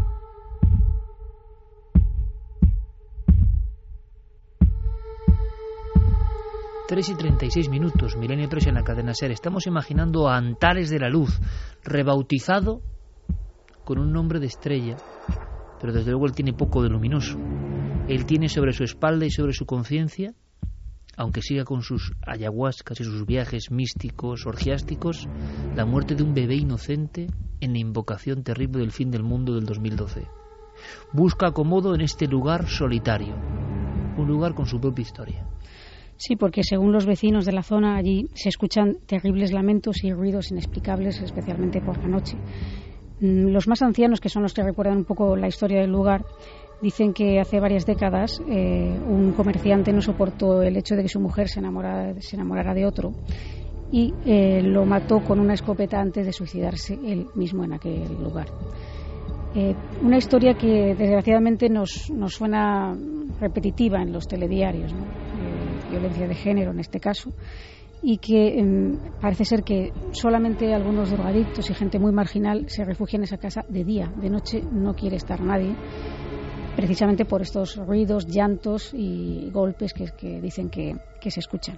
tres y treinta y seis minutos, Milenio tres en la cadena SER. Estamos imaginando a Antares de la Luz, rebautizado con un nombre de estrella, pero desde luego él tiene poco de luminoso. Él tiene sobre su espalda y sobre su conciencia, aunque siga con sus ayahuascas y sus viajes místicos, orgiásticos, la muerte de un bebé inocente en la invocación terrible del fin del mundo del dos mil doce. Busca acomodo en este lugar solitario, un lugar con su propia historia. Sí, porque según los vecinos de la zona, allí se escuchan terribles lamentos y ruidos inexplicables, especialmente por la noche. Los más ancianos, que son los que recuerdan un poco la historia del lugar, dicen que hace varias décadas eh, un comerciante no soportó el hecho de que su mujer se enamorara, se enamorara de otro y eh, lo mató con una escopeta antes de suicidarse él mismo en aquel lugar. Eh, una historia que desgraciadamente nos, nos suena repetitiva en los telediarios, ¿no? Eh, violencia de género en este caso, y que eh, parece ser que solamente algunos drogadictos y gente muy marginal se refugian en esa casa de día. De noche no quiere estar nadie, precisamente por estos ruidos, llantos y golpes que, que dicen que, que se escuchan.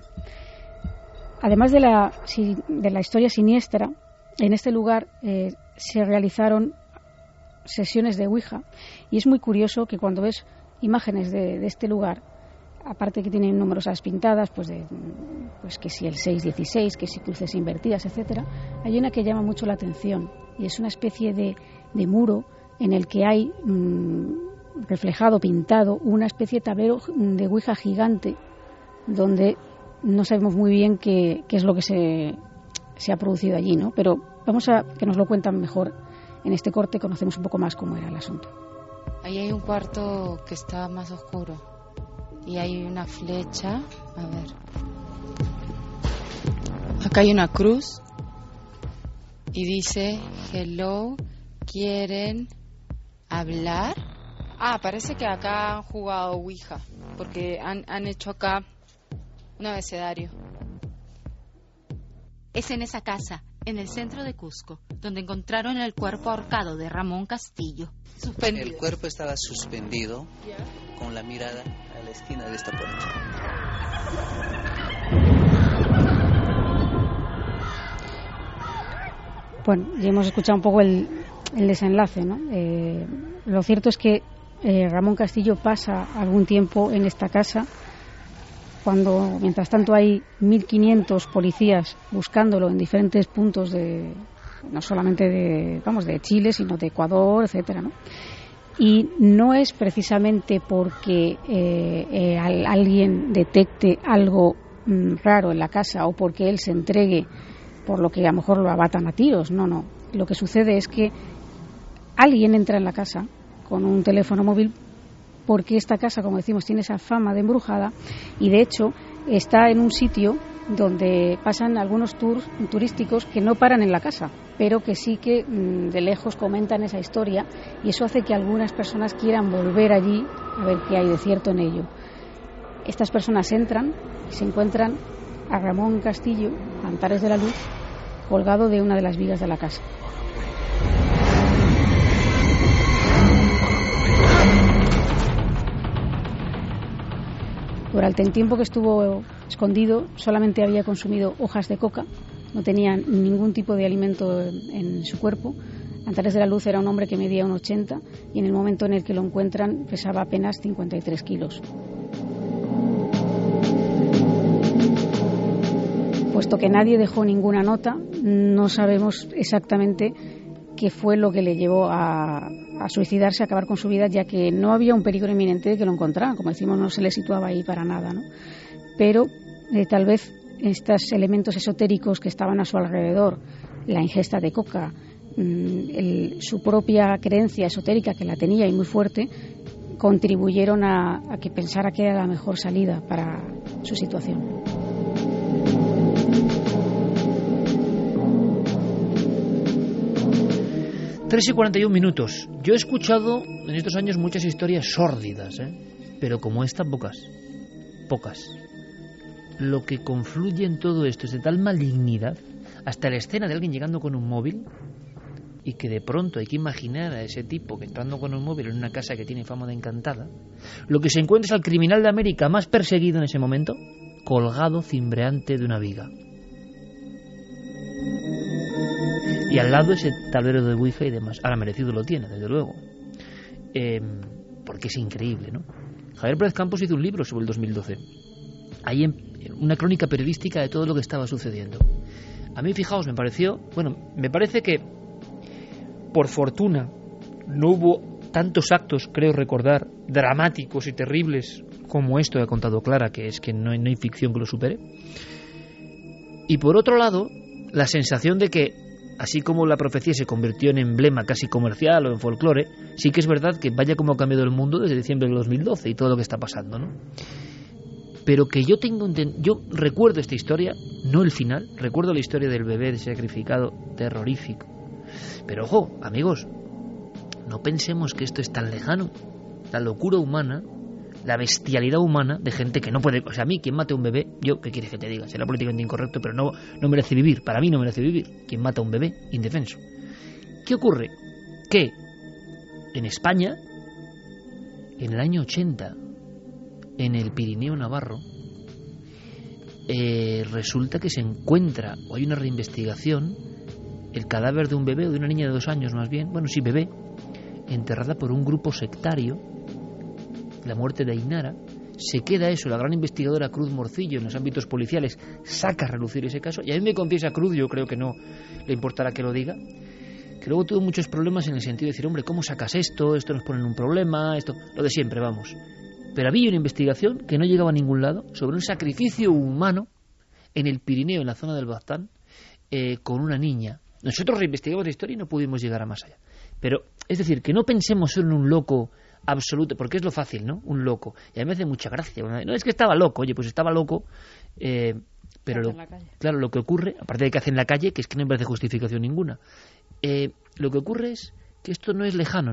Además de la, de la historia siniestra, en este lugar eh, se realizaron sesiones de Ouija, y es muy curioso que cuando ves imágenes de, de este lugar, aparte que tienen numerosas pintadas, pues, de, pues que si el seis dieciséis, que si cruces invertidas, etcétera, hay una que llama mucho la atención, y es una especie de, de muro en el que hay mmm, reflejado, pintado, una especie de tablero de Ouija gigante, donde no sabemos muy bien qué, qué es lo que se, se ha producido allí, ¿no? Pero vamos a que nos lo cuentan mejor. En este corte conocemos un poco más cómo era el asunto. Ahí hay un cuarto que está más oscuro y hay una flecha. A ver. Acá hay una cruz y dice: hello, ¿quieren hablar? Ah, parece que acá han jugado Ouija, porque han, han hecho acá un abecedario. Es en esa casa, en el centro de Cusco, donde encontraron el cuerpo ahorcado de Ramón Castillo. Suspendido. El cuerpo estaba suspendido, con la mirada a la esquina de esta puerta. Bueno, ya hemos escuchado un poco el, el desenlace, ¿no? Eh, lo cierto es que eh, Ramón Castillo pasa algún tiempo en esta casa, cuando mientras tanto hay mil quinientos policías buscándolo en diferentes puntos de, no solamente de, vamos, de Chile, sino de Ecuador, etcétera, ¿no? Y no es precisamente porque eh, eh, alguien detecte algo mm, raro en la casa o porque él se entregue, por lo que a lo mejor lo abatan a tiros. No, no. Lo que sucede es que alguien entra en la casa con un teléfono móvil, porque esta casa, como decimos, tiene esa fama de embrujada, y de hecho está en un sitio donde pasan algunos tours turísticos que no paran en la casa, pero que sí que mmm, de lejos comentan esa historia, y eso hace que algunas personas quieran volver allí a ver qué hay de cierto en ello. Estas personas entran y se encuentran a Ramón Castillo, Antares de la Luz, colgado de una de las vigas de la casa. Durante el tiempo que estuvo escondido solamente había consumido hojas de coca, no tenía ningún tipo de alimento en su cuerpo. Antares de la Luz era un hombre que medía un ochenta y en el momento en el que lo encuentran pesaba apenas cincuenta y tres kilos. Puesto que nadie dejó ninguna nota, no sabemos exactamente qué fue lo que le llevó a, a suicidarse, a acabar con su vida, ya que no había un peligro inminente de que lo encontraran. Como decimos, no se le situaba ahí para nada, ¿no? Pero eh, tal vez estos elementos esotéricos que estaban a su alrededor, la ingesta de coca, mmm, el, su propia creencia esotérica, que la tenía y muy fuerte, contribuyeron a, a que pensara que era la mejor salida para su situación. tres y cuarenta y un minutos. Yo he escuchado en estos años muchas historias sórdidas, ¿eh? Pero como esta, pocas. Pocas. Lo que confluye en todo esto es de tal malignidad, hasta la escena de alguien llegando con un móvil, y que de pronto hay que imaginar a ese tipo que entrando con un móvil en una casa que tiene fama de encantada, lo que se encuentra es al criminal de América más perseguido en ese momento, colgado cimbreante de una viga. Y al lado ese tablero de Ouija y demás. Ahora merecido lo tiene, desde luego. Eh, porque es increíble, ¿no? Javier Pérez Campos hizo un libro sobre el dos mil doce. Ahí en, una crónica periodística de todo lo que estaba sucediendo. A mí, fijaos, me pareció... Bueno, me parece que, por fortuna, no hubo tantos actos, creo recordar, dramáticos y terribles como esto que ha contado Clara, que es que no hay, no hay ficción que lo supere. Y por otro lado, la sensación de que, así como la profecía se convirtió en emblema casi comercial o en folclore, sí que es verdad que vaya como ha cambiado el mundo desde diciembre del dos mil doce y todo lo que está pasando, ¿no? Pero que yo tengo yo recuerdo esta historia, no el final, recuerdo la historia del bebé sacrificado, terrorífico. Pero ojo, amigos, no pensemos que esto es tan lejano. La locura humana, la bestialidad humana de gente que no puede... O sea, a mí, quien mate a un bebé, yo, ¿qué quieres que te diga? Será políticamente incorrecto, pero no, no merece vivir. Para mí no merece vivir. Quien mata a un bebé, indefenso. ¿Qué ocurre? Que en España, en el año ochenta, en el Pirineo Navarro, eh, resulta que se encuentra, o hay una reinvestigación, el cadáver de un bebé, o de una niña de dos años más bien, bueno, sí, bebé, enterrada por un grupo sectario, la muerte de Ainara. Se queda eso, la gran investigadora Cruz Morcillo en los ámbitos policiales saca a relucir ese caso, y a mí me confiesa Cruz, yo creo que no le importará que lo diga, que luego tuvo muchos problemas en el sentido de decir, hombre, ¿cómo sacas esto? Esto nos pone en un problema, esto, lo de siempre, vamos. Pero había una investigación que no llegaba a ningún lado sobre un sacrificio humano en el Pirineo, en la zona del Baztán, eh, con una niña. Nosotros reinvestigamos la historia y no pudimos llegar a más allá. Pero, es decir, que no pensemos solo en un loco absoluto, porque es lo fácil, ¿no? Un loco. Y a mí me hace mucha gracia. No es que estaba loco, oye, pues estaba loco, eh, pero lo, claro, lo que ocurre, aparte de que hace en la calle, que es que no me parece justificación ninguna, eh, lo que ocurre es que esto no es lejano, ¿no?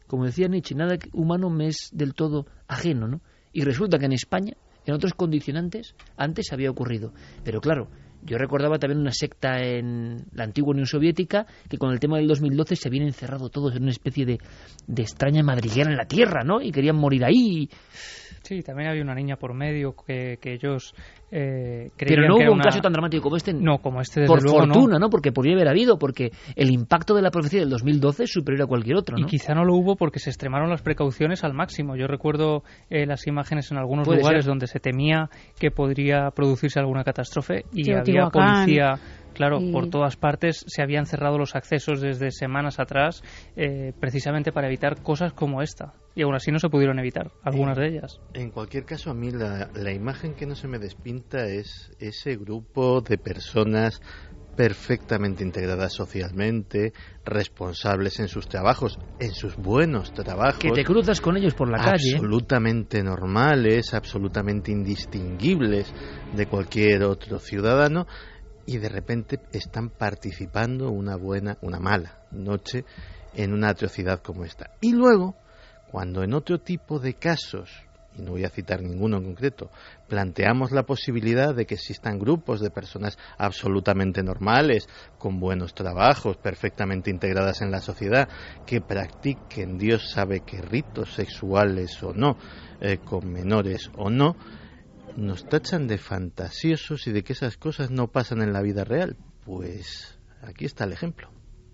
como decía Nietzsche, nada humano me es del todo ajeno, ¿no? Y resulta que en España, en otros condicionantes, antes había ocurrido. Pero claro, yo recordaba también una secta en la antigua Unión Soviética que con el tema del dos mil doce se habían encerrado todos en una especie de, de extraña madriguera en la tierra, ¿no? Y querían morir ahí. Sí, también había una niña por medio que, que ellos eh, creían Pero no que hubo un una... caso tan dramático como este. No, como este desde por luego fortuna, no. ¿no? Porque podría haber habido, porque el impacto de la profecía del dos mil doce es superior a cualquier otro, ¿no? Y quizá no lo hubo porque se extremaron las precauciones al máximo. Yo recuerdo eh, las imágenes en algunos Puede lugares ser. donde se temía que podría producirse alguna catástrofe y había Teotihuacán. policía. Claro, Y- por todas partes se habían cerrado los accesos desde semanas atrás, eh, precisamente para evitar cosas como esta. Y aún así no se pudieron evitar, algunas de ellas. En cualquier caso, a mí la, la imagen que no se me despinta es ese grupo de personas perfectamente integradas socialmente, responsables en sus trabajos, en sus buenos trabajos. Que te cruzas con ellos por la calle. Absolutamente normales, absolutamente indistinguibles de cualquier otro ciudadano, y de repente están participando una buena, una mala noche en una atrocidad como esta. Y luego, cuando en otro tipo de casos, y no voy a citar ninguno en concreto, planteamos la posibilidad de que existan grupos de personas absolutamente normales, con buenos trabajos, perfectamente integradas en la sociedad, que practiquen Dios sabe qué ritos sexuales o no, eh, con menores o no, nos tachan de fantasiosos y de que esas cosas no pasan en la vida real. Pues aquí está el ejemplo.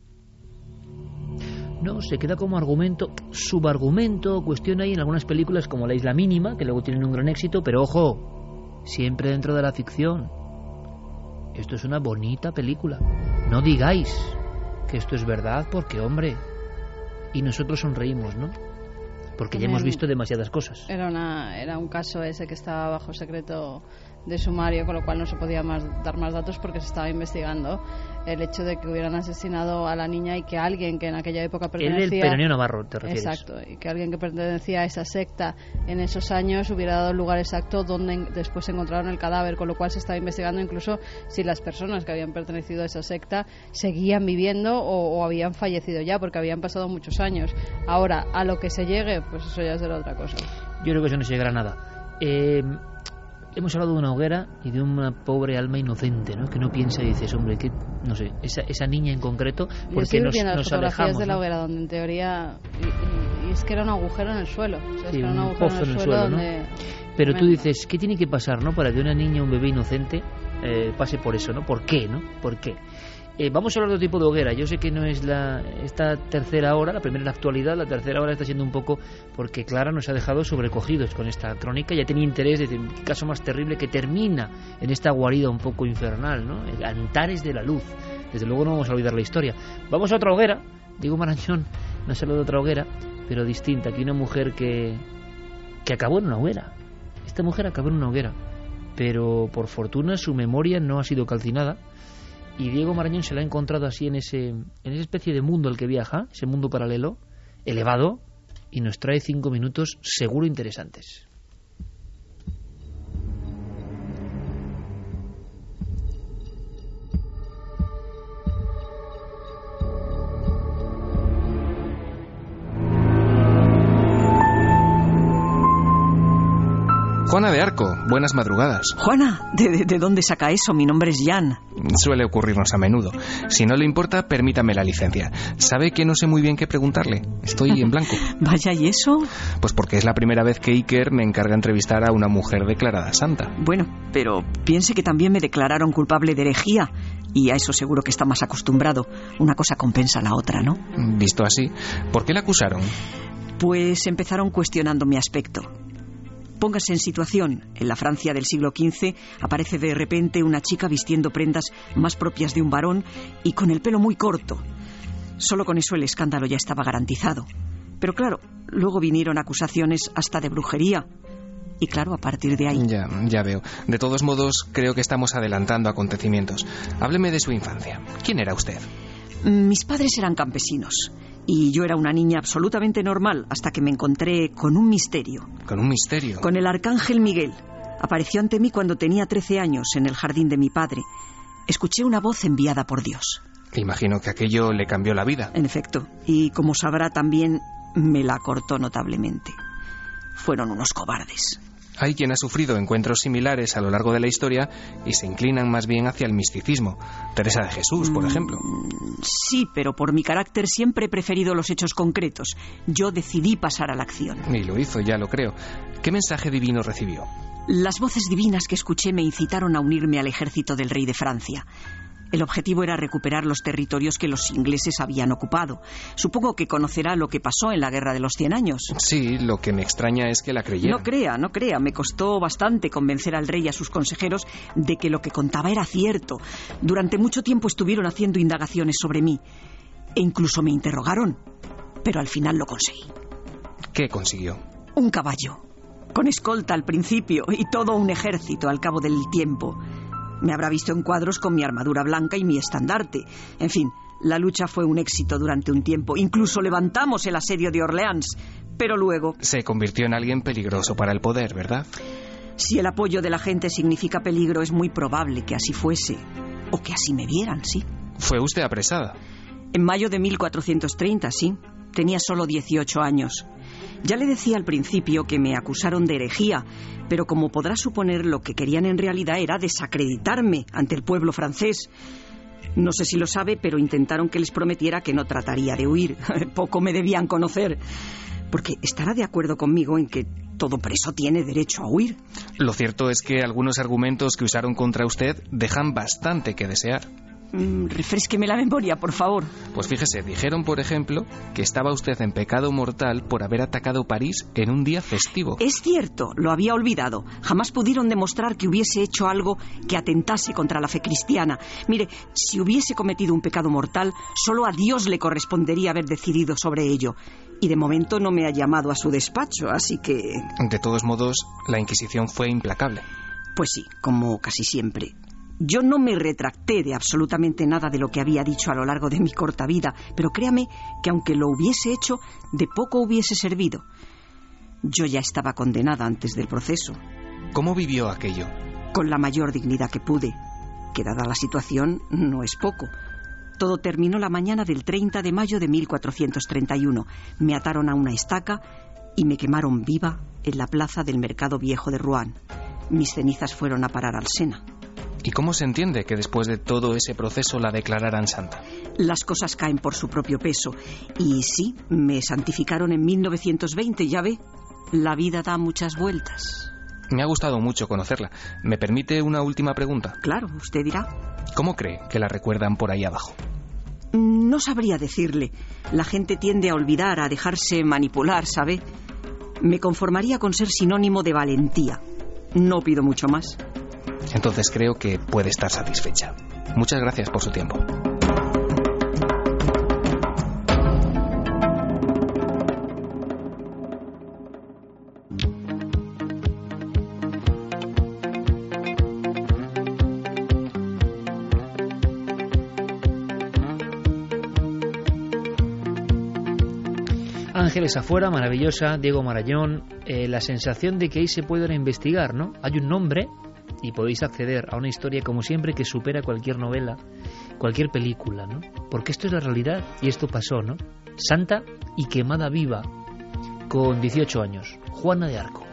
No, se queda como argumento, subargumento, cuestión ahí en algunas películas como La Isla Mínima, que luego tienen un gran éxito, pero ojo, siempre dentro de la ficción. Esto es una bonita película. No digáis que esto es verdad porque, hombre, y nosotros sonreímos, ¿no? Porque ya hemos visto demasiadas cosas. Era, una, era un caso ese que estaba bajo secreto de sumario, con lo cual no se podía más, dar más datos porque se estaba investigando el hecho de que hubieran asesinado a la niña y que alguien que en aquella época pertenecía... El del Peronio Navarro, ¿te refieres? Exacto, y que alguien que pertenecía a esa secta en esos años hubiera dado el lugar exacto donde en, después encontraron el cadáver, con lo cual se estaba investigando incluso si las personas que habían pertenecido a esa secta seguían viviendo o, o habían fallecido ya, porque habían pasado muchos años. Ahora, a lo que se llegue, pues eso ya será otra cosa. Yo creo que eso no se llegará a nada. Eh... Hemos hablado de una hoguera y de una pobre alma inocente, ¿no? Que no piensa y dices, hombre, que no sé, esa, esa niña en concreto, porque nos, viendo las nos fotografías alejamos, de la ¿no? hoguera, donde en teoría y, y, y es que era un agujero en el suelo, o sea, es Sí, que era un, un agujero pozo en el suelo, suelo, ¿no? donde... Pero tú Tremendo. dices, ¿qué tiene que pasar, no? Para que una niña, un bebé inocente eh, pase por eso, ¿no? ¿Por qué, no? ¿Por qué? Eh, vamos a hablar de otro tipo de hoguera. Yo sé que no es la esta tercera hora, la primera en la actualidad, la tercera hora está siendo un poco porque Clara nos ha dejado sobrecogidos con esta crónica. Ya tenía interés, es decir, un caso más terrible que termina en esta guarida un poco infernal, ¿no? El Antares de la Luz. Desde luego no vamos a olvidar la historia. Vamos a otra hoguera. Diego Marañón nos ha hablado de otra hoguera, pero distinta. Aquí una mujer que, que acabó en una hoguera. Esta mujer acabó en una hoguera, pero por fortuna su memoria no ha sido calcinada. Y Diego Marañón se la ha encontrado así en ese en esa especie de mundo al que viaja, ese mundo paralelo, elevado, y nos trae cinco minutos seguro interesantes. Juana de Arco, buenas madrugadas. Juana, ¿de, de, de dónde saca eso? Mi nombre es Jan. Suele ocurrirnos a menudo. Si no le importa, permítame la licencia. ¿Sabe que no sé muy bien qué preguntarle? Estoy en blanco. Vaya, ¿y eso? Pues porque es la primera vez que Iker me encarga entrevistar a una mujer declarada santa. Bueno, pero piense que también me declararon culpable de herejía. Y a eso seguro que está más acostumbrado. Una cosa compensa a la otra, ¿no? Visto así, ¿por qué la acusaron? Pues empezaron cuestionando mi aspecto. Póngase en situación. En la Francia del siglo quince aparece de repente una chica vistiendo prendas más propias de un varón y con el pelo muy corto. Solo con eso el escándalo ya estaba garantizado. Pero claro, luego vinieron acusaciones hasta de brujería. Y claro, a partir de ahí... Ya, ya veo. De todos modos, creo que estamos adelantando acontecimientos. Hábleme de su infancia. ¿Quién era usted? Mis padres eran campesinos. Y yo era una niña absolutamente normal hasta que me encontré con un misterio. ¿Con un misterio? Con el arcángel Miguel. Apareció ante mí cuando tenía trece años en el jardín de mi padre. Escuché una voz enviada por Dios. Imagino que aquello le cambió la vida. En efecto. Y como sabrá también, me la cortó notablemente. Fueron unos cobardes. Hay quien ha sufrido encuentros similares a lo largo de la historia y se inclinan más bien hacia el misticismo. Teresa de Jesús, por ejemplo. Sí, pero por mi carácter siempre he preferido los hechos concretos. Yo decidí pasar a la acción. Y lo hizo, ya lo creo. ¿Qué mensaje divino recibió? Las voces divinas que escuché me incitaron a unirme al ejército del rey de Francia. El objetivo era recuperar los territorios que los ingleses habían ocupado. Supongo que conocerá lo que pasó en la Guerra de los Cien Años. Sí, lo que me extraña es que la creyera. No crea, no crea. Me costó bastante convencer al rey y a sus consejeros de que lo que contaba era cierto. Durante mucho tiempo estuvieron haciendo indagaciones sobre mí. E incluso me interrogaron. Pero al final lo conseguí. ¿Qué consiguió? Un caballo. Con escolta al principio y todo un ejército al cabo del tiempo. Me habrá visto en cuadros con mi armadura blanca y mi estandarte. En fin, la lucha fue un éxito durante un tiempo. Incluso levantamos el asedio de Orleans. Pero luego... Se convirtió en alguien peligroso para el poder, ¿verdad? Si el apoyo de la gente significa peligro, es muy probable que así fuese. O que así me vieran, sí. ¿Fue usted apresada? En mayo de mil cuatrocientos treinta, sí. Tenía solo dieciocho años. Ya le decía al principio que me acusaron de herejía, pero como podrá suponer, lo que querían en realidad era desacreditarme ante el pueblo francés. No sé si lo sabe, pero intentaron que les prometiera que no trataría de huir. Poco me debían conocer. Porque estará de acuerdo conmigo en que todo preso tiene derecho a huir. Lo cierto es que algunos argumentos que usaron contra usted dejan bastante que desear. Mm, refrésqueme la memoria, por favor. Pues fíjese, dijeron, por ejemplo, que estaba usted en pecado mortal por haber atacado París en un día festivo. Es cierto, lo había olvidado. Jamás pudieron demostrar que hubiese hecho algo que atentase contra la fe cristiana. Mire, si hubiese cometido un pecado mortal, solo a Dios le correspondería haber decidido sobre ello. Y de momento no me ha llamado a su despacho, así que... De todos modos, la Inquisición fue implacable. Pues sí, como casi siempre. Yo no me retracté de absolutamente nada de lo que había dicho a lo largo de mi corta vida, pero créame que aunque lo hubiese hecho, de poco hubiese servido. Yo ya estaba condenada antes del proceso. ¿Cómo vivió aquello? Con la mayor dignidad que pude, que dada la situación no es poco. Todo terminó la mañana del treinta de mayo de mil cuatrocientos treinta y uno. Me ataron a una estaca y me quemaron viva en la plaza del Mercado Viejo de Rouen. Mis cenizas fueron a parar al Sena. ¿Y cómo se entiende que después de todo ese proceso la declararan santa? Las cosas caen por su propio peso. Y sí, me santificaron en mil novecientos veinte, ya ve. La vida da muchas vueltas. Me ha gustado mucho conocerla. ¿Me permite una última pregunta? Claro, usted dirá. ¿Cómo cree que la recuerdan por ahí abajo? No sabría decirle. La gente tiende a olvidar, a dejarse manipular, ¿sabe? Me conformaría con ser sinónimo de valentía. No pido mucho más. Entonces creo que puede estar satisfecha. Muchas gracias por su tiempo. Ángeles afuera, maravillosa, Diego Marañón, eh, la sensación de que ahí se puede investigar, ¿no? Hay un nombre y podéis acceder a una historia, como siempre, que supera cualquier novela, cualquier película, ¿no? Porque esto es la realidad y esto pasó, ¿no? Santa y quemada viva, con dieciocho años, Juana de Arco.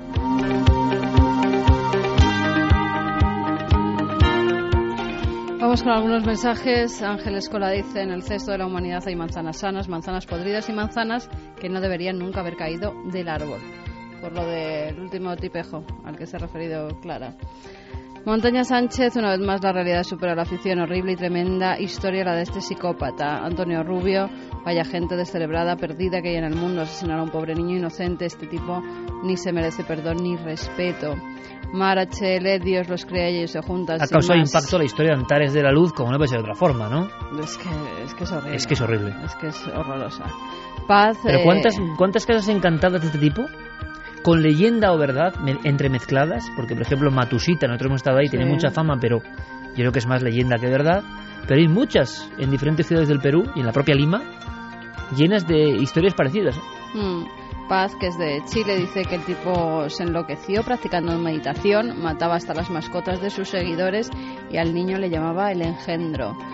Vamos con algunos mensajes. Ángel Escola dice: en el cesto de la humanidad hay manzanas sanas, manzanas podridas y manzanas que no deberían nunca haber caído del árbol. Por lo del último tipejo al que se ha referido Clara. Montaña Sánchez: una vez más la realidad supera la ficción. Horrible y tremenda historia la de este psicópata. Antonio Rubio: vaya gente descerebrada, perdida que hay en el mundo. Asesinar a un pobre niño inocente. Este tipo ni se merece perdón ni respeto. Mar H L: Dios los crea y ellos se juntan. Ha causado impacto la historia de Antares de la Luz, como no puede ser de otra forma, ¿no? Es que es, que es horrible. Es que es horrible. Es que es horrorosa. Paz. Pero eh... ¿cuántas, ¿cuántas casas encantadas de este tipo? Con leyenda o verdad entremezcladas, porque por ejemplo Matusita, nosotros hemos estado ahí, sí. Tiene mucha fama, pero yo creo que es más leyenda que verdad. Pero hay muchas en diferentes ciudades del Perú y en la propia Lima, llenas de historias parecidas. Mm. Paz, que es de Chile, dice que el tipo se enloqueció practicando meditación, mataba hasta las mascotas de sus seguidores y al niño le llamaba el engendro.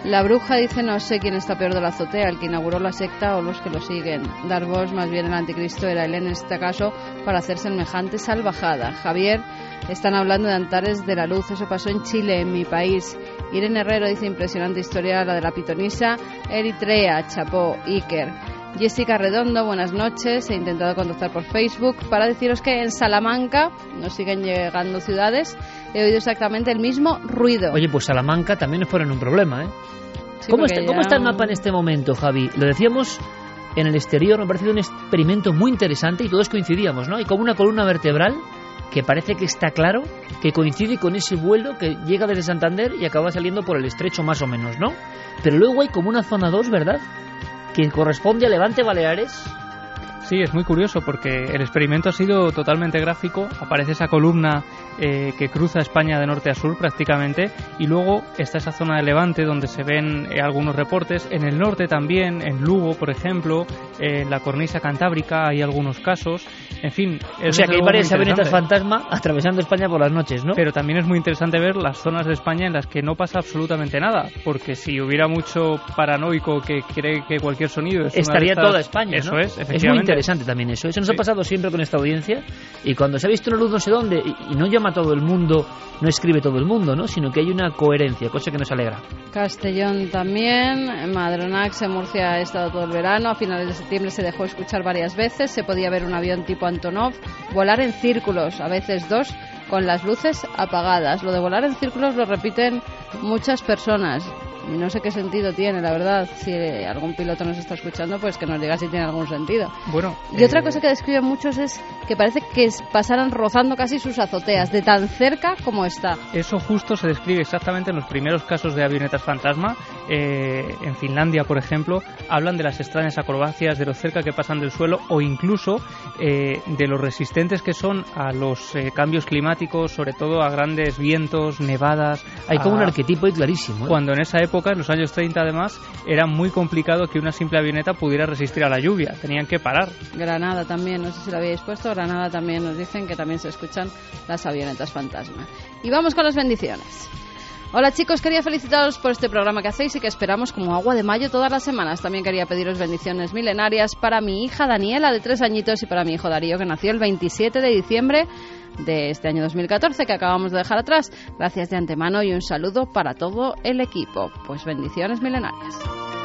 La bruja dice: no sé quién está peor de la azotea, el que inauguró la secta o los que lo siguen. Darvos, más bien el anticristo, era él en este caso para hacer semejante salvajada. Javier, están hablando de Antares de la Luz, eso pasó en Chile, en mi país. Irene Herrero dice: impresionante historia la de la pitonisa. Eritrea, chapó. Iker. Jessica Redondo, buenas noches. He intentado contactar por Facebook para deciros que en Salamanca, nos siguen llegando ciudades, he oído exactamente el mismo ruido. Oye, pues Salamanca también nos ponen un problema, ¿eh? Sí, ¿Cómo, está, ya... ¿Cómo está el mapa en este momento, Javi? Lo decíamos en el exterior, me ha parecido un experimento muy interesante y todos coincidíamos, ¿no? Hay como una columna vertebral que parece que está claro, que coincide con ese vuelo que llega desde Santander y acaba saliendo por el estrecho más o menos, ¿no? Pero luego hay como una zona dos, ¿verdad?, que corresponde a Levante Baleares. Sí, es muy curioso porque el experimento ha sido totalmente gráfico. Aparece esa columna eh, que cruza España de norte a sur prácticamente, y luego está esa zona de Levante donde se ven eh, algunos reportes. En el norte también, en Lugo, por ejemplo, eh, en la cornisa cantábrica hay algunos casos. En fin, es o sea que hay varias avionetas fantasma atravesando España por las noches, ¿no? Pero también es muy interesante ver las zonas de España en las que no pasa absolutamente nada, porque si hubiera mucho paranoico que cree que cualquier sonido es estaría una de estas, toda España, eso ¿no? es, efectivamente. Es muy interesante también eso. Eso nos Sí. ha pasado siempre con esta audiencia, y cuando se ha visto una luz no sé dónde y, y no llama a todo el mundo, no escribe todo el mundo, ¿no? Sino que hay una coherencia, cosa que nos alegra. Castellón también. Madronax en Murcia ha estado todo el verano. A finales de septiembre se dejó escuchar varias veces. Se podía ver un avión tipo Antonov volar en círculos, a veces dos, con las luces apagadas. Lo de volar en círculos lo repiten muchas personas. No sé qué sentido tiene, la verdad. Si algún piloto nos está escuchando, pues que nos diga si tiene algún sentido. Bueno, y eh... otra cosa que describen muchos es que parece que pasaran rozando casi sus azoteas, de tan cerca como está. Eso justo se describe exactamente en los primeros casos de avionetas fantasma. Eh, en Finlandia, por ejemplo, hablan de las extrañas acrobacias, de lo cerca que pasan del suelo, o incluso eh, de lo resistentes que son a los eh, cambios climáticos, sobre todo a grandes vientos, nevadas. Hay como a... un arquetipo ahí clarísimo, ¿eh? Cuando en esa época, en los años treinta además, era muy complicado que una simple avioneta pudiera resistir a la lluvia. Tenían que parar. Granada también, no sé si lo habéis puesto. Granada también nos dicen que también se escuchan las avionetas fantasma. Y vamos con las bendiciones. Hola chicos, quería felicitaros por este programa que hacéis y que esperamos como agua de mayo todas las semanas. También quería pediros bendiciones milenarias para mi hija Daniela, de tres añitos, y para mi hijo Darío, que nació el veintisiete de diciembre de este año dos mil catorce, que acabamos de dejar atrás. Gracias de antemano y un saludo para todo el equipo. Pues bendiciones milenarias.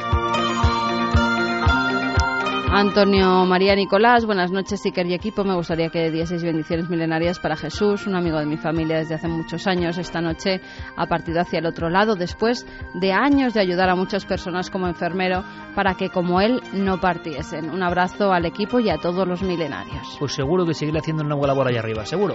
Antonio María Nicolás, buenas noches, Iker y equipo. Me gustaría que dieseis bendiciones milenarias para Jesús, un amigo de mi familia desde hace muchos años. Esta noche ha partido hacia el otro lado después de años de ayudar a muchas personas como enfermero para que, como él, no partiesen. Un abrazo al equipo y a todos los milenarios. Pues seguro que seguirá haciendo una buena labor allá arriba, seguro.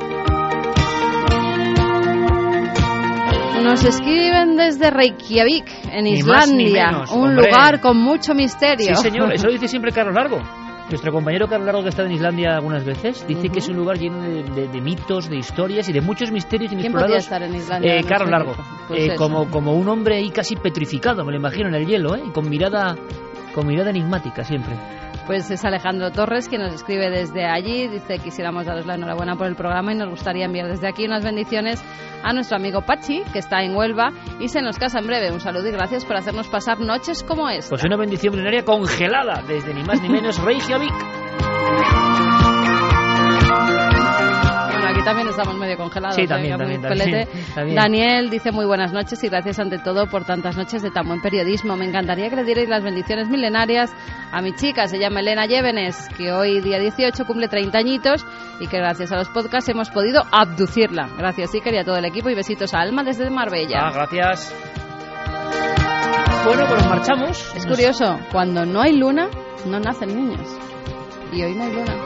Nos escriben desde Reykjavik, en Ni Islandia, más ni menos, un hombre. lugar con mucho misterio. Sí, señor, eso lo dice siempre Carlos Largo. Nuestro compañero Carlos Largo, que ha estado en Islandia algunas veces, dice uh-huh. que es un lugar lleno de, de, de mitos, de historias y de muchos misterios inexplorados. ¿Quién podría estar en Islandia? Eh, no Carlos Largo, pues eh, como, como un hombre ahí casi petrificado, me lo imagino, en el hielo, ¿eh? con mirada, con mirada enigmática siempre. Pues es Alejandro Torres quien nos escribe desde allí. Dice: quisiéramos daros la enhorabuena por el programa y nos gustaría enviar desde aquí unas bendiciones a nuestro amigo Pachi, que está en Huelva y se nos casa en breve. Un saludo y gracias por hacernos pasar noches como esta. Pues una bendición milenaria congelada desde ni más ni menos Reykjavik. Aquí también estamos medio congelados. Sí, también, ¿eh? también, también, también. Daniel dice: muy buenas noches y gracias ante todo por tantas noches de tan buen periodismo. Me encantaría que le dierais las bendiciones milenarias a mi chica, se llama Elena Llévenes, que hoy día dieciocho cumple treinta añitos y que gracias a los podcasts hemos podido abducirla. Gracias Iker y a todo el equipo, y besitos a Alma desde Marbella. Ah, gracias. Bueno, pues nos marchamos. Es curioso, cuando no hay luna no nacen niños, y hoy no hay luna.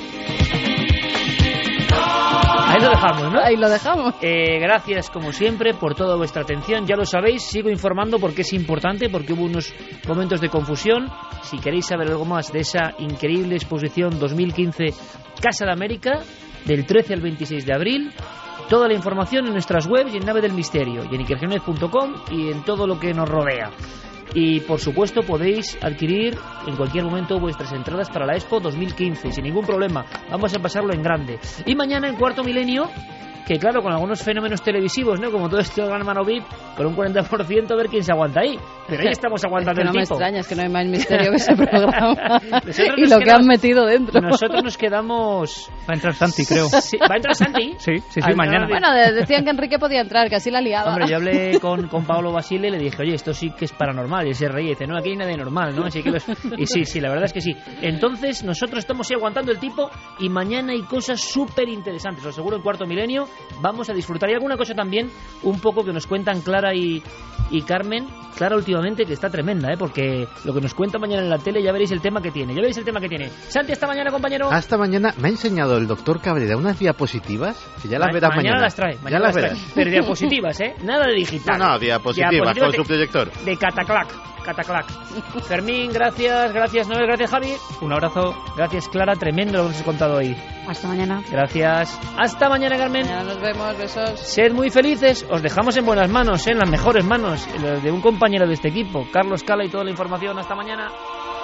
Ahí lo dejamos, ¿no? Ahí lo dejamos. Eh, gracias, como siempre, por toda vuestra atención. Ya lo sabéis, sigo informando porque es importante, porque hubo unos momentos de confusión. Si queréis saber algo más de esa increíble exposición dos mil quince Casa de América, del trece al veintiséis de abril, toda la información en nuestras webs y en Nave del Misterio, y en iker jiménez punto com y en todo lo que nos rodea. Y por supuesto podéis adquirir en cualquier momento vuestras entradas para la Expo dos mil quince sin ningún problema. Vamos a pasarlo en grande. Y mañana en Cuarto Milenio que claro, con algunos fenómenos televisivos, ¿no? Como todo esto de Gran Hermano V I P, con un cuarenta por ciento, a ver quién se aguanta ahí. Pero ahí estamos aguantando es que el no tipo. me extraña, es que no hay más misterio que ese programa. Y lo que quedamos, han metido dentro. Nosotros nos quedamos... Va a entrar Santi, creo. Sí, ¿va a entrar Santi? Sí, sí, sí, Al mañana. Bueno, decían que Enrique podía entrar, que así la liaba. Hombre, yo hablé con, con Pablo Basile y le dije, oye, esto sí que es paranormal. Y ese reía y dice, no, aquí hay nada de normal, ¿no? Así que los... Y sí, sí, la verdad es que sí. Entonces, nosotros estamos ahí aguantando el tipo y mañana hay cosas súper interesantes. Lo aseguro, en Cuarto Milenio vamos a disfrutar. Y alguna cosa también, un poco que nos cuentan Clara y, y Carmen. Clara últimamente, que está tremenda, ¿eh? Porque lo que nos cuenta mañana en la tele, ya veréis el tema que tiene. Ya veréis el tema que tiene. Santi, hasta mañana, compañero. Hasta mañana. Me ha enseñado el doctor Cabrera unas diapositivas que ya las Ma verás mañana. mañana. las trae. Mañana ya las, las trae. verás. Pero diapositivas, ¿eh? Nada de digital. No, no, diapositivas, diapositivas con de, su proyector. De cataclac. Cataclac. Fermín, gracias. Gracias, Noel. Gracias, Javi. Un abrazo. Gracias, Clara. Tremendo lo que os he contado hoy. Hasta mañana. Gracias. Hasta mañana, Carmen. Mañana nos vemos. Besos. Sed muy felices. Os dejamos en buenas manos, ¿eh? En las mejores manos de un compañero de este equipo, Carlos Cala, y toda la información. Hasta mañana.